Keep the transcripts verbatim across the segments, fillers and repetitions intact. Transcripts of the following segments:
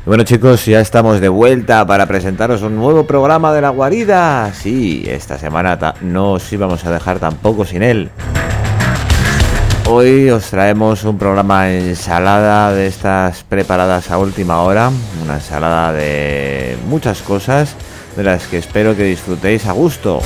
Bueno, chicos, ya estamos de vuelta para presentaros un nuevo programa de La Guarida. Sí, esta semana ta- no os íbamos a dejar tampoco sin él. Hoy os traemos un programa ensalada de estas preparadas a última hora. Una ensalada de muchas cosas, de las que espero que disfrutéis a gusto.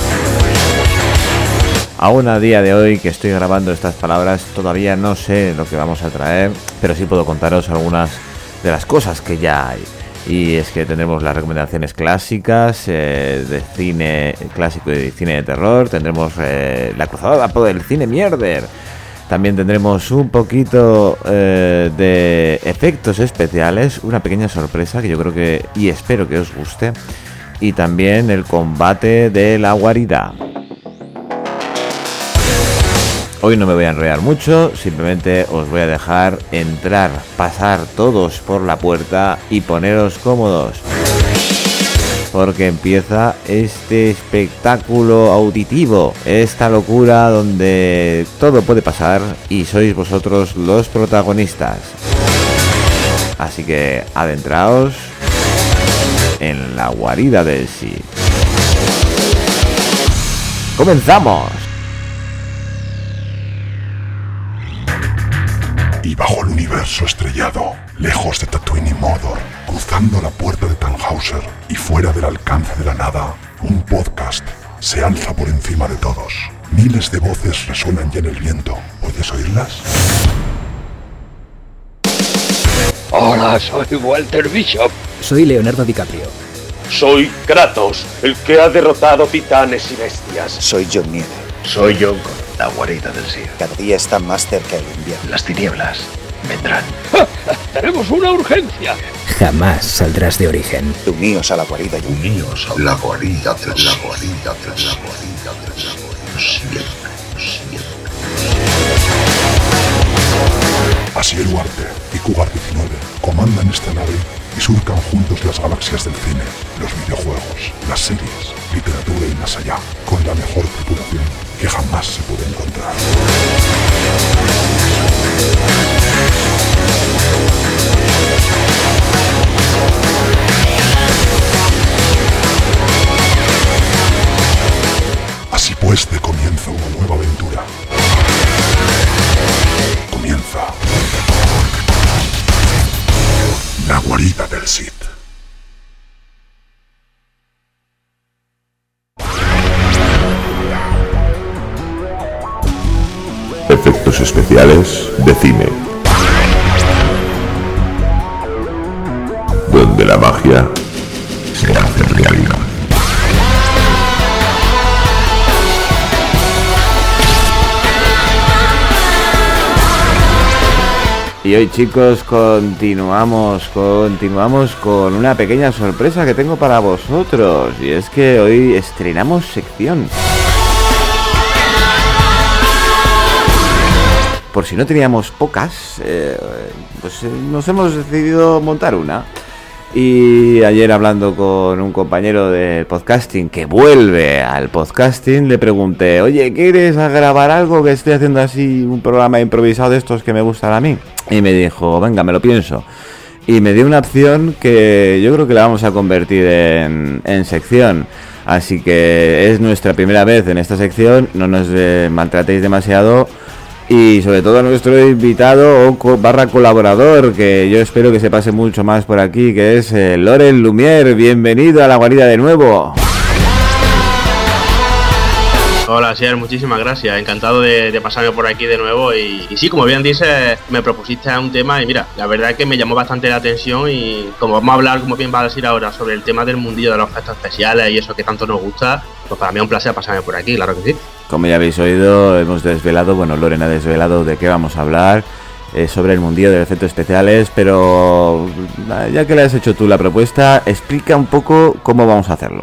Aún a día de hoy que estoy grabando estas palabras, todavía no sé lo que vamos a traer, pero sí puedo contaros algunas de las cosas que ya hay. Y es que tendremos las recomendaciones clásicas eh, de cine clásico y de cine de terror. Tendremos eh, la cruzada por el cine mierder. También tendremos un poquito eh, de efectos especiales, una pequeña sorpresa que yo creo que y espero que os guste. Y también el combate de la guarida. Hoy no me voy a enredar mucho, simplemente os voy a dejar entrar, pasar todos por la puerta y poneros cómodos. Porque empieza este espectáculo auditivo, esta locura donde todo puede pasar y sois vosotros los protagonistas. Así que adentraos en la guarida del Sith. ¡Comenzamos! Y bajo el universo estrellado, lejos de Tatooine y Mordor, cruzando la puerta de Tannhauser y fuera del alcance de la nada, un podcast se alza por encima de todos. Miles de voces resuenan ya en el viento. ¿Puedes oírlas? Hola, soy Walter Bishop. Soy Leonardo DiCaprio. Soy Kratos, el que ha derrotado titanes y bestias. Soy John Nieve. Soy John Connor. La guarida del Sith. Cada día está más cerca el invierno. Las tinieblas vendrán. ¡Tenemos una urgencia! Jamás saldrás de Origen. Uníos a la guarida. Uníos a la guarida de la guarida de la guarida de la guarida. Siempre, siempre. Asiel Huarte y Cougar diecinueve comandan esta nave y surcan juntos las galaxias del cine, los videojuegos, las series, literatura y más allá, con la mejor tripulación que jamás se puede encontrar. Así pues, de comienza una nueva aventura. Comienza la guarida del Sith. Efectos especiales de cine, donde la magia se hace realidad. Y hoy, chicos, continuamos, continuamos con una pequeña sorpresa que tengo para vosotros. Y es que hoy estrenamos sección. Por si no teníamos pocas, eh, pues eh, nos hemos decidido montar una. Y ayer, hablando con un compañero de podcasting que vuelve al podcasting, le pregunté: oye, ¿quieres grabar algo? Que estoy haciendo así un programa improvisado de estos que me gustan a mí. Y me dijo: venga, me lo pienso. Y me dio una opción que yo creo que la vamos a convertir en, en sección. Así que es nuestra primera vez en esta sección, no nos eh, maltratéis demasiado. Y sobre todo a nuestro invitado o co- barra colaborador, que yo espero que se pase mucho más por aquí, que es eh, Loren Lumière. Bienvenido a la guarida de nuevo. Hola, Sier, muchísimas gracias. Encantado de, de pasarme por aquí de nuevo. Y, y sí, como bien dices, me propusiste un tema y mira, la verdad es que me llamó bastante la atención. Y como vamos a hablar, como bien va a decir ahora, sobre el tema del mundillo de los efectos especiales y eso que tanto nos gusta, pues para mí es un placer pasarme por aquí, claro que sí. Como ya habéis oído, hemos desvelado, bueno, Loren ha desvelado de qué vamos a hablar, eh, sobre el mundillo de efectos especiales, pero ya que le has hecho tú la propuesta, explica un poco cómo vamos a hacerlo.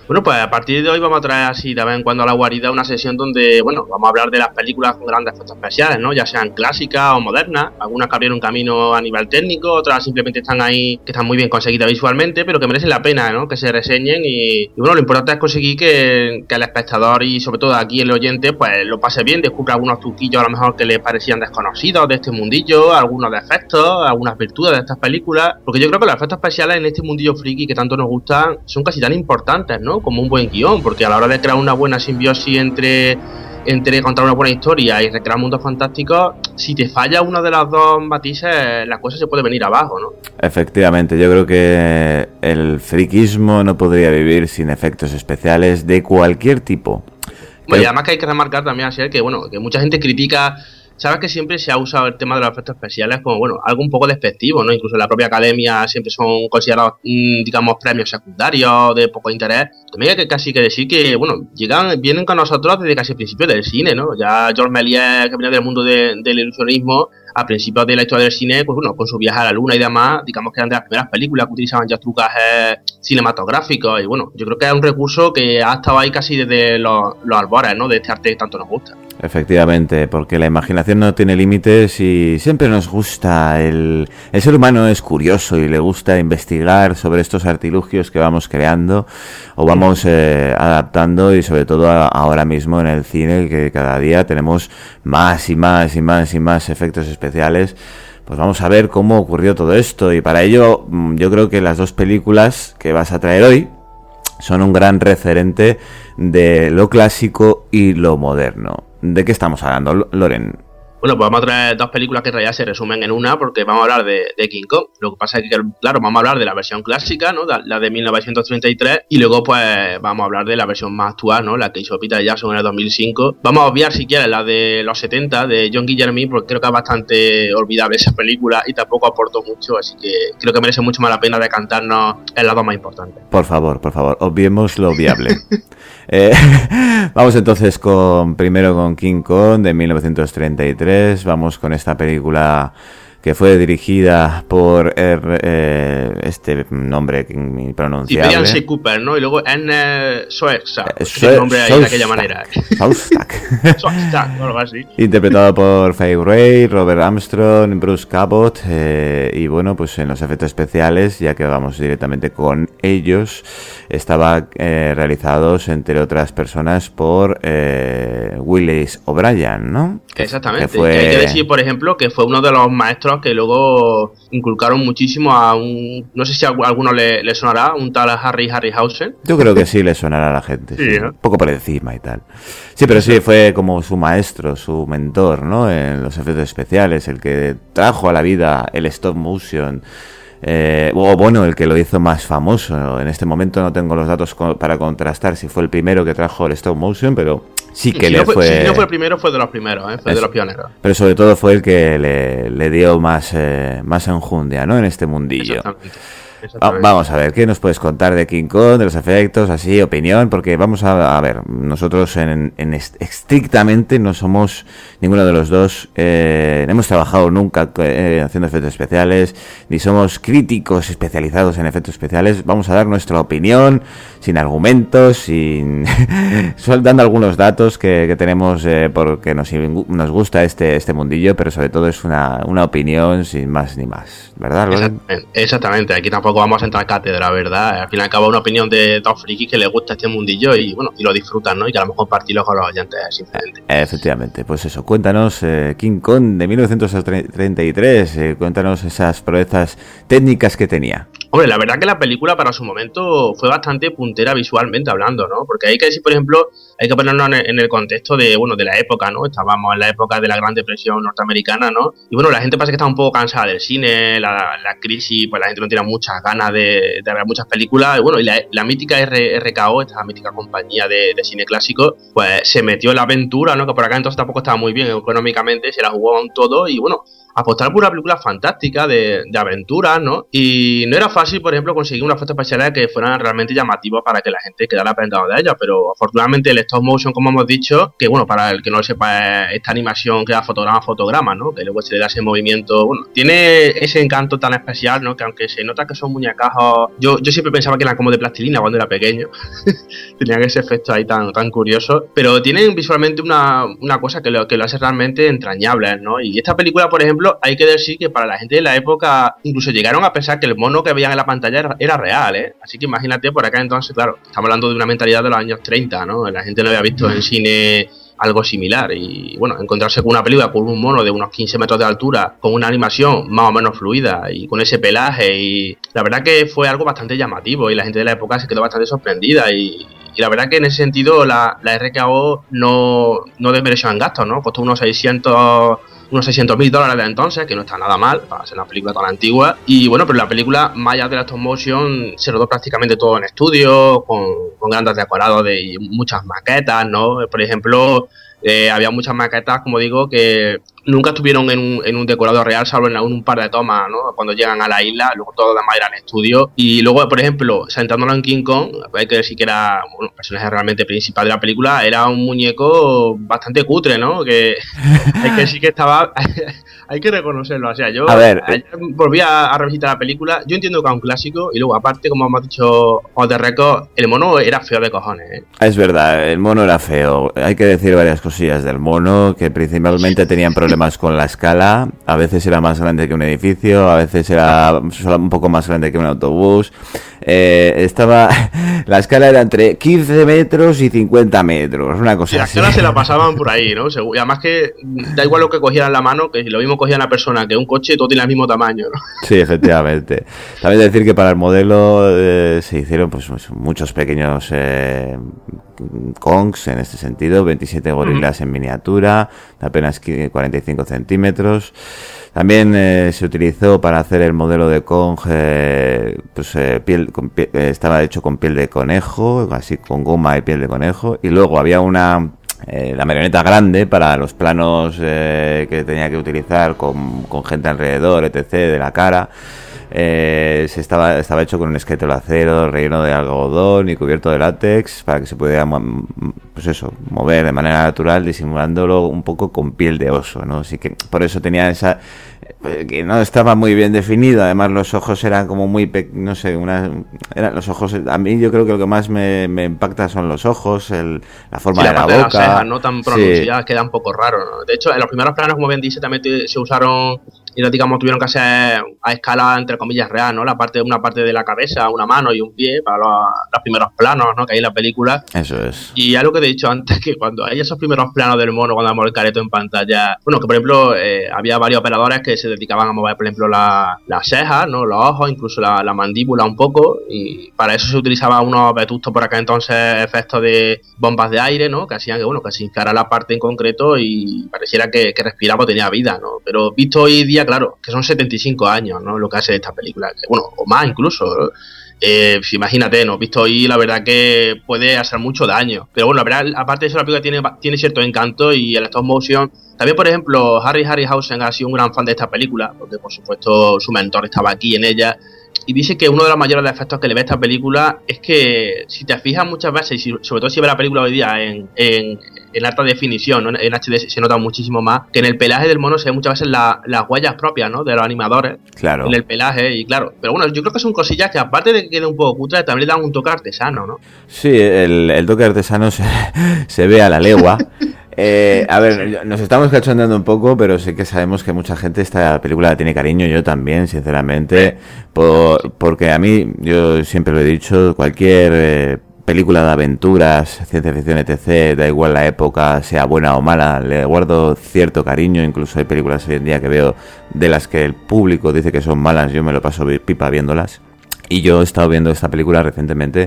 Bueno, pues a partir de hoy vamos a traer así de vez en cuando a la guarida una sesión donde, bueno, vamos a hablar de las películas con grandes efectos especiales, ¿no? Ya sean clásicas o modernas, algunas que abrieron camino a nivel técnico, otras simplemente están ahí, que están muy bien conseguidas visualmente, pero que merecen la pena, ¿no? Que se reseñen y, y bueno, lo importante es conseguir que, que el espectador y sobre todo aquí el oyente, pues lo pase bien, descubra algunos truquillos a lo mejor que le parecían desconocidos de este mundillo, algunos defectos, algunas virtudes de estas películas, porque yo creo que los efectos especiales en este mundillo friki que tanto nos gustan son casi tan importantes, ¿no? Como un buen guión, porque a la hora de crear una buena simbiosis entre, entre contar una buena historia y recrear mundos fantásticos, si te falla uno de los dos matices, la cosa se puede venir abajo, ¿no? Efectivamente, yo creo que el friquismo no podría vivir sin efectos especiales de cualquier tipo. Bueno, y además que hay que remarcar también, así que bueno, que mucha gente critica. Sabes que siempre se ha usado el tema de los efectos especiales como, bueno, algo un poco despectivo, ¿no? Incluso en la propia academia siempre son considerados, mmm, digamos, premios secundarios de poco interés. También hay que casi que decir que, bueno, llegan, vienen con nosotros desde casi el principio del cine, ¿no? Ya Georges Méliès, que venía del mundo de, del ilusionismo, a principios de la historia del cine, pues bueno, con su viaje a la luna y demás, digamos que eran de las primeras películas que utilizaban ya trucajes cinematográficos. Y bueno, yo creo que es un recurso que ha estado ahí casi desde los, los albores, ¿no? De este arte que tanto nos gusta. Efectivamente, porque la imaginación no tiene límites y siempre nos gusta, el, el ser humano es curioso y le gusta investigar sobre estos artilugios que vamos creando o vamos eh, adaptando, y sobre todo a, ahora mismo en el cine, que cada día tenemos más y más y más y más efectos especiales. Pues vamos a ver cómo ocurrió todo esto, y para ello yo creo que las dos películas que vas a traer hoy son un gran referente de lo clásico y lo moderno. ¿De qué estamos hablando, Loren? Bueno, pues vamos a traer dos películas que en realidad se resumen en una, porque vamos a hablar de, de King Kong. Lo que pasa es que, claro, vamos a hablar de la versión clásica, ¿no? La de mil novecientos treinta y tres, y luego pues vamos a hablar de la versión más actual, ¿no? La que hizo Peter Jackson en el dos mil cinco. Vamos a obviar, si quieres, la de los setenta, de John Guillermin, porque creo que es bastante olvidable esa película y tampoco aportó mucho, así que creo que merece mucho más la pena decantarnos en las dos más importantes. Por favor, por favor, obviemos lo obviable. eh, vamos entonces con primero con King Kong de mil novecientos treinta y tres. Vamos con esta película que fue dirigida por er, eh, este nombre impronunciable. Cyprian C. Cooper, ¿no? Y luego Erne Soestak, eh, es el nombre ahí de aquella manera. Soestak. Soestak, o algo así. Interpretado por Fay Wray, Robert Armstrong, Bruce Cabot, eh, y bueno, pues en los efectos especiales, ya que vamos directamente con ellos, estaba eh, realizados, entre otras personas, por eh, Willis O'Brien, ¿no? Exactamente. Que fue... Hay que decir, por ejemplo, que fue uno de los maestros que luego inculcaron muchísimo a un... No sé si a alguno le, le sonará, un tal Harry Harryhausen. Yo creo que sí le sonará a la gente. Sí, sí. ¿No? Un poco por encima y tal. Sí, pero sí, fue como su maestro, su mentor, ¿no? En los efectos especiales, el que trajo a la vida el stop motion. Eh, o bueno, el que lo hizo más famoso. En este momento no tengo los datos co- para contrastar si fue el primero que trajo el stop motion, pero sí que si le no fue, fue... Si no fue el primero, fue de los primeros, ¿eh? Fue es, de los pioneros. Pero sobre todo fue el que le, le dio más, eh, más enjundia, ¿no? En este mundillo. Exactamente. Va, vamos a ver, ¿qué nos puedes contar de King Kong, de los efectos, así, opinión? Porque vamos a, a ver, nosotros en, en est- estrictamente no somos ninguno de los dos, eh, no hemos trabajado nunca eh, haciendo efectos especiales, ni somos críticos especializados en efectos especiales. Vamos a dar nuestra opinión, sin argumentos, sin solo dando algunos datos que, que tenemos eh, porque nos, nos gusta este, este mundillo, pero sobre todo es una, una opinión sin más ni más, ¿verdad, Loren? Exactamente, exactamente, aquí tampoco vamos a entrar cátedra, ¿verdad? Al fin y al cabo una opinión de dos frikis que les gusta este mundillo y bueno, y lo disfrutan, ¿no? Y que a lo mejor compartirlo con los oyentes, simplemente. Efectivamente, pues eso, cuéntanos eh, King Kong de mil novecientos treinta y tres, eh, cuéntanos esas proezas técnicas que tenía. Hombre, la verdad que la película para su momento fue bastante puntera visualmente hablando, ¿no? Porque hay que decir, por ejemplo, hay que ponernos en el, en el contexto de, bueno, de la época, ¿no? Estábamos en la época de la Gran Depresión norteamericana, ¿no? Y bueno, la gente parece que está un poco cansada del cine, la, la crisis, pues la gente no tiene muchas ganas de, de ver muchas películas. Y bueno, y la, la mítica R, R K O, esta mítica compañía de, de cine clásico, pues se metió en la aventura, ¿no? Que por acá entonces tampoco estaba muy bien económicamente, se la jugaban todo y bueno, apostar por una película fantástica de, de aventuras, ¿no? Y no era fácil, por ejemplo, conseguir unos efectos especiales que fueran realmente llamativos para que la gente quedara prendada de ellos, pero afortunadamente el stop motion, como hemos dicho, que bueno, para el que no lo sepa, esta animación que da fotograma a fotograma, ¿no? Que luego se le da ese movimiento, bueno, tiene ese encanto tan especial, ¿no? Que aunque se nota que son muñecajos, yo, yo siempre pensaba que eran como de plastilina cuando era pequeño, tenían ese efecto ahí tan, tan curioso, pero tienen visualmente una, una cosa que lo, que lo hace realmente entrañable, ¿no? Y esta película, por ejemplo, hay que decir que para la gente de la época incluso llegaron a pensar que el mono que veían en la pantalla era, era real, ¿eh? Así que imagínate, por acá entonces, claro, estamos hablando de una mentalidad de los años treinta, ¿no? La gente no había visto en cine algo similar y bueno, encontrarse con una película con un mono de unos quince metros de altura, con una animación más o menos fluida y con ese pelaje, y la verdad que fue algo bastante llamativo y la gente de la época se quedó bastante sorprendida y, y la verdad que en ese sentido la, la R K O no, no desmereció en gastos, ¿no? Costó unos seiscientos unos seiscientos mil dólares de entonces, que no está nada mal para ser una película tan antigua. Y bueno, pero la película, más allá de la stop motion, se rodó prácticamente todo en estudio, con, con grandes decorados de y muchas maquetas, ¿no? Por ejemplo, eh, había muchas maquetas, como digo, que nunca estuvieron en un, en un decorado real, salvo en un par de tomas, ¿no? Cuando llegan a la isla, luego todo lo demás era en estudio. Y luego, por ejemplo, sentándolo en King Kong, hay que decir que era bueno, el personaje realmente principal de la película, era un muñeco bastante cutre, ¿no? Que hay que decir que estaba... hay que reconocerlo, o sea, yo a ver, ayer volví a, a revisitar la película, yo entiendo que es un clásico, y luego aparte, como hemos dicho off the record, el mono era feo de cojones, ¿eh? Es verdad, el mono era feo, hay que decir varias cosillas del mono, que principalmente tenían problemas con la escala, a veces era más grande que un edificio, a veces era un poco más grande que un autobús, eh, estaba, la escala era entre quince metros y cincuenta metros, una cosa y la así. escala se la pasaban por ahí, ¿no? Y además que da igual lo que cogieran la mano, que si lo mismo cogía una persona que un coche, todo tiene el mismo tamaño, ¿no? Sí, efectivamente. También decir que para el modelo eh, se hicieron pues muchos pequeños eh, Kongs en este sentido, veintisiete gorilas mm. en miniatura, de apenas cuarenta y cinco centímetros. También eh, se utilizó para hacer el modelo de Kong, eh, pues eh, piel, con piel eh, estaba hecho con piel de conejo, así con goma y piel de conejo, y luego había una... Eh, la marioneta grande para los planos eh, que tenía que utilizar con, con gente alrededor, etcétera, de la cara. Eh, se estaba, estaba hecho con un esqueleto de acero relleno de algodón y cubierto de látex para que se pudiera pues eso, mover de manera natural, disimulándolo un poco con piel de oso, ¿no? Así que por eso tenía esa... que no estaba muy bien definido, además los ojos eran como muy pe... no sé, una... eran los ojos, a mí yo creo que lo que más me, me impacta son los ojos, el... la forma sí, de la boca, de las cejas, no tan pronunciadas, sí. Queda un poco raro, ¿no? De hecho, en los primeros planos, como bien dice, también se usaron y no digamos tuvieron que hacer a escala entre comillas real, ¿no? La parte una parte de la cabeza, una mano y un pie para los, los primeros planos, ¿no? Que hay en la película. Eso es. Y algo que he dicho antes, que cuando hay esos primeros planos del mono, cuando vemos el careto en pantalla, bueno, que por ejemplo eh, había varios operadores que se dedicaban a mover, por ejemplo, las la cejas, ¿no? Los ojos, incluso la, la mandíbula un poco, y para eso se utilizaba unos vetustos por acá entonces, efectos de bombas de aire, ¿no? Que hacían que, bueno, que se inflara la parte en concreto y pareciera que, que respiraba o tenía vida, ¿no? Pero visto hoy día, claro, que son setenta y cinco años, ¿no? Lo que hace esta película, que, bueno, o más incluso, ¿no? Eh, imagínate, ¿no? Visto hoy, la verdad que puede hacer mucho daño. Pero bueno, la verdad, aparte de eso, la película tiene, tiene cierto encanto y el stop motion. También, por ejemplo, Harry Harryhausen ha sido un gran fan de esta película, porque por supuesto su mentor estaba aquí en ella. Y dice que uno de los mayores defectos que le ve a esta película es que, si te fijas muchas veces, y si, sobre todo si ves la película hoy día en, en, en alta definición, ¿no? En H D se nota muchísimo más, que en el pelaje del mono se ven muchas veces la, las huellas propias, ¿no? De los animadores. Claro. En el pelaje, y claro. Pero bueno, yo creo que son cosillas que, aparte de que quede un poco cutre, también le dan un toque artesano, ¿no? Sí, el, el toque artesano se, se ve a la legua. Eh, a ver, nos estamos cachondeando un poco, pero sí que sabemos que mucha gente esta película la tiene cariño, yo también, sinceramente, por, porque a mí, yo siempre lo he dicho, cualquier eh, película de aventuras, ciencia ficción, etcétera, da igual la época, sea buena o mala, le guardo cierto cariño, incluso hay películas hoy en día que veo de las que el público dice que son malas, yo me lo paso pipa viéndolas. Y yo he estado viendo esta película recientemente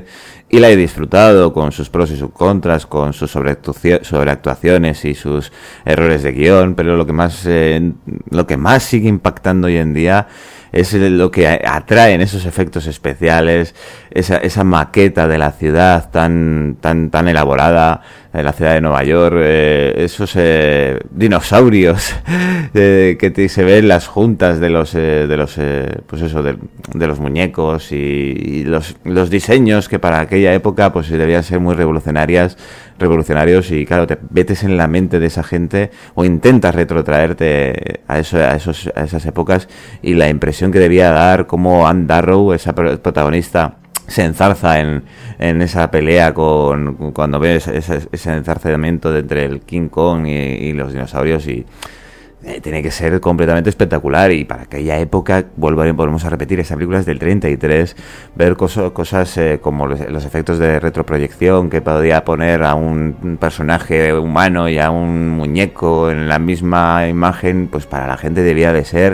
y la he disfrutado con sus pros y sus contras, con sus sobreactuaciones y sus errores de guión, pero lo que más eh, lo que más sigue impactando hoy en día es lo que atraen esos efectos especiales, esa, esa maqueta de la ciudad tan tan tan elaborada, de la ciudad de Nueva York, eh, esos eh, dinosaurios eh, que te, se ven las juntas de los eh, de los eh, pues eso de, de los muñecos y, y los los diseños que para aquella época pues debían ser muy revolucionarias revolucionarios y claro, te metes en la mente de esa gente o intentas retrotraerte a eso a esos a esas épocas y la impresión que debía dar como Anne Darrow, esa protagonista, se enzarza en, en esa pelea con cuando ves ese, ese enzarzamiento de entre el King Kong y, y los dinosaurios y eh, tiene que ser completamente espectacular y para aquella época volvemos a repetir, esa película es del treinta y tres, ver cosas, cosas eh, como los, los efectos de retroproyección que podía poner a un personaje humano y a un muñeco en la misma imagen, pues para la gente debía de ser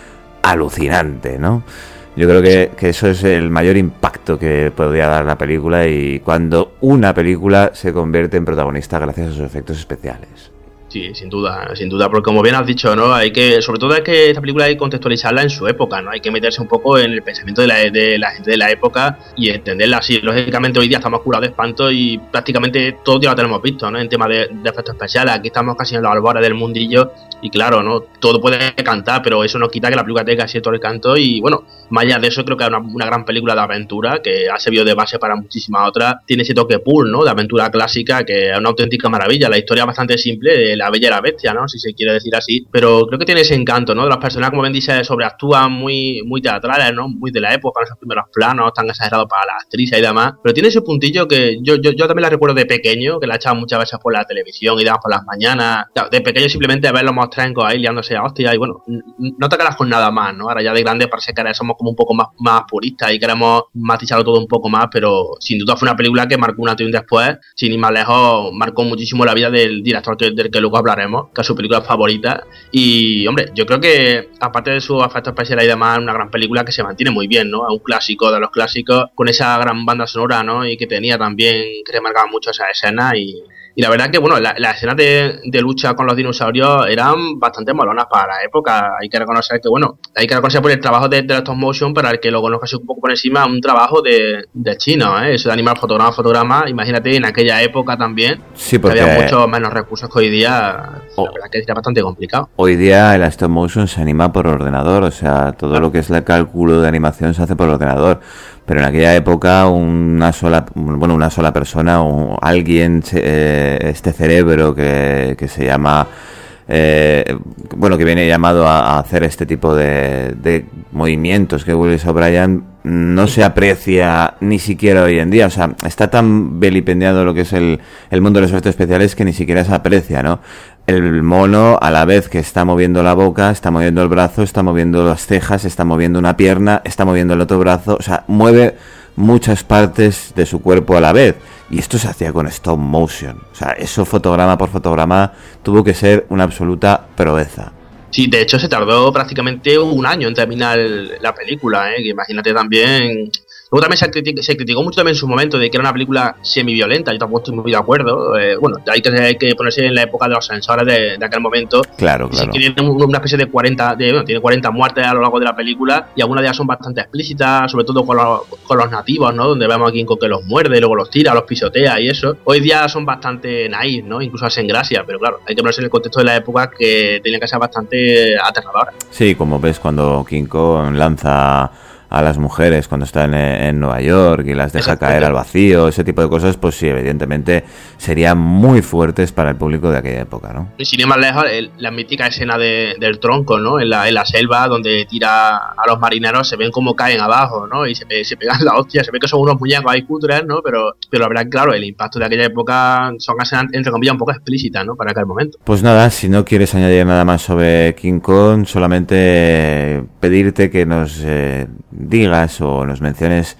alucinante, ¿no? Yo creo que, que eso es el mayor impacto que podría dar la película y cuando una película se convierte en protagonista gracias a sus efectos especiales. Sí, sin duda, sin duda, porque como bien has dicho, ¿no? Hay que, sobre todo es que esta película hay que contextualizarla en su época, ¿no? Hay que meterse un poco en el pensamiento de la, de la gente de la época y entenderla así. Lógicamente hoy día estamos curados de espanto y prácticamente todo ya lo tenemos visto, ¿no? En tema de, de efectos especiales, aquí estamos casi en los albores del mundillo y claro, ¿no? Todo puede cantar, pero eso no quita que la película tenga cierto encanto y bueno, más allá de eso creo que es una, una gran película de aventura que ha servido de base para muchísimas otras. Tiene ese toque pool, ¿no? De aventura clásica que es una auténtica maravilla. La historia es bastante simple, de la Bella y la Bestia, ¿no? Si se quiere decir así, pero creo que tiene ese encanto, ¿no? De los personajes, como bien dice, sobreactúan muy, muy teatrales, ¿no? Muy de la época, esos primeros planos tan exagerados para la actriz y demás, pero tiene ese puntillo que yo, yo, yo también la recuerdo de pequeño, que la he echado muchas veces por la televisión y demás por las mañanas. Claro, de pequeño simplemente ver los mostrencos ahí liándose a hostia y bueno, no te quedas con nada más, ¿no? Ahora ya de grande parece que somos como un poco más, más puristas y queremos matizarlo todo un poco más, pero sin duda fue una película que marcó un antes y un después, sin ir más lejos, marcó muchísimo la vida del director que, del que luego hablaremos, que es su película favorita y hombre, yo creo que aparte de sus efectos especiales y demás, una gran película que se mantiene muy bien, ¿no? Es un clásico de los clásicos con esa gran banda sonora, ¿no? Y que tenía también, que remarcaba mucho esa escena y Y la verdad que, bueno, las la escenas de, de lucha con los dinosaurios eran bastante molonas para la época. Hay que reconocer que, bueno, hay que reconocer por el trabajo de, de stop motion, para el que lo conozca un poco por encima, un trabajo de, de chino, ¿eh? Eso de animar fotograma a fotograma, imagínate en aquella época también, sí, porque que había muchos menos recursos que hoy día, oh, la verdad que era bastante complicado. Hoy día el stop motion se anima por ordenador, o sea, todo lo que es el cálculo de animación se hace por ordenador. Pero en aquella época una sola, bueno, una sola persona o alguien, eh, este cerebro que, que se llama, eh, bueno, que viene llamado a, a hacer este tipo de, de movimientos que Willis O'Brien no se aprecia ni siquiera hoy en día. O sea, está tan vilipendiado lo que es el, el mundo de los efectos especiales que ni siquiera se aprecia, ¿no? El mono, a la vez que está moviendo la boca, está moviendo el brazo, está moviendo las cejas, está moviendo una pierna, está moviendo el otro brazo, o sea, mueve muchas partes de su cuerpo a la vez. Y esto se hacía con stop motion. O sea, eso fotograma por fotograma tuvo que ser una absoluta proeza. Sí, de hecho se tardó prácticamente un año en terminar la película, ¿eh? Que imagínate también. Luego también se criticó, se criticó mucho también en su momento de que era una película semi-violenta. Yo tampoco estoy muy de acuerdo. Eh, bueno, hay que, hay que ponerse en la época de los sensores de, de aquel momento. Claro, claro. Sí, tiene una especie de cuarenta, de, bueno, tiene cuarenta muertes a lo largo de la película y algunas de ellas son bastante explícitas, sobre todo con los, con los nativos, ¿no? Donde vemos a King Kong que los muerde, luego los tira, los pisotea y eso. Hoy día son bastante naif, ¿no? Incluso hacen gracia, pero claro, hay que ponerse en el contexto de la época que tenía que ser bastante aterradora. Sí, como ves cuando King Kong lanza a las mujeres cuando están en, en Nueva York y las deja caer al vacío, ese tipo de cosas, pues sí, evidentemente serían muy fuertes para el público de aquella época, ¿no? Y sin ir más lejos, el, la mítica escena de, del tronco, ¿no? En la, en la selva, donde tira a los marineros, se ven como caen abajo, ¿no? Y se, se pegan la hostia, se ve que son unos muñecos ahí cutres, ¿no? Pero, pero la verdad, claro, el impacto de aquella época son escenas, entre comillas, un poco explícitas, ¿no? Para aquel momento. Pues nada, si no quieres añadir nada más sobre King Kong, solamente pedirte que nos eh, digas o nos menciones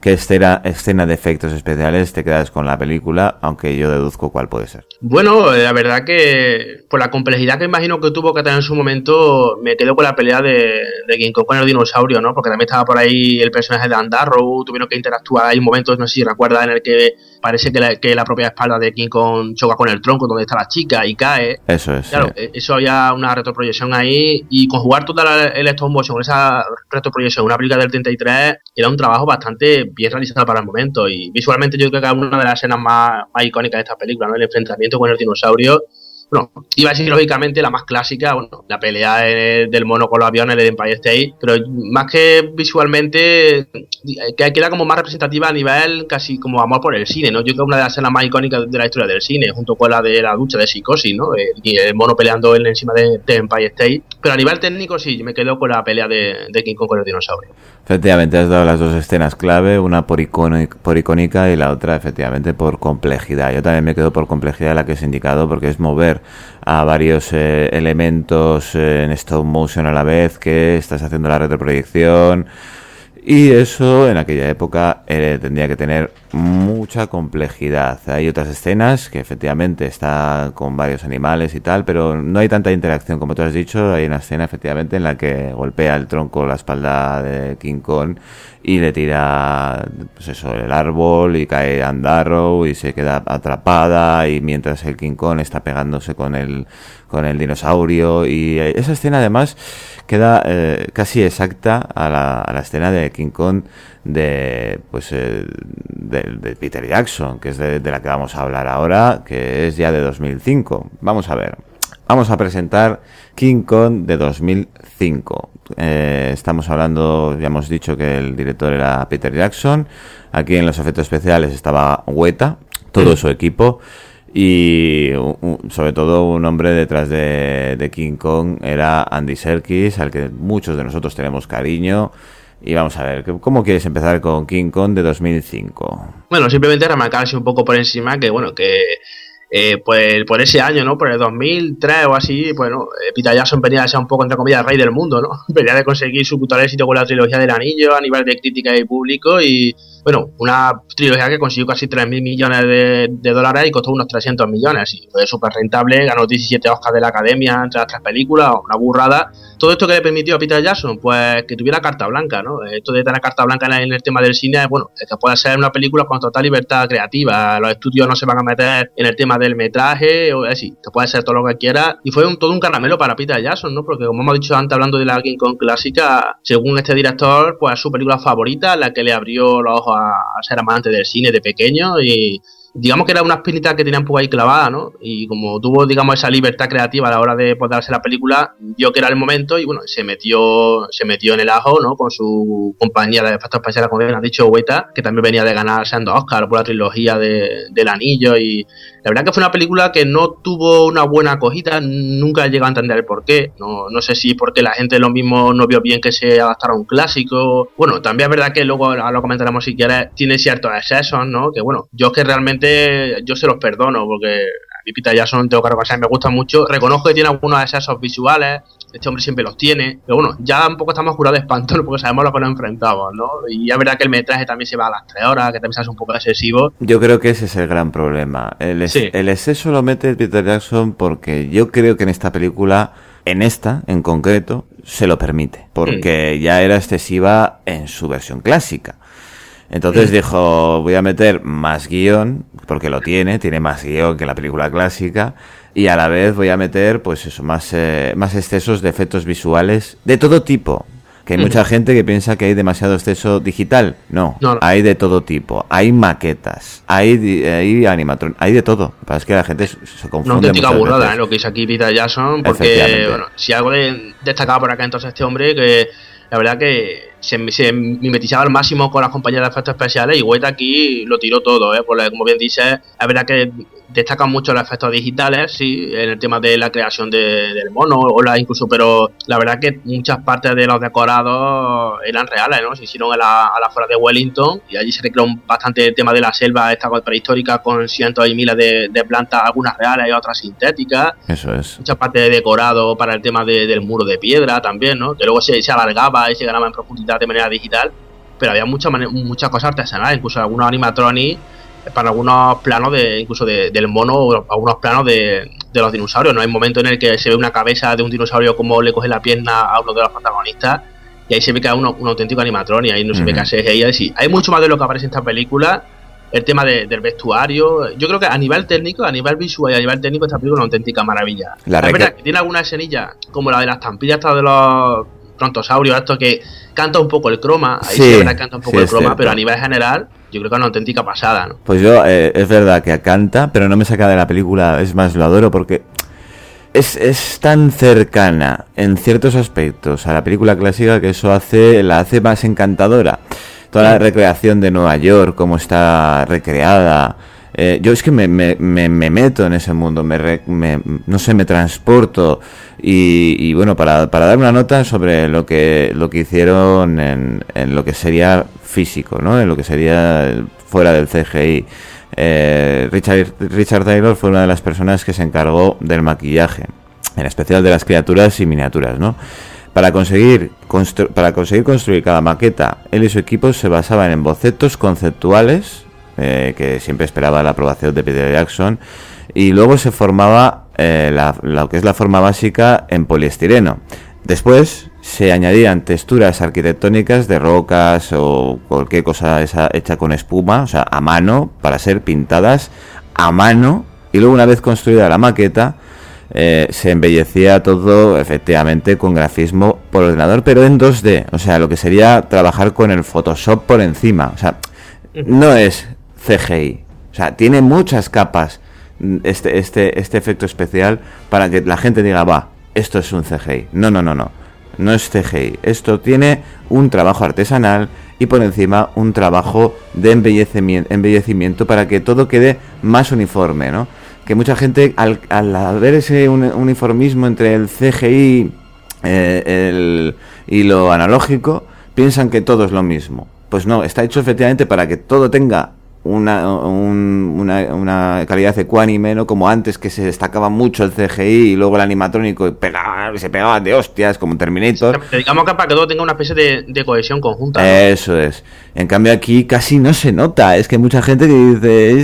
¿qué escena, escena de efectos especiales te quedas con la película? Aunque yo deduzco cuál puede ser. Bueno, la verdad que por la complejidad que imagino que tuvo que tener en su momento, me quedo con la pelea de, de King Kong con el dinosaurio, ¿no? Porque también estaba por ahí el personaje de Andarrow, tuvieron que interactuar. Hay momentos, no sé si recuerdas, en el que parece que la, que la propia espalda de King Kong choca con el tronco donde está la chica y cae. Eso es. Claro, sí. Eso había una retroproyección ahí, y conjugar toda el stop motion, esa retroproyección, una película del treinta y tres, era un trabajo bastante bien realizado para el momento, y visualmente yo creo que es una de las escenas más, más icónicas de esta película, ¿no? El enfrentamiento con el dinosaurio. Bueno, iba a decir lógicamente la más clásica, bueno, la pelea del mono con los aviones de Empire State, pero más que visualmente, que queda como más representativa a nivel casi como amor por el cine, ¿no? Yo creo que una de las escenas más icónicas de la historia del cine, junto con la de la ducha de Psicosis, ¿no? Y el mono peleando en, encima de, de Empire State. Pero a nivel técnico sí, yo me quedo con la pelea de, de King Kong con el dinosaurio. Efectivamente, has dado las dos escenas clave, una por, icónica, por icónica y la otra, efectivamente, por complejidad. Yo también me quedo por complejidad, la que has indicado, porque es mover a varios eh, elementos eh, en stop motion a la vez, que estás haciendo la retroproyección, y eso en aquella época eh, tendría que tener mucha complejidad. Hay otras escenas que efectivamente está con varios animales y tal, pero no hay tanta interacción como tú has dicho. Hay una escena efectivamente en la que golpea el tronco la espalda de King Kong y le tira, pues eso, el árbol, y cae Andarrow y se queda atrapada, y mientras el King Kong está pegándose con el con el dinosaurio, y esa escena además queda eh, casi exacta a la, a la escena de King Kong de pues eh, de, de Peter Jackson, que es de, de la que vamos a hablar ahora, que es ya de dos mil cinco. Vamos a ver, vamos a presentar King Kong de dos mil cinco. Eh, estamos hablando, ya hemos dicho que el director era Peter Jackson. Aquí en los efectos especiales estaba Weta, todo su equipo, y un, sobre todo un hombre detrás de, de King Kong era Andy Serkis, al que muchos de nosotros tenemos cariño. Y vamos a ver, ¿cómo quieres empezar con King Kong de dos mil cinco? Bueno, simplemente remarcarse un poco por encima que, bueno, que eh, pues por ese año, ¿no? Por el dos mil tres o así, bueno, eh, Peter Jackson venía a ser un poco, entre comillas, el rey del mundo, ¿no? Venía de conseguir su brutal éxito con la trilogía del anillo a nivel de crítica y público, y bueno, una trilogía que consiguió casi tres mil millones de, de dólares y costó unos trescientos millones, y fue súper rentable, ganó diecisiete Oscars de la Academia entre las tres películas, una burrada. Todo esto que le permitió a Peter Jackson, pues que tuviera carta blanca, ¿no? Esto de tener carta blanca en el, en el tema del cine, bueno, es que puede ser una película con total libertad creativa, los estudios no se van a meter en el tema del metraje, o así, que puede ser todo lo que quiera, y fue un, todo un caramelo para Peter Jackson, ¿no? Porque como hemos dicho antes, hablando de la King Kong clásica, según este director, pues su película favorita, la que le abrió los ojos a, a ser amante del cine de pequeño, y digamos que era una espinita que tenía un poco ahí clavada, ¿no? Y como tuvo, digamos, esa libertad creativa a la hora de poder darse la película, vio que era el momento y, bueno, se metió se metió en el ajo, ¿no? Con su compañía de efectos especiales, como bien has dicho, Weta, que también venía de ganar siendo Oscar por la trilogía de, del anillo, y la verdad que fue una película que no tuvo una buena acogida, nunca he llegado a entender el por qué, no, no sé si porque la gente lo mismo no vio bien que se adaptara a un clásico. Bueno, también es verdad que luego lo comentaremos si quieres, tiene ciertos excesos, ¿no? Que bueno, yo es que realmente yo se los perdono, porque a mí Peter Jackson, tengo que reconocer, me gusta mucho. Reconozco que tiene algunos excesos visuales, este hombre siempre los tiene, pero bueno, ya un poco estamos curados de espanto, ¿no? Porque sabemos lo que nos enfrentamos, ¿no? Y es verdad que el metraje también se va a las tres horas, que también se hace un poco excesivo. Yo creo que ese es el gran problema. El, es, sí. el exceso lo mete Peter Jackson porque yo creo que en esta película, en esta en concreto, se lo permite, porque mm. ya era excesiva en su versión clásica. Entonces dijo, voy a meter más guión, porque lo tiene, tiene más guión que la película clásica, y a la vez voy a meter, pues eso, más eh, más excesos de efectos visuales de todo tipo. Que hay uh-huh. mucha gente que piensa que hay demasiado exceso digital. No, no, no. Hay de todo tipo. Hay maquetas, hay, hay animatron, hay de todo. Lo que pasa es que la gente se confunde. Una auténtica burrada, ¿eh? Lo que hizo aquí Peter Jackson, porque, bueno, si algo de, destacaba por acá entonces este hombre, que la verdad que se, se mimetizaba al máximo con las compañías de efectos especiales, y Weta aquí lo tiró todo, ¿eh? Porque, como bien dices, es verdad que destacan mucho los efectos digitales, sí, en el tema de la creación de, del mono, o la incluso, pero la verdad que muchas partes de los decorados eran reales, ¿no? Se hicieron a la, a la afuera de Wellington, y allí se recreó bastante el tema de la selva esta prehistórica, con cientos y miles de, de plantas, algunas reales y otras sintéticas. Eso es. Muchas partes de decorado para el tema de, del muro de piedra también, ¿no? Que luego se, se alargaba y se ganaba en profundidad de manera digital. pero había muchas muchas cosas artesanales, incluso algunos animatronics para algunos planos de incluso de, del mono o algunos planos de, de los dinosaurios, ¿no? Hay momentos en el que se ve una cabeza de un dinosaurio como le coge la pierna a uno de los protagonistas y ahí se ve que hay un, un auténtico animatronic, ahí no se uh-huh. ve que hace ella y sí, hay mucho más de lo que aparece en esta película. El tema de, del vestuario, yo creo que a nivel técnico, a nivel visual y a nivel técnico esta película es una auténtica maravilla. La es verdad que tiene algunas escenillas como la de las estampillas de los brontosaurios, esto que canta un poco el croma, ahí sí, se ve que canta un poco sí, el croma, pero a nivel general yo creo que es una auténtica pasada, ¿no? Pues yo, eh, es verdad que canta, pero no me saca de la película, es más, lo adoro porque es, es tan cercana en ciertos aspectos a la película clásica que eso hace la hace más encantadora. Toda la recreación de Nueva York, cómo está recreada. Eh, yo es que me, me, me, me meto en ese mundo, me, re, me no sé, me transporto. Y, y bueno, para, para dar una nota sobre lo que lo que hicieron en, en lo que sería físico, ¿no? En lo que sería fuera del C G I. Eh, Richard, Richard Taylor fue una de las personas que se encargó del maquillaje, en especial de las criaturas y miniaturas, ¿no? Para conseguir, constru- para conseguir construir cada maqueta, él y su equipo se basaban en bocetos conceptuales, eh, que siempre esperaba la aprobación de Peter Jackson, y luego se formaba eh, la, lo que es la forma básica en poliestireno. Después se añadían texturas arquitectónicas de rocas o cualquier cosa esa hecha con espuma, o sea, a mano, para ser pintadas a mano, y luego una vez construida la maqueta, Eh, se embellecía todo efectivamente con grafismo por ordenador, pero en dos D, o sea, lo que sería trabajar con el Photoshop por encima, o sea, no es C G I, o sea, tiene muchas capas este este este efecto especial para que la gente diga, va, esto es un C G I. No, no, no, no, no es C G I, esto tiene un trabajo artesanal y por encima un trabajo de embellecimiento, embellecimiento para que todo quede más uniforme, ¿no? Que mucha gente al, al ver ese un, uniformismo entre el C G I eh, el, y lo analógico, piensan que todo es lo mismo. Pues no, está hecho efectivamente para que todo tenga una, un, una, una calidad ecuánime, ¿no? Como antes, que se destacaba mucho el C G I y luego el animatrónico y pegaba, se pegaban de hostias como Terminator. Digamos que para que todo tenga una especie de, de cohesión conjunta, ¿no? Eso es. En cambio aquí casi no se nota. Es que hay mucha gente que dice,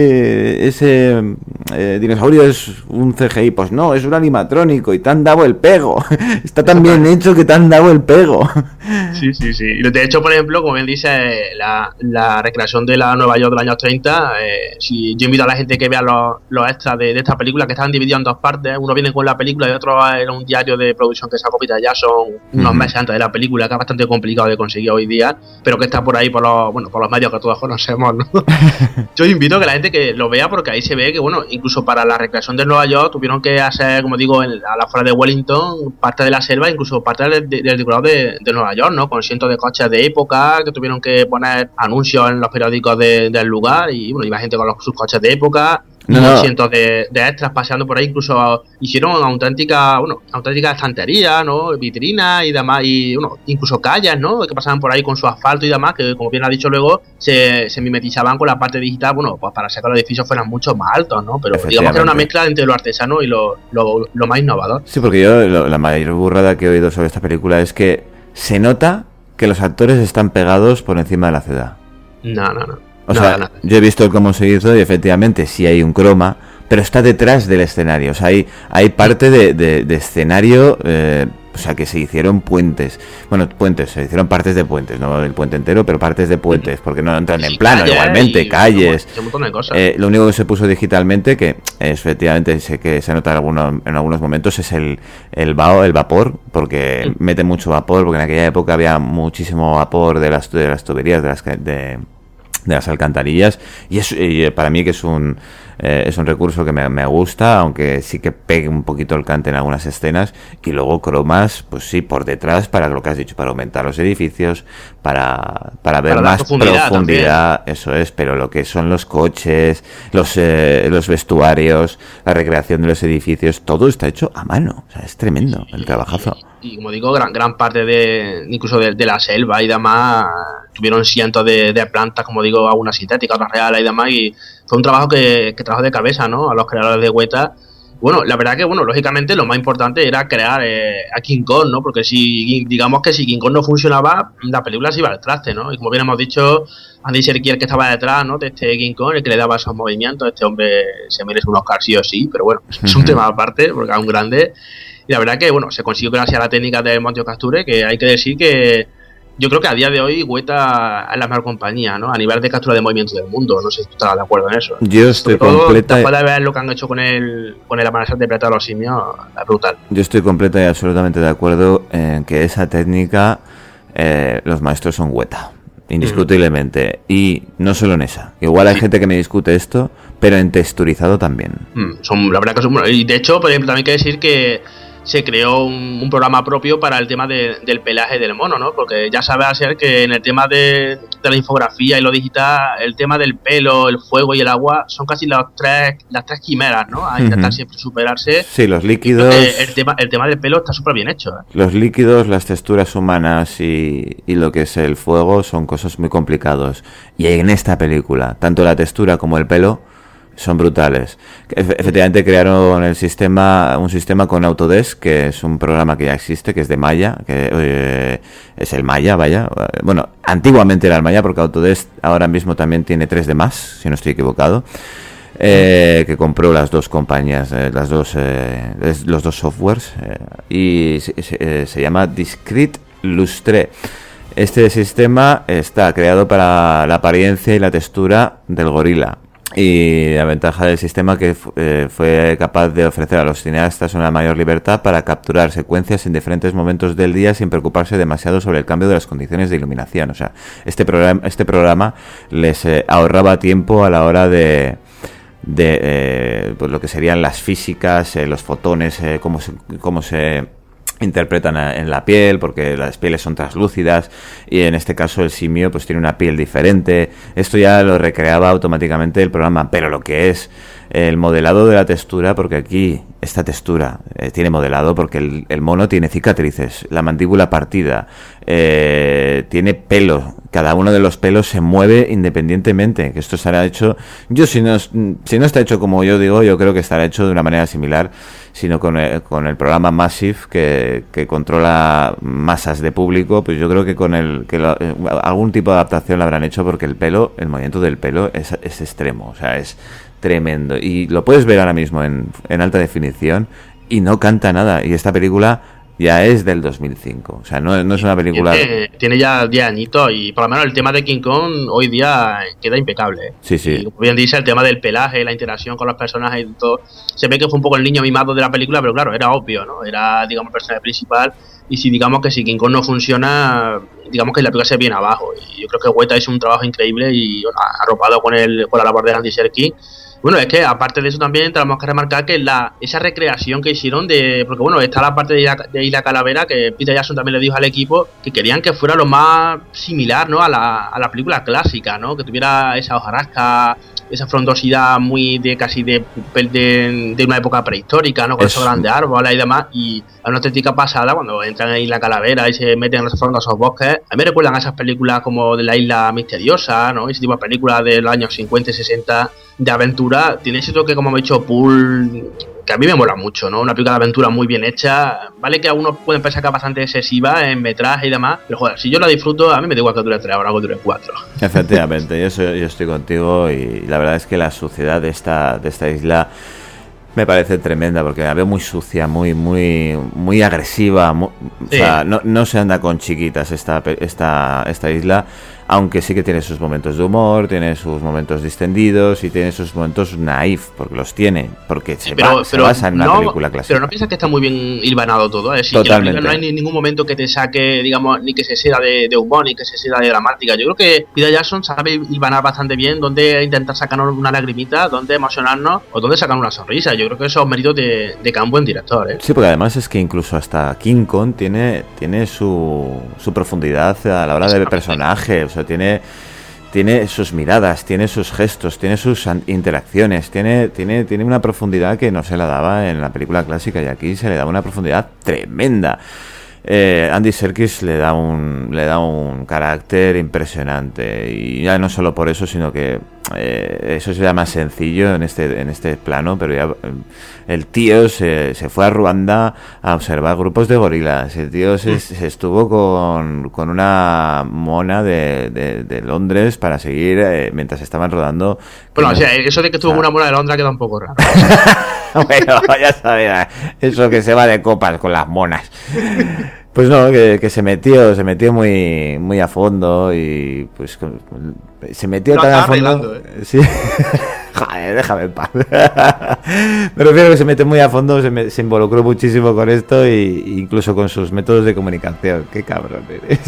ese ese eh, dinosaurio es un C G I. Pues no, es un animatrónico y te han dado el pego. Está tan bien hecho que te han dado el pego. Sí, sí, sí. Y de hecho, por ejemplo, como bien dice, la, la recreación de la Nueva York de los años treinta, eh, si yo invito a la gente que vea los, los extras de, de esta película, que están divididos en dos partes. Uno viene con la película y otro era un diario de producción que sacó Peter Jackson unos uh-huh. meses antes de la película, que es bastante complicado de conseguir hoy día, pero que está por ahí por los, bueno, por los medios que todos conocemos, ¿no? Yo invito a que la gente que lo vea, porque ahí se ve que, bueno, incluso para la recreación de Nueva York tuvieron que hacer, como digo, en, a la afuera de Wellington, parte de la selva, incluso parte del, del decorado de, de Nueva York, ¿no? Con cientos de coches de época que tuvieron que poner anuncios en los periódicos de, del lugar y, bueno, iba gente con los, sus coches de época. No, no. Cientos de, de extras paseando por ahí, incluso hicieron auténtica, bueno, auténtica estantería, ¿no? Vitrinas y demás, y bueno, incluso calles, ¿no? Que pasaban por ahí con su asfalto y demás, que como bien ha dicho luego, se, se mimetizaban con la parte digital, bueno, pues para hacer que los edificios fueran mucho más altos, ¿no? Pero digamos que era una mezcla entre lo artesano y lo, lo, lo más innovador. Sí, porque yo lo, la mayor burrada que he oído sobre esta película es que se nota que los actores están pegados por encima de la ciudad. No, no, no. O no, sea, no. yo he visto cómo se hizo y efectivamente sí hay un croma, pero está detrás del escenario. O sea, hay, hay parte de, de, de escenario, eh, o sea, que se hicieron puentes. Bueno, puentes, se hicieron partes de puentes, no el puente entero, pero partes de puentes, porque no entran en plano, calles, igualmente, calles. Un montón de cosas. Eh, lo único que se puso digitalmente, que efectivamente sé que se nota en algunos, en algunos momentos, es el, el, va, el vapor, porque mm. mete mucho vapor, porque en aquella época había muchísimo vapor de las, de las tuberías, de las... De, de las alcantarillas, y, es, y para mí que es un eh, es un recurso que me, me gusta, aunque sí que pegue un poquito el cante en algunas escenas, y luego cromas, pues sí, por detrás, para lo que has dicho, para aumentar los edificios, para, para ver para más profundidad, profundidad eso es, pero lo que son los coches, los eh, los vestuarios, la recreación de los edificios, todo está hecho a mano, o sea, es tremendo el trabajazo. Y, y como digo, gran gran parte de incluso de, de la selva y demás tuvieron cientos de, de plantas, como digo, algunas sintéticas, otras reales y demás, y fue un trabajo que, que trajo de cabeza, ¿no? A los creadores de Weta, Bueno, la verdad que, bueno, lógicamente lo más importante era crear eh, a King Kong, ¿no? Porque si, digamos que si King Kong no funcionaba, la película se iba al traste, ¿no? Y como bien hemos dicho, Andy Serkis, el que estaba detrás, ¿no? De este King Kong, el que le daba esos movimientos, este hombre se merece un Oscar sí o sí, pero bueno, es uh-huh. un tema aparte, porque es un grande. Y la verdad que, bueno, se consiguió gracias a la técnica de Montio Capture, que hay que decir que yo creo que a día de hoy Weta es la mejor compañía, ¿no? A nivel de captura de movimiento del mundo. No sé si tú estás de acuerdo en eso. Yo estoy completa. Después de ver lo que han hecho con el con el amanecer de Planeta de los Simios, es brutal. Yo estoy completa y absolutamente de acuerdo en que esa técnica, eh, los maestros son Weta, indiscutiblemente. Mm. Y no solo en esa. Igual hay sí. gente que me discute esto, pero en texturizado también. Mm, son, la verdad que son. Y de hecho, por ejemplo, también hay que decir que se creó un, un programa propio para el tema de, del pelaje del mono, ¿no? Porque ya sabe hacer que en el tema de, de la infografía y lo digital, el tema del pelo, el fuego y el agua son casi las tres las tres quimeras, ¿no? A intentar uh-huh. siempre superarse. Sí, los líquidos. El tema, el tema del pelo está súper bien hecho, ¿eh? Los líquidos, las texturas humanas y, y lo que es el fuego son cosas muy complicados. Y en esta película, tanto la textura como el pelo son brutales. Efectivamente crearon el sistema, un sistema con Autodesk, que es un programa que ya existe, que es de Maya, que eh, es el Maya, vaya. Bueno, antiguamente era el Maya, porque Autodesk ahora mismo también tiene tres D más, si no estoy equivocado, eh, que compró las dos compañías, eh, las dos, eh, los dos softwares, eh, y se, se, se llama Discrete Lustre. Este sistema está creado para la apariencia y la textura del gorila. Y la ventaja del sistema que eh, fue capaz de ofrecer a los cineastas una mayor libertad para capturar secuencias en diferentes momentos del día sin preocuparse demasiado sobre el cambio de las condiciones de iluminación. O sea, este programa, este programa les eh, ahorraba tiempo a la hora de de eh, pues lo que serían las físicas, eh, los fotones, eh, cómo se, cómo se interpretan en la piel, porque las pieles son translúcidas y en este caso el simio pues tiene una piel diferente. Esto ya lo recreaba automáticamente el programa, pero lo que es el modelado de la textura, porque aquí esta textura eh, tiene modelado porque el, el mono tiene cicatrices, la mandíbula partida, eh, tiene pelo, cada uno de los pelos se mueve independientemente, que esto estará hecho, yo si no, si no está hecho como yo digo, yo creo que estará hecho de una manera similar, sino con el, con el programa Massive que, que controla masas de público, pues yo creo que con el que lo, algún tipo de adaptación lo habrán hecho, porque el pelo, el movimiento del pelo es, es extremo, o sea, es tremendo, y lo puedes ver ahora mismo en, en alta definición y no canta nada, y esta película ya es del dos mil cinco, o sea, no, no es una película... Tiene, tiene ya diez añitos y por lo menos el tema de King Kong hoy día queda impecable, ¿eh? Sí, sí. Y como bien dice, el tema del pelaje, la interacción con los personajes y todo, se ve que fue un poco el niño mimado de la película, pero claro, era obvio, ¿no? Era, digamos, el personaje principal, y si digamos que si King Kong no funciona, digamos que la película se viene abajo, y yo creo que Weta hizo un trabajo increíble y bueno, arropado con, el, con la labor de Andy Serkis. Bueno, es que aparte de eso también tenemos que remarcar que la esa recreación que hicieron de... Porque bueno, está la parte de Isla, de Isla Calavera, que Peter Jackson también le dijo al equipo que querían que fuera lo más similar, ¿no? a la, a la película clásica, ¿no? Que tuviera esa hojarasca, esa frondosidad muy de casi de, de, de una época prehistórica, ¿no? Con es... esos grandes árboles y demás. Y a una estética pasada, cuando entran en Isla Calavera y se meten en esos frondosos bosques, a mí me recuerdan a esas películas como de la Isla Misteriosa, ¿no? Ese tipo de películas de los años cincuenta y sesenta de aventura. Tiene ese toque, como he dicho, Pool, que a mí me mola mucho, ¿no? Una película de aventura muy bien hecha. Vale que algunos pueden pensar que es bastante excesiva en metraje y demás, pero joder, si yo la disfruto, a mí me da igual que dure tres horas o que dure cuatro. Efectivamente, yo, soy, yo estoy contigo, y la verdad es que la suciedad de esta, de esta isla me parece tremenda, porque la veo muy sucia, muy muy muy agresiva, muy, sí. O sea, no, no se anda con chiquitas esta, esta, esta isla, aunque sí que tiene sus momentos de humor, tiene sus momentos distendidos y tiene sus momentos naif, porque los tiene, porque se, pero, va, se pero basa en una no, película clásica. Pero no piensas que está muy bien hilvanado todo, es decir, totalmente. Que no hay ningún momento que te saque, digamos, ni que se sea de, de humor, ni que se sea de dramática. Yo creo que Peter Jackson sabe hilvanar bastante bien dónde intentar sacarnos una lagrimita, dónde emocionarnos o dónde sacar una sonrisa. Yo creo que eso es mérito de, de que es un buen director, ¿eh? Sí, porque además es que incluso hasta King Kong tiene, tiene su, su profundidad a la hora del personaje, o sea, tiene tiene sus miradas, tiene sus gestos, tiene sus interacciones, tiene tiene tiene una profundidad que no se la daba en la película clásica, y aquí se le da una profundidad tremenda. Eh, Andy Serkis le da un le da un carácter impresionante, y ya no solo por eso, sino que eh, eso sería más sencillo en este en este plano, pero ya eh, el tío se, se fue a Ruanda a observar grupos de gorilas. El tío se, se estuvo con, con una mona de, de, de Londres para seguir eh, mientras estaban rodando. Bueno, o sea, eso de que estuvo con una mona de Londres queda un poco raro. Bueno, ya sabes, eso que se va de copas con las monas. Pues no, que, que se metió, se metió muy muy a fondo y pues se metió no, tan a fondo. ¿Eh? Sí. Joder, déjame en paz. Me refiero que se mete muy a fondo, se, me, se involucró muchísimo con esto e incluso con sus métodos de comunicación. Qué cabrón eres.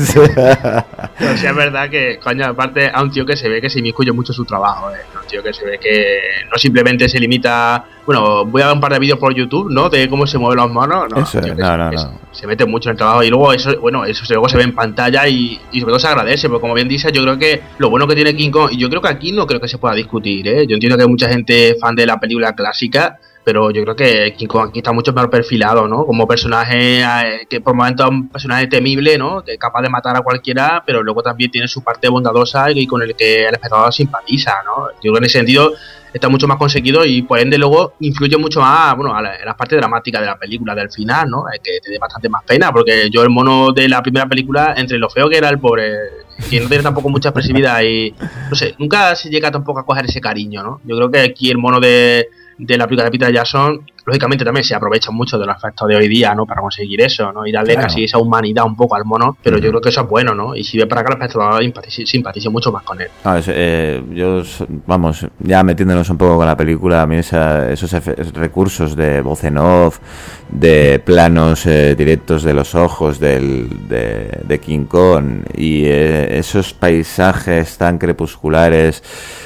Pero sí es verdad que, coño, aparte a un tío que se ve que se inmiscuye mucho su trabajo, ¿eh? Un tío que se ve que no simplemente se limita. Bueno, voy a ver un par de vídeos por YouTube, ¿no? De cómo se mueven los monos. No, eso, tío, no, se, no, se, no. Se mete mucho en el trabajo y luego eso, bueno, eso luego se ve en pantalla y, y sobre todo se agradece, porque como bien dices, yo creo que lo bueno que tiene King Kong, y yo creo que aquí no creo que se pueda discutir, ¿eh? Yo entiendo que hay mucha gente fan de la película clásica, pero yo creo que King Kong aquí está mucho mejor perfilado, ¿no? Como personaje eh, que por momentos es un personaje temible, ¿no? Que es capaz de matar a cualquiera, pero luego también tiene su parte bondadosa y con el que el espectador simpatiza, ¿no? Yo creo que en ese sentido está mucho más conseguido y por ende luego influye mucho más, bueno, a la, a la parte dramática de la película, del final, ¿no? Es que te dé bastante más pena, porque yo el mono de la primera película, entre lo feo que era el pobre, que no tiene tampoco mucha expresividad y, no sé, nunca se llega tampoco a coger ese cariño, ¿no? Yo creo que aquí el mono de, de la película de Peter Jackson, lógicamente también se aprovecha mucho de los efectos de hoy día, ¿no? Para conseguir eso, ¿no? Y darle claro. casi esa humanidad un poco al mono, pero uh-huh. yo creo que eso es bueno, ¿no? Y sirve para que los espectadores simpatice mucho más con él. No, es, eh, yo, vamos, ya metiéndonos un poco con la película, a mí esa, esos efe- recursos de voz en off, de planos eh, directos de los ojos del, de, de King Kong y eh, esos paisajes tan crepusculares,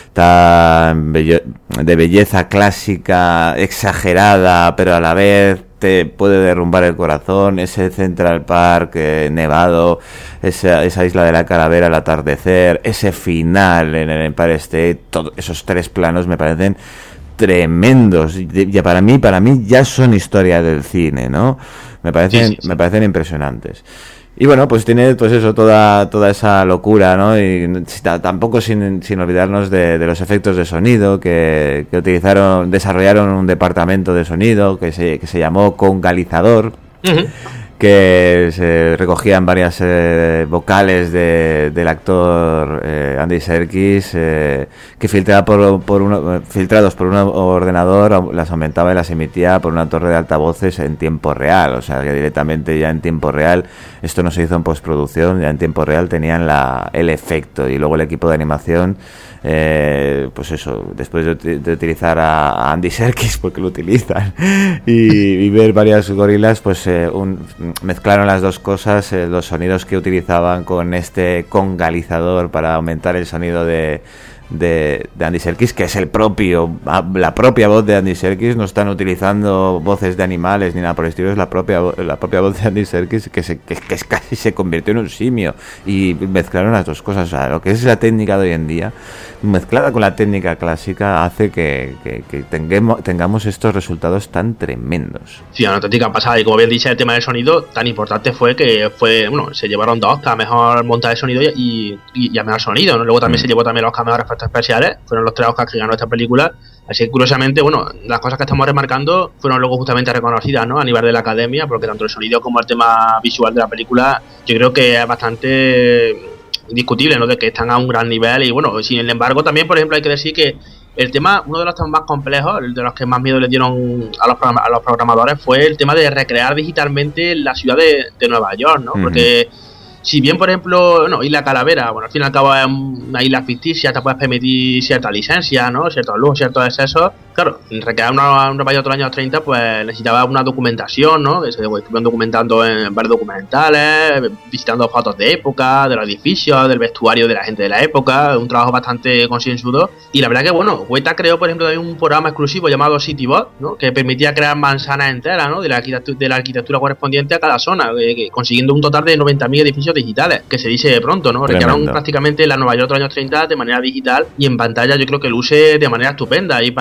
tan bello, de belleza clásica, exagerada, pero a la vez te puede derrumbar el corazón, ese Central Park eh, nevado, esa, esa isla de la calavera al atardecer, ese final en el Empire State, todos esos tres planos me parecen tremendos. Ya para mí, para mí ya son historia del cine, ¿no? Me parecen, sí, sí, sí. me parecen impresionantes. Y bueno, pues tiene pues eso, toda toda esa locura, ¿no? Y tampoco sin, sin olvidarnos de, de los efectos de sonido que, que utilizaron, desarrollaron un departamento de sonido que se, que se llamó Congalizador. Uh-huh. Que se recogían varias eh, vocales de, del actor eh, Andy Serkis eh, que filtraba por, por uno, filtrados por un ordenador, las aumentaba y las emitía por una torre de altavoces en tiempo real, o sea que directamente ya en tiempo real, esto no se hizo en postproducción, ya en tiempo real tenían la, el efecto y luego el equipo de animación Eh, pues eso, después de, de utilizar a, a Andy Serkis, porque lo utilizan, y, y ver varias gorilas, pues eh, un, mezclaron las dos cosas, eh, los sonidos que utilizaban con este congalizador para aumentar el sonido de De, de Andy Serkis, que es el propio, la propia voz de Andy Serkis, no están utilizando voces de animales ni nada por el estilo, es la propia la propia voz de Andy Serkis que, se, que, que casi se convirtió en un simio y mezclaron las dos cosas, o sea, lo que es la técnica de hoy en día mezclada con la técnica clásica hace que, que, que tengamos, tengamos estos resultados tan tremendos. Sí, una auténtica pasada, y como bien dice, el tema del sonido tan importante fue que fue, bueno, se llevaron dos Oscars a mejor montaje de sonido y, y, y a mejor sonido, ¿no? Luego también mm. se llevó también los Oscars a mejor efectos especiales, fueron los tres Oscars que ganó esta película, así que curiosamente, bueno, las cosas que estamos remarcando fueron luego justamente reconocidas, ¿no? A nivel de la academia, porque tanto el sonido como el tema visual de la película, yo creo que es bastante discutible, ¿no? De que están a un gran nivel y bueno, sin embargo también, por ejemplo, hay que decir que el tema, uno de los temas más complejos, el de los que más miedo le dieron a los, a los programadores fue el tema de recrear digitalmente la ciudad de, de Nueva York, ¿no? Uh-huh. Porque si bien, por ejemplo, no, Isla Calavera, bueno, al fin y al cabo es una isla ficticia, te puedes permitir cierta licencia, ¿no? Ciertos lujos, ciertos excesos. Claro, recrear una, una Nueva York de los años treinta, pues necesitaba una documentación, ¿no? Que se estuvieron documentando en varios documentales, visitando fotos de época, de los edificios, del vestuario de la gente de la época, un trabajo bastante concienzudo. Y la verdad que, bueno, Weta creó, por ejemplo, también un programa exclusivo llamado CityBot, ¿no? Que permitía crear manzanas enteras, ¿no? De la arquitectura, de la arquitectura correspondiente a cada zona, eh, consiguiendo un total de noventa mil edificios digitales, que se dice de pronto, ¿no? Recrearon prácticamente la Nueva York de los años treinta de manera digital y en pantalla yo creo que luce de manera estupenda y para lograr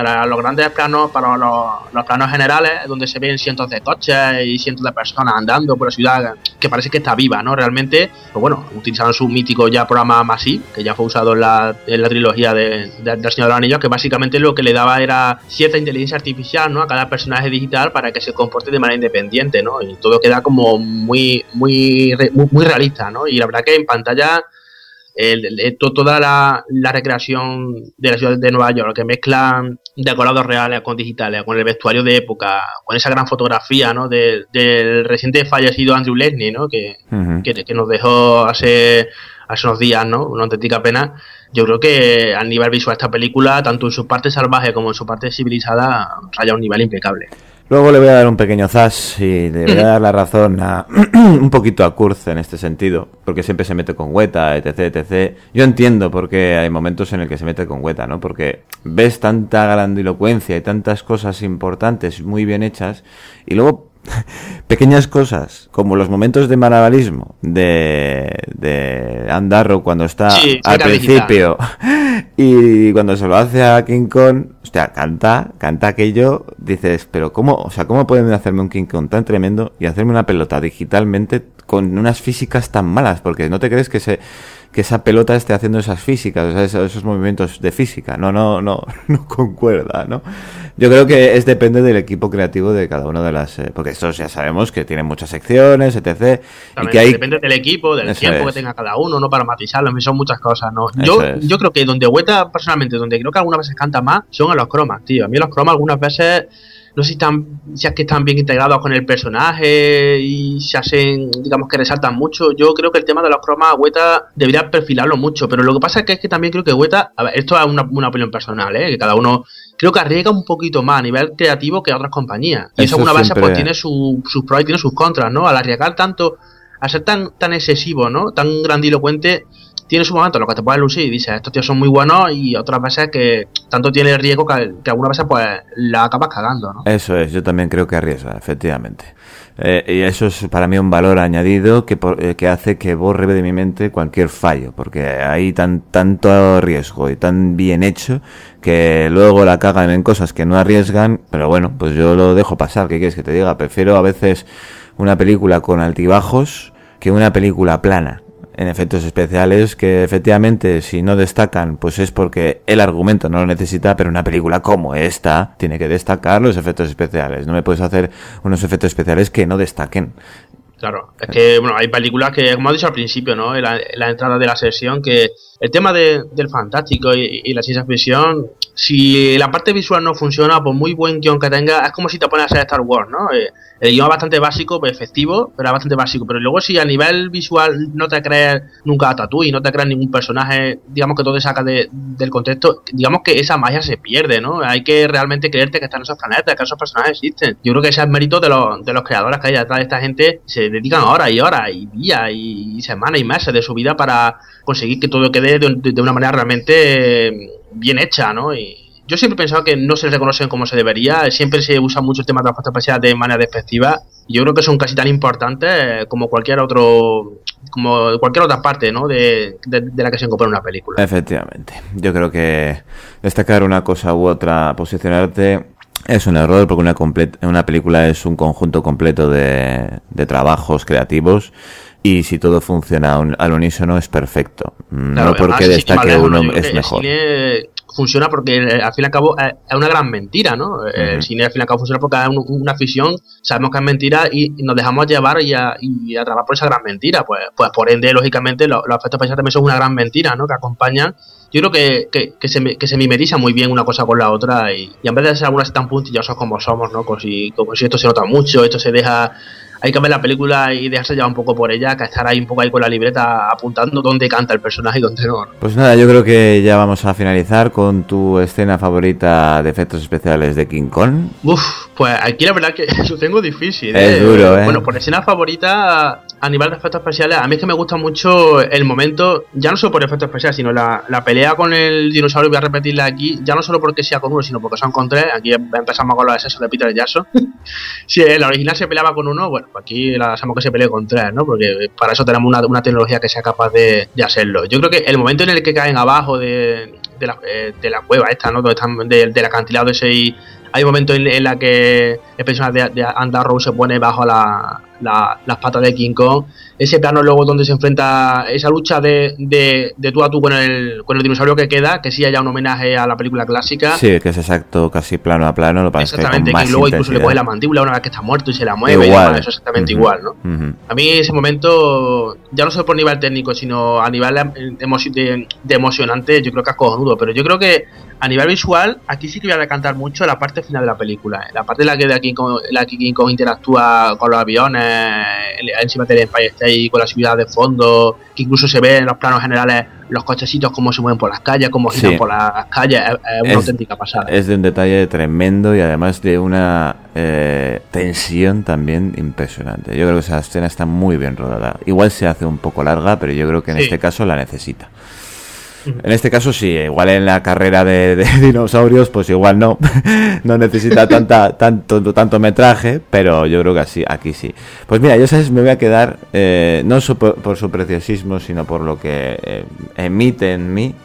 grandes planos, para los, los planos generales, donde se ven cientos de coches y cientos de personas andando por la ciudad, que parece que está viva, ¿no? Realmente, pues bueno, utilizaron su mítico ya programa Massif, que ya fue usado en la, en la trilogía de, de, del Señor de los Anillos, que básicamente lo que le daba era cierta inteligencia artificial, ¿no? A cada personaje digital para que se comporte de manera independiente, ¿no? Y todo queda como muy, muy, muy, muy realista, ¿no? Y la verdad que en pantalla El, el, toda la, la recreación de la ciudad de Nueva York, que mezclan decorados reales con digitales, con el vestuario de época, con esa gran fotografía, ¿no? de, del reciente fallecido Andrew Lesney, ¿no? que, uh-huh. que, que nos dejó hace, hace unos días, ¿no? Una auténtica pena. Yo creo que a nivel visual esta película, tanto en su parte salvaje como en su parte civilizada, raya un nivel impecable. Luego le voy a dar un pequeño zas y le voy a dar la razón a un poquito a Kurz en este sentido, porque siempre se mete con Weta, etc, etcétera. Yo entiendo por qué hay momentos en el que se mete con Weta, ¿no? Porque ves tanta grandilocuencia y tantas cosas importantes muy bien hechas y luego pequeñas cosas como los momentos de malabarismo de, de Andarro cuando está sí, al principio y cuando se lo hace a King Kong, hostia, canta, canta aquello, dices, pero cómo, o sea, cómo pueden hacerme un King Kong tan tremendo y hacerme una pelota digitalmente con unas físicas tan malas, porque no te crees que se que esa pelota esté haciendo esas físicas, o sea, esos, esos movimientos de física, no, no, no, no concuerda, ¿no? Yo creo que es depende del equipo creativo de cada una de las, eh, porque estos ya sabemos que tienen muchas secciones, etcétera. También y que hay... depende del equipo, del eso tiempo es. que tenga cada uno, no para matizarlo, son muchas cosas, ¿no? Yo, yo creo que donde Weta, personalmente, donde creo que algunas veces canta más, son a los cromas, tío. A mí los cromas algunas veces no sé si, están, si es que están bien integrados con el personaje y se hacen, digamos que resaltan mucho. Yo creo que el tema de los cromas, Weta debería perfilarlo mucho, pero lo que pasa es que, es que también creo que Weta, a ver, esto es una, una opinión personal, ¿eh? Que cada uno creo que arriesga un poquito más a nivel creativo que otras compañías. Y eso, eso alguna vez pues tiene su, sus pros y tiene sus contras, ¿no? Al arriesgar tanto, a ser tan, tan excesivo, ¿no? Tan grandilocuente, tiene su momento en lo que te puedes lucir y dices, estos tíos son muy buenos, y otras veces que tanto tiene el riesgo que, que algunas veces pues la acabas cagando, ¿no? Eso es, yo también creo que arriesga, efectivamente. Eh, y eso es para mí un valor añadido que, por, eh, que hace que borre de mi mente cualquier fallo, porque hay tan tanto riesgo y tan bien hecho que luego la cagan en cosas que no arriesgan, pero bueno, pues yo lo dejo pasar. ¿Qué quieres que te diga? Prefiero a veces una película con altibajos que una película plana en efectos especiales, que efectivamente si no destacan pues es porque el argumento no lo necesita, pero una película como esta tiene que destacar los efectos especiales. No me puedes hacer unos efectos especiales que no destaquen. Claro, es que bueno, hay películas que, como has dicho al principio, ¿no? En la, en la entrada de la sesión, que el tema de, del fantástico y, y la ciencia ficción, si la parte visual no funciona, por muy buen guión que tenga, es como si te pones a hacer Star Wars, ¿no? Eh, el guión es bastante básico, pues efectivo, pero es bastante básico. Pero luego si a nivel visual no te crees nunca a Tatooine, no te crees ningún personaje, digamos que todo te saca de, del contexto, digamos que esa magia se pierde, ¿no? Hay que realmente creerte que están esos planetas, que esos personajes existen. Yo creo que ese es mérito de los, de los creadores que hay detrás de esta gente. Se dedican horas y horas y días y, y semanas y meses de su vida para conseguir que todo quede de, de, de una manera realmente bien hecha, ¿no? Y yo siempre he pensado que no se reconocen como se debería, siempre se usa mucho el tema de las efectos especiales de manera despectiva. Yo creo que son casi tan importantes como cualquier otro, como cualquier otra parte, ¿no? De, de, de la que se compone una película. Efectivamente. Yo creo que destacar una cosa u otra, posicionarte, es un error, porque una, complet- una película es un conjunto completo de, de trabajos creativos. Y si todo funciona un, al unísono es perfecto. Claro, no porque destaque lejos, uno ¿no? es mejor. El cine funciona porque al fin y al cabo es una gran mentira, ¿no? Uh-huh. El cine al fin y al cabo funciona porque es un, una ficción, sabemos que es mentira y nos dejamos llevar y a, y a trabajar por esa gran mentira. Pues, pues por ende, lógicamente, los, los efectos especiales también son una gran mentira, ¿no? Que acompañan. Yo creo que, que, que, se, que se mimetiza muy bien una cosa con la otra y, y en vez de ser algunas tan puntillosos como somos, ¿no? Como si, como si esto se nota mucho, esto se deja... Hay que ver la película y dejarse llevar un poco por ella, que estar ahí un poco ahí con la libreta apuntando dónde canta el personaje y dónde no. Pues nada, yo creo que ya vamos a finalizar con tu escena favorita de efectos especiales de King Kong. Uf, pues aquí la verdad que lo tengo difícil. ¿eh? Es duro, ¿eh? Bueno, por escena favorita, a nivel de efectos especiales, a mí es que me gusta mucho el momento, ya no solo por efectos especiales, sino la, la pelea con el dinosaurio, voy a repetirla aquí, ya no solo porque sea con uno, sino porque son con tres. Aquí empezamos con los excesos de Peter Jackson. Si en la original se peleaba con uno, bueno, aquí la sabemos que se pelee con tres, ¿no? Porque para eso tenemos una, una tecnología que sea capaz de, de hacerlo. Yo creo que el momento en el que caen abajo de, de, la, eh, de la cueva esta, ¿no? Donde están de, del acantilado ese y hay momentos en, en la que el personaje de, de Andarrow se pone bajo la, la, las patas de King Kong. Ese plano luego donde se enfrenta esa lucha de, de, de tú a tú con el, con el dinosaurio que queda, que sí haya un homenaje a la película clásica. Sí, que es exacto, casi plano a plano. Lo pasa exactamente, que, con más que luego intensidad. incluso le coge la mandíbula una vez que está muerto y se la mueve. Igual. Y demás, eso es exactamente Uh-huh. igual, ¿no? Uh-huh. A mí ese momento, ya no solo por nivel técnico, sino a nivel emo- de, de emocionante, yo creo que es cojonudo. Pero yo creo que a nivel visual, aquí sí que voy a decantar mucho la parte final de la película. La parte en la que de King Kong, la que King Kong interactúa con los aviones, encima del Empire State, con la ciudad de fondo, que incluso se ve en los planos generales los cochecitos cómo se mueven por las calles, cómo giran Sí. por las calles. Es, es una Es- auténtica pasada. Es de un detalle tremendo y además de una eh, tensión también impresionante. Yo creo que esa escena está muy bien rodada. Igual se hace un poco larga, pero yo creo que en Sí. este caso la necesita. En este caso sí, igual en la carrera de, de dinosaurios, pues igual no, no necesita tanta, tanto, tanto metraje, pero yo creo que así, aquí sí. Pues mira, yo sabes, me voy a quedar, eh, no su- por, por su preciosismo, sino por lo que eh, emite en mí,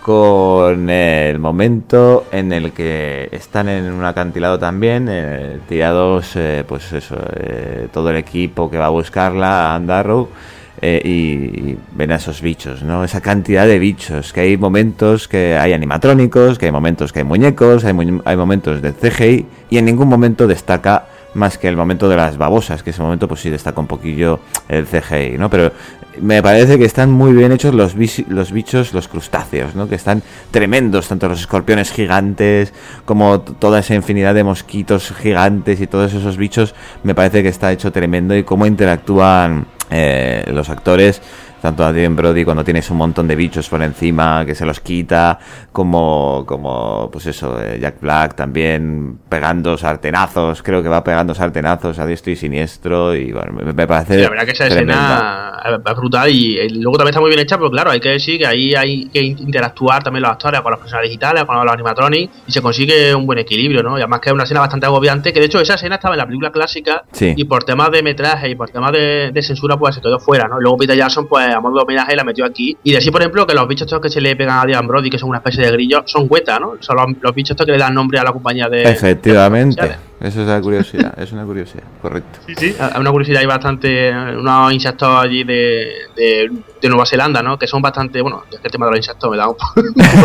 con el momento en el que están en un acantilado también, eh, tirados, eh, pues eso, eh, todo el equipo que va a buscarla, a Andarrow. Eh, y, y ven a esos bichos, ¿no? Esa cantidad de bichos, que hay momentos que hay animatrónicos, que hay momentos que hay muñecos, hay, mu- hay momentos de C G I, y en ningún momento destaca más que el momento de las babosas, que ese momento pues sí destaca un poquillo el C G I, ¿no? Pero me parece que están muy bien hechos los, bisi- los bichos, los crustáceos, ¿no? Que están tremendos, tanto los escorpiones gigantes como t- toda esa infinidad de mosquitos gigantes y todos esos bichos, me parece que está hecho tremendo y cómo interactúan eh, los actores, tanto Adrien Brody cuando tienes un montón de bichos por encima que se los quita, como como pues eso, eh, Jack Black también pegando sartenazos, creo que va pegando sartenazos a diestro y siniestro y bueno, me, me parece Sí, la verdad que esa tremenda. escena es brutal y, y luego también está muy bien hecha, pero claro, hay que decir que ahí hay que interactuar también los actores con los personajes digitales, con los animatronics y se consigue un buen equilibrio, ¿no? Y además que es una escena bastante agobiante, que de hecho esa escena estaba en la película clásica Sí. y por temas de metraje y por temas de, de censura pues se quedó fuera, ¿no? Y luego Peter Jackson pues a modo de homenaje la metió aquí y decir por ejemplo que los bichos estos que se le pegan a Adrian Brody, que son una especie de grillos, son Weta, ¿no? Son los, los bichos estos que le dan nombre a la compañía de... Efectivamente, de- eso es una curiosidad, es una curiosidad, correcto. Sí, sí, hay una curiosidad ahí bastante, unos insectos allí de, de, de Nueva Zelanda, ¿no? Que son bastante, bueno, es que el tema de los insectos me da un poco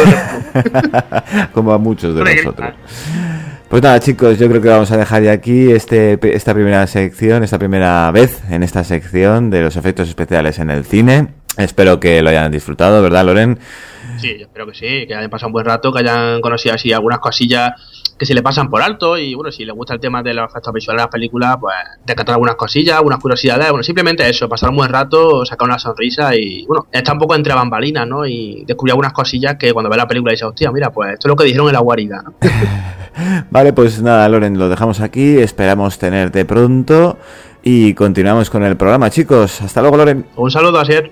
de... Como a muchos de Hombre, nosotros. Pues nada, chicos, yo creo que vamos a dejar ya aquí este esta primera sección, esta primera vez en esta sección de los efectos especiales en el cine. Espero que lo hayan disfrutado, ¿verdad, Loren? Sí, yo espero que sí, que hayan pasado un buen rato, que hayan conocido así algunas cosillas que se le pasan por alto y bueno, si les gusta el tema de los efectos visuales de las películas, pues descartar algunas cosillas, algunas curiosidades, bueno, simplemente eso, pasar un buen rato, sacar una sonrisa y bueno, está un poco entre bambalinas, ¿no? Y descubrir algunas cosillas que cuando ve la película dices, hostia, mira, pues esto es lo que dijeron en la guarida, ¿no? Vale, pues nada, Loren, lo dejamos aquí, esperamos tenerte pronto y continuamos con el programa, chicos. Hasta luego, Loren. Un saludo, Asier.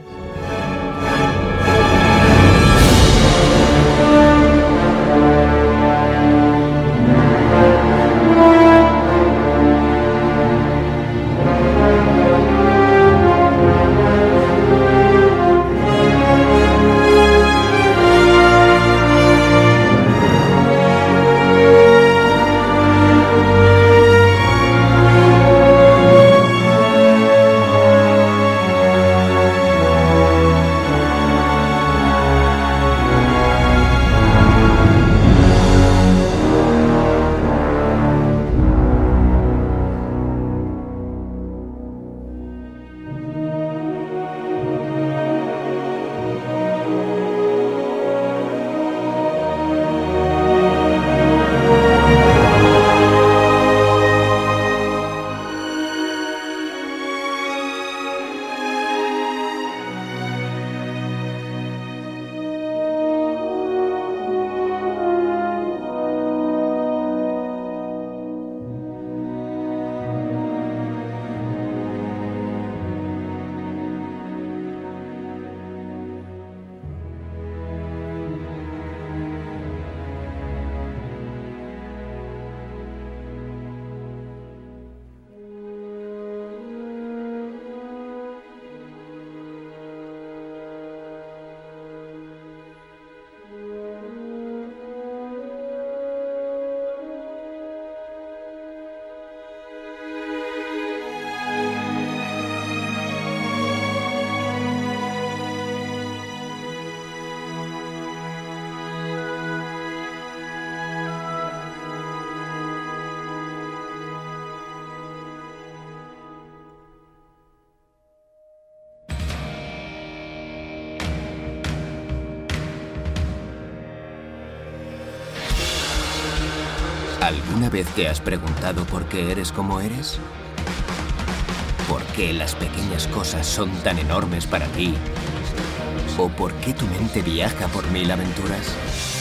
¿Alguna vez te has preguntado por qué eres como eres? ¿Por qué las pequeñas cosas son tan enormes para ti? ¿O por qué tu mente viaja por mil aventuras?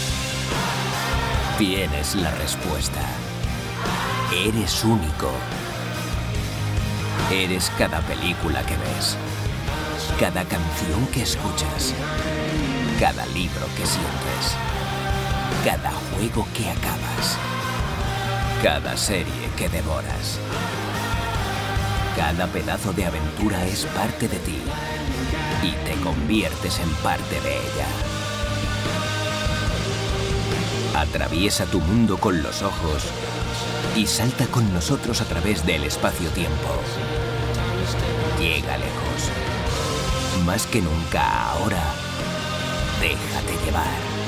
Tienes la respuesta. Eres único. Eres cada película que ves, cada canción que escuchas, cada libro que sientes, cada juego que acabas, cada serie que devoras. Cada pedazo de aventura es parte de ti y te conviertes en parte de ella. Atraviesa tu mundo con los ojos y salta con nosotros a través del espacio-tiempo. Llega lejos. Más que nunca ahora, déjate llevar.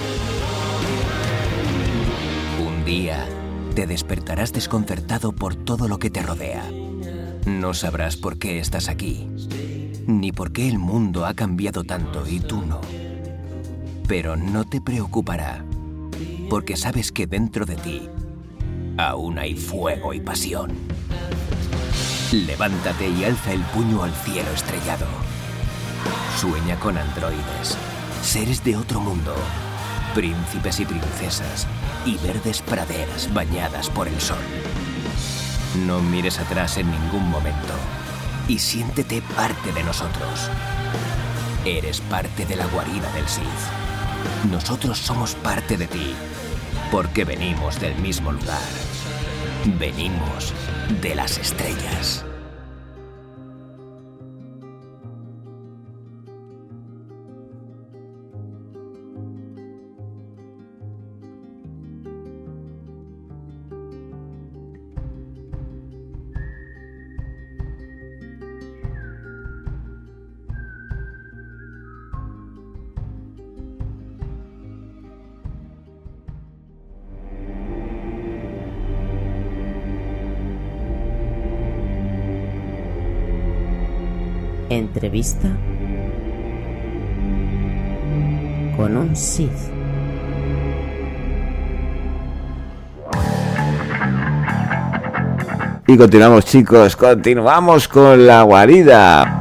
Un día te despertarás desconcertado por todo lo que te rodea. No sabrás por qué estás aquí, ni por qué el mundo ha cambiado tanto y tú no. Pero no te preocupará, porque sabes que dentro de ti aún hay fuego y pasión. Levántate y alza el puño al cielo estrellado. Sueña con androides, seres de otro mundo, príncipes y princesas y verdes praderas bañadas por el sol. No mires atrás en ningún momento y siéntete parte de nosotros. Eres parte de la guarida del Sith. Nosotros somos parte de ti, porque venimos del mismo lugar. Venimos de las estrellas. Entrevista con un Sith. Y continuamos, chicos, continuamos con la guarida.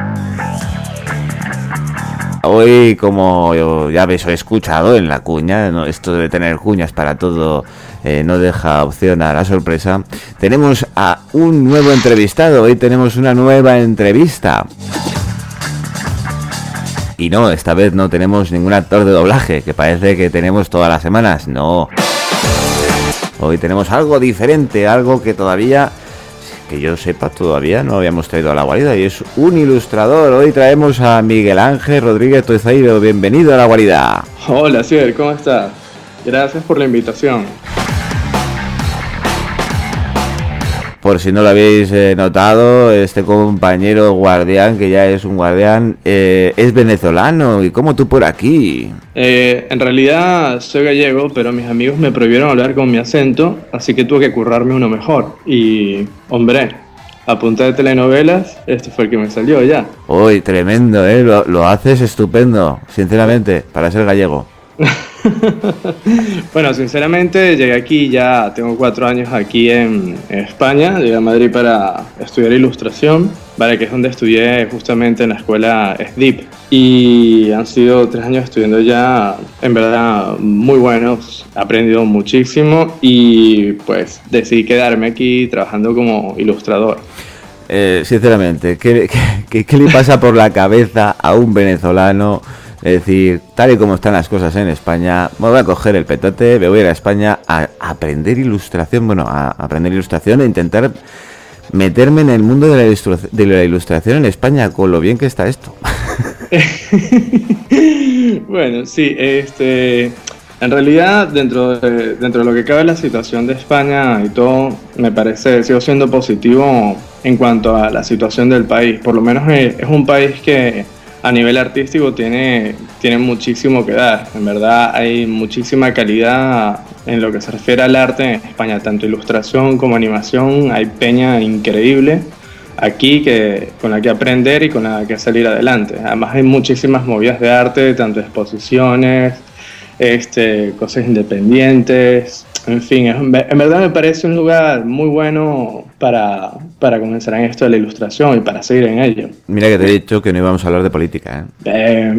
Hoy, como ya habéis escuchado en la cuña, ¿no? Esto debe tener cuñas para todo, eh, no deja opción a la sorpresa. Tenemos a un nuevo entrevistado, hoy tenemos una nueva entrevista. Y no, esta vez no tenemos ningún actor de doblaje, que parece que tenemos todas las semanas, no. Hoy tenemos algo diferente, algo que todavía, que yo sepa, todavía no habíamos traído a la guarida, y es un ilustrador. Hoy traemos a Miguel Ángel Rodríguez Toizaído. Bienvenido a la guarida. Hola, Cier, ¿cómo estás? Gracias por la invitación. Por si no lo habéis eh, notado, este compañero guardián, que ya es un guardián, eh, es venezolano. ¿Y cómo tú por aquí? Eh, en realidad soy gallego, pero mis amigos me prohibieron hablar con mi acento, así que tuve que currarme uno mejor. Y, hombre, a punta de telenovelas, este fue el que me salió ya. Uy, tremendo, ¿eh? Lo, lo haces estupendo, sinceramente, para ser gallego. Bueno, sinceramente llegué aquí, ya tengo cuatro años aquí en, en España. Llegué a Madrid para estudiar ilustración, vale, que es donde estudié justamente en la escuela S D I P. Y han sido tres años estudiando ya, en verdad, muy buenos. He aprendido muchísimo y pues decidí quedarme aquí trabajando como ilustrador. Eh, sinceramente, ¿qué, qué, ¿qué le pasa por la cabeza a un venezolano? Es decir, tal y como están las cosas en España, me voy a coger el petate, me voy a ir a España a aprender ilustración, bueno, a aprender ilustración e intentar meterme en el mundo de la, ilustra- de la ilustración en España, con lo bien que está esto. Bueno, sí, este, en realidad dentro de, dentro de lo que cabe la situación de España y todo, me parece, sigo siendo positivo en cuanto a la situación del país. Por lo menos es, es un país que a nivel artístico tiene, tiene muchísimo que dar. En verdad hay muchísima calidad en lo que se refiere al arte en España, tanto ilustración como animación. Hay peña increíble aquí que, con la que aprender y con la que salir adelante. Además hay muchísimas movidas de arte, tanto exposiciones, este, cosas independientes. en fin, en verdad me parece un lugar muy bueno para, para comenzar en esto de la ilustración y para seguir en ello. Mira que te he dicho que no íbamos a hablar de política, ¿eh? Eh,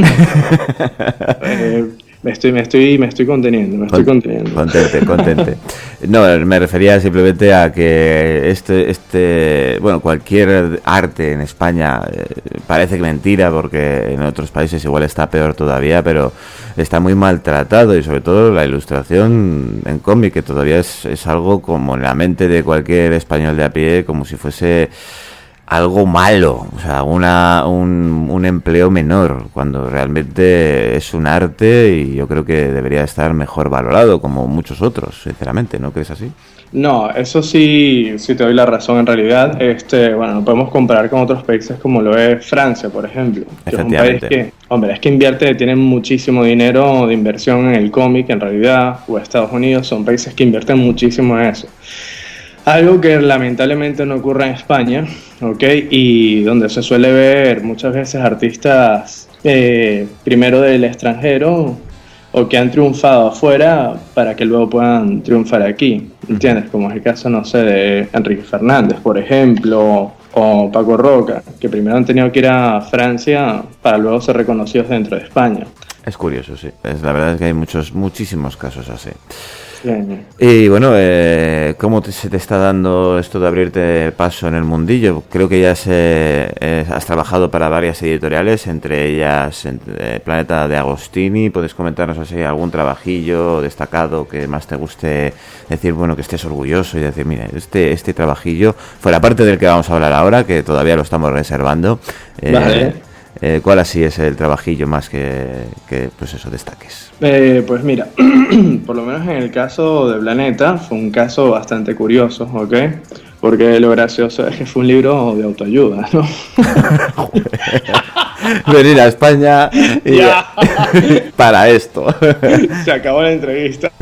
eh, me estoy, me estoy, me estoy conteniendo, me estoy conteniendo. Contente, contente. No, me refería simplemente a que este, este, bueno, cualquier arte en España eh, parece que mentira, porque en otros países igual está peor todavía, pero está muy maltratado, y sobre todo la ilustración en cómic, que todavía es, es algo como en la mente de cualquier español de a pie, como si fuese algo malo, o sea, una, un, un empleo menor, cuando realmente es un arte y yo creo que debería estar mejor valorado, como muchos otros, sinceramente, ¿no crees así? No, eso sí, sí te doy la razón en realidad. Este, bueno, no podemos comparar con otros países como lo es Francia, por ejemplo. Que es un país que, hombre, es que invierte, tienen muchísimo dinero de inversión en el cómic, en realidad, o Estados Unidos, son países que invierten muchísimo en eso. Algo que lamentablemente no ocurre en España, ¿ok? Y donde se suele ver muchas veces artistas eh, primero del extranjero o que han triunfado afuera para que luego puedan triunfar aquí, ¿entiendes? Como es el caso, no sé, de Enrique Fernández, por ejemplo, o Paco Roca, que primero han tenido que ir a Francia para luego ser reconocidos dentro de España. Es curioso, sí. Es, la verdad es que hay muchos, muchísimos casos así. Bien. Y bueno, eh, ¿cómo te, se te está dando esto de abrirte paso en el mundillo? Creo que ya se, eh, has trabajado para varias editoriales, entre ellas eh, Planeta de Agostini. ¿Puedes comentarnos así algún trabajillo destacado que más te guste decir, bueno, que estés orgulloso y decir, mira, este, este trabajillo, fuera parte del que vamos a hablar ahora, que todavía lo estamos reservando, eh, vale. Eh, ¿Cuál así es el trabajillo más que, que pues eso, destaques? Eh, pues mira, por lo menos en el caso de Planeta fue un caso bastante curioso, ¿ok? Porque lo gracioso es que fue un libro de autoayuda, ¿no? Venir a España y ya. Para esto. Se acabó la entrevista.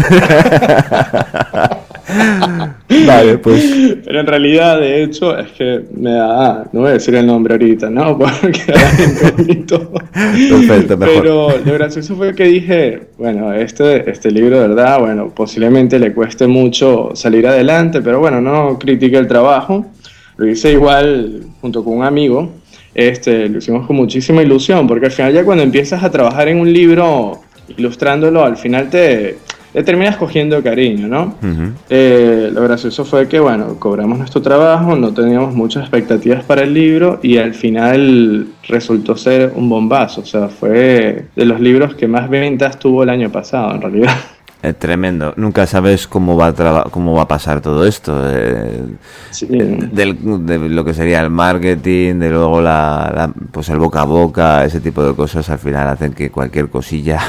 Vale, pues. Pero en realidad, de hecho, es que me da. No voy a decir el nombre ahorita, ¿no? Porque era incógnito. Perfecto, mejor. Pero lo gracioso fue que dije, bueno, este, este libro, de verdad, bueno, posiblemente le cueste mucho salir adelante, pero bueno, no critiqué el trabajo. Lo hice igual junto con un amigo. Este, lo hicimos con muchísima ilusión, porque al final ya cuando empiezas a trabajar en un libro, ilustrándolo, al final te, te terminas cogiendo cariño, ¿no? Uh-huh. Eh, lo gracioso fue que, bueno, cobramos nuestro trabajo, no teníamos muchas expectativas para el libro y al final resultó ser un bombazo. O sea, fue de los libros que más ventas tuvo el año pasado, en realidad. Es tremendo. Nunca sabes cómo va a traba- cómo va a pasar todo esto. Eh, sí. del, de lo que sería el marketing, de luego la, la, pues el boca a boca, ese tipo de cosas al final hacen que cualquier cosilla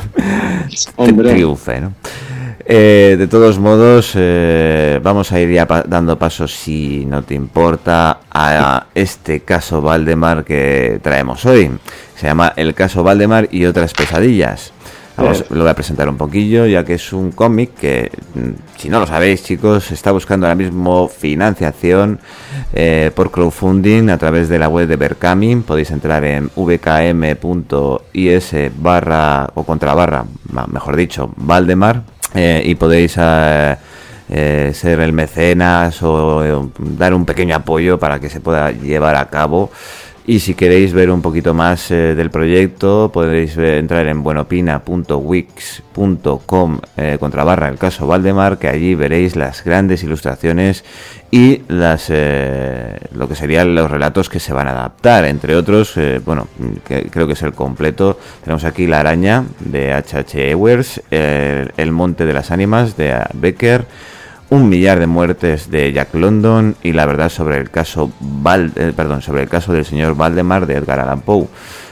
triunfe, ¿no? Eh, de todos modos, eh, vamos a ir ya pa- dando pasos, si no te importa, a este caso Valdemar que traemos hoy. Se llama El caso Valdemar y otras pesadillas. Vamos, lo voy a presentar un poquillo, ya que es un cómic que, si no lo sabéis, chicos, está buscando ahora mismo financiación eh, por crowdfunding a través de la web de Berkami. Podéis entrar en vkm punto is barra o contra barra, mejor dicho, Valdemar, eh, y podéis eh, eh, ser el mecenas o eh, dar un pequeño apoyo para que se pueda llevar a cabo. Y si queréis ver un poquito más eh, del proyecto, podéis eh, entrar en buenopina punto wix punto com eh, contra barra el caso Valdemar, que allí veréis las grandes ilustraciones y las eh, lo que serían los relatos que se van a adaptar, entre otros, eh, bueno, que creo que es el completo. Tenemos aquí La araña de H H Ewers, eh, El monte de las ánimas de Becker, Un millar de muertes de Jack London y La verdad sobre el caso Val, eh, perdón, sobre el caso del señor Valdemar de Edgar Allan Poe.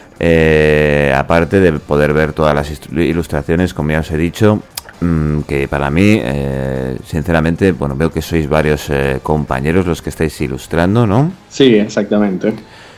Eh, aparte de poder ver todas las ilustraciones, como ya os he dicho, mmm, que para mí, eh, sinceramente, bueno, veo que sois varios eh, compañeros los que estáis ilustrando, ¿no? Sí, exactamente.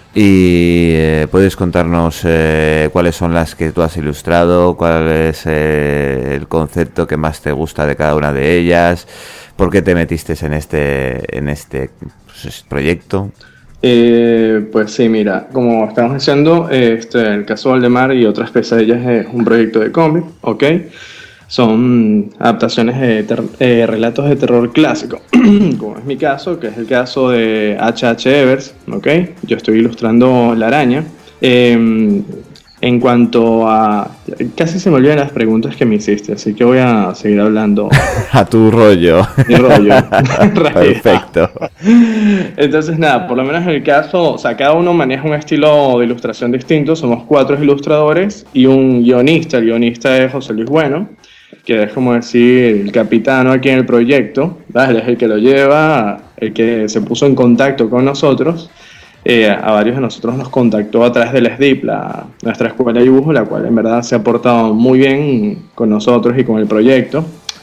Y eh, puedes contarnos eh, cuáles son las que tú has ilustrado, cuál es eh, el concepto que más te gusta de cada una de ellas, por qué te metiste en este en este pues, proyecto. Eh, pues sí, mira, como estamos diciendo, este, el caso Valdemar y otras pesadillas es un proyecto de cómic, ¿ok? son adaptaciones de ter- eh, relatos de terror clásicos, como es mi caso, que es el caso de H H. Evers, ¿ok? Yo estoy ilustrando La Araña. Eh, en cuanto a... Casi se me olvidan las preguntas que me hiciste, así que voy a seguir hablando. A tu rollo. Mi rollo. Perfecto. Entonces, nada, por lo menos en el caso, o sea, cada uno maneja un estilo de ilustración distinto. Somos cuatro ilustradores y un guionista. El guionista es José Luis Bueno, que es como decir el capitano aquí en el proyecto, ¿verdad? Él es el que lo lleva, el que se puso en contacto con nosotros. Eh, a varios de nosotros nos contactó a través del S D I P, la, nuestra escuela de dibujo, la cual en verdad se ha portado muy bien con nosotros y con el proyecto.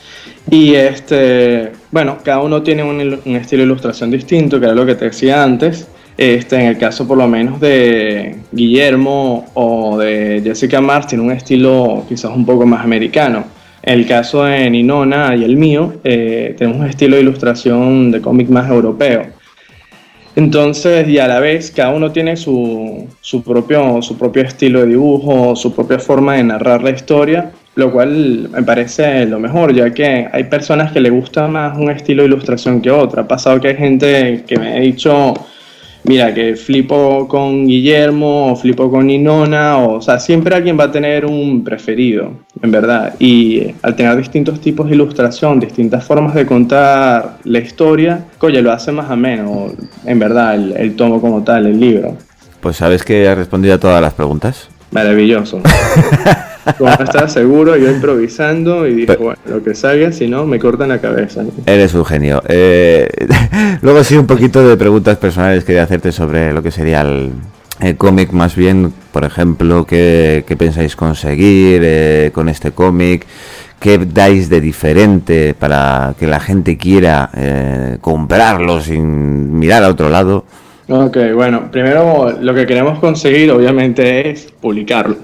Y este, bueno, cada uno tiene un, un estilo de ilustración distinto, que era lo que te decía antes. Este, en el caso por lo menos de Guillermo o de Jessica Mars, tiene un estilo quizás un poco más americano. En el caso de Ninona y el mío, eh, tenemos un estilo de ilustración de cómic más europeo. Entonces, y a la vez, cada uno tiene su, su, propio, su propio estilo de dibujo, su propia forma de narrar la historia, lo cual me parece lo mejor, ya que hay personas que les gusta más un estilo de ilustración que otra. Ha pasado que hay gente que me ha dicho, mira, que flipo con Guillermo o flipo con Ninona, o, o sea, siempre alguien va a tener un preferido, en verdad. Y al tener distintos tipos de ilustración, distintas formas de contar la historia, oye, lo hace más ameno, en verdad, el, el tomo como tal, el libro. Pues sabes que has respondido a todas las preguntas. Maravilloso. Como no estaba seguro, yo improvisando y dije, Pero, bueno, lo que salga, si no, me cortan la cabeza. Eres un genio. Eh, luego sí, un poquito de preguntas personales quería hacerte sobre lo que sería el, el cómic, más bien, por ejemplo, ¿qué, qué pensáis conseguir eh, con este cómic? ¿Qué dais de diferente para que la gente quiera eh, comprarlo sin mirar a otro lado? Ok, bueno, primero lo que queremos conseguir obviamente es publicarlo.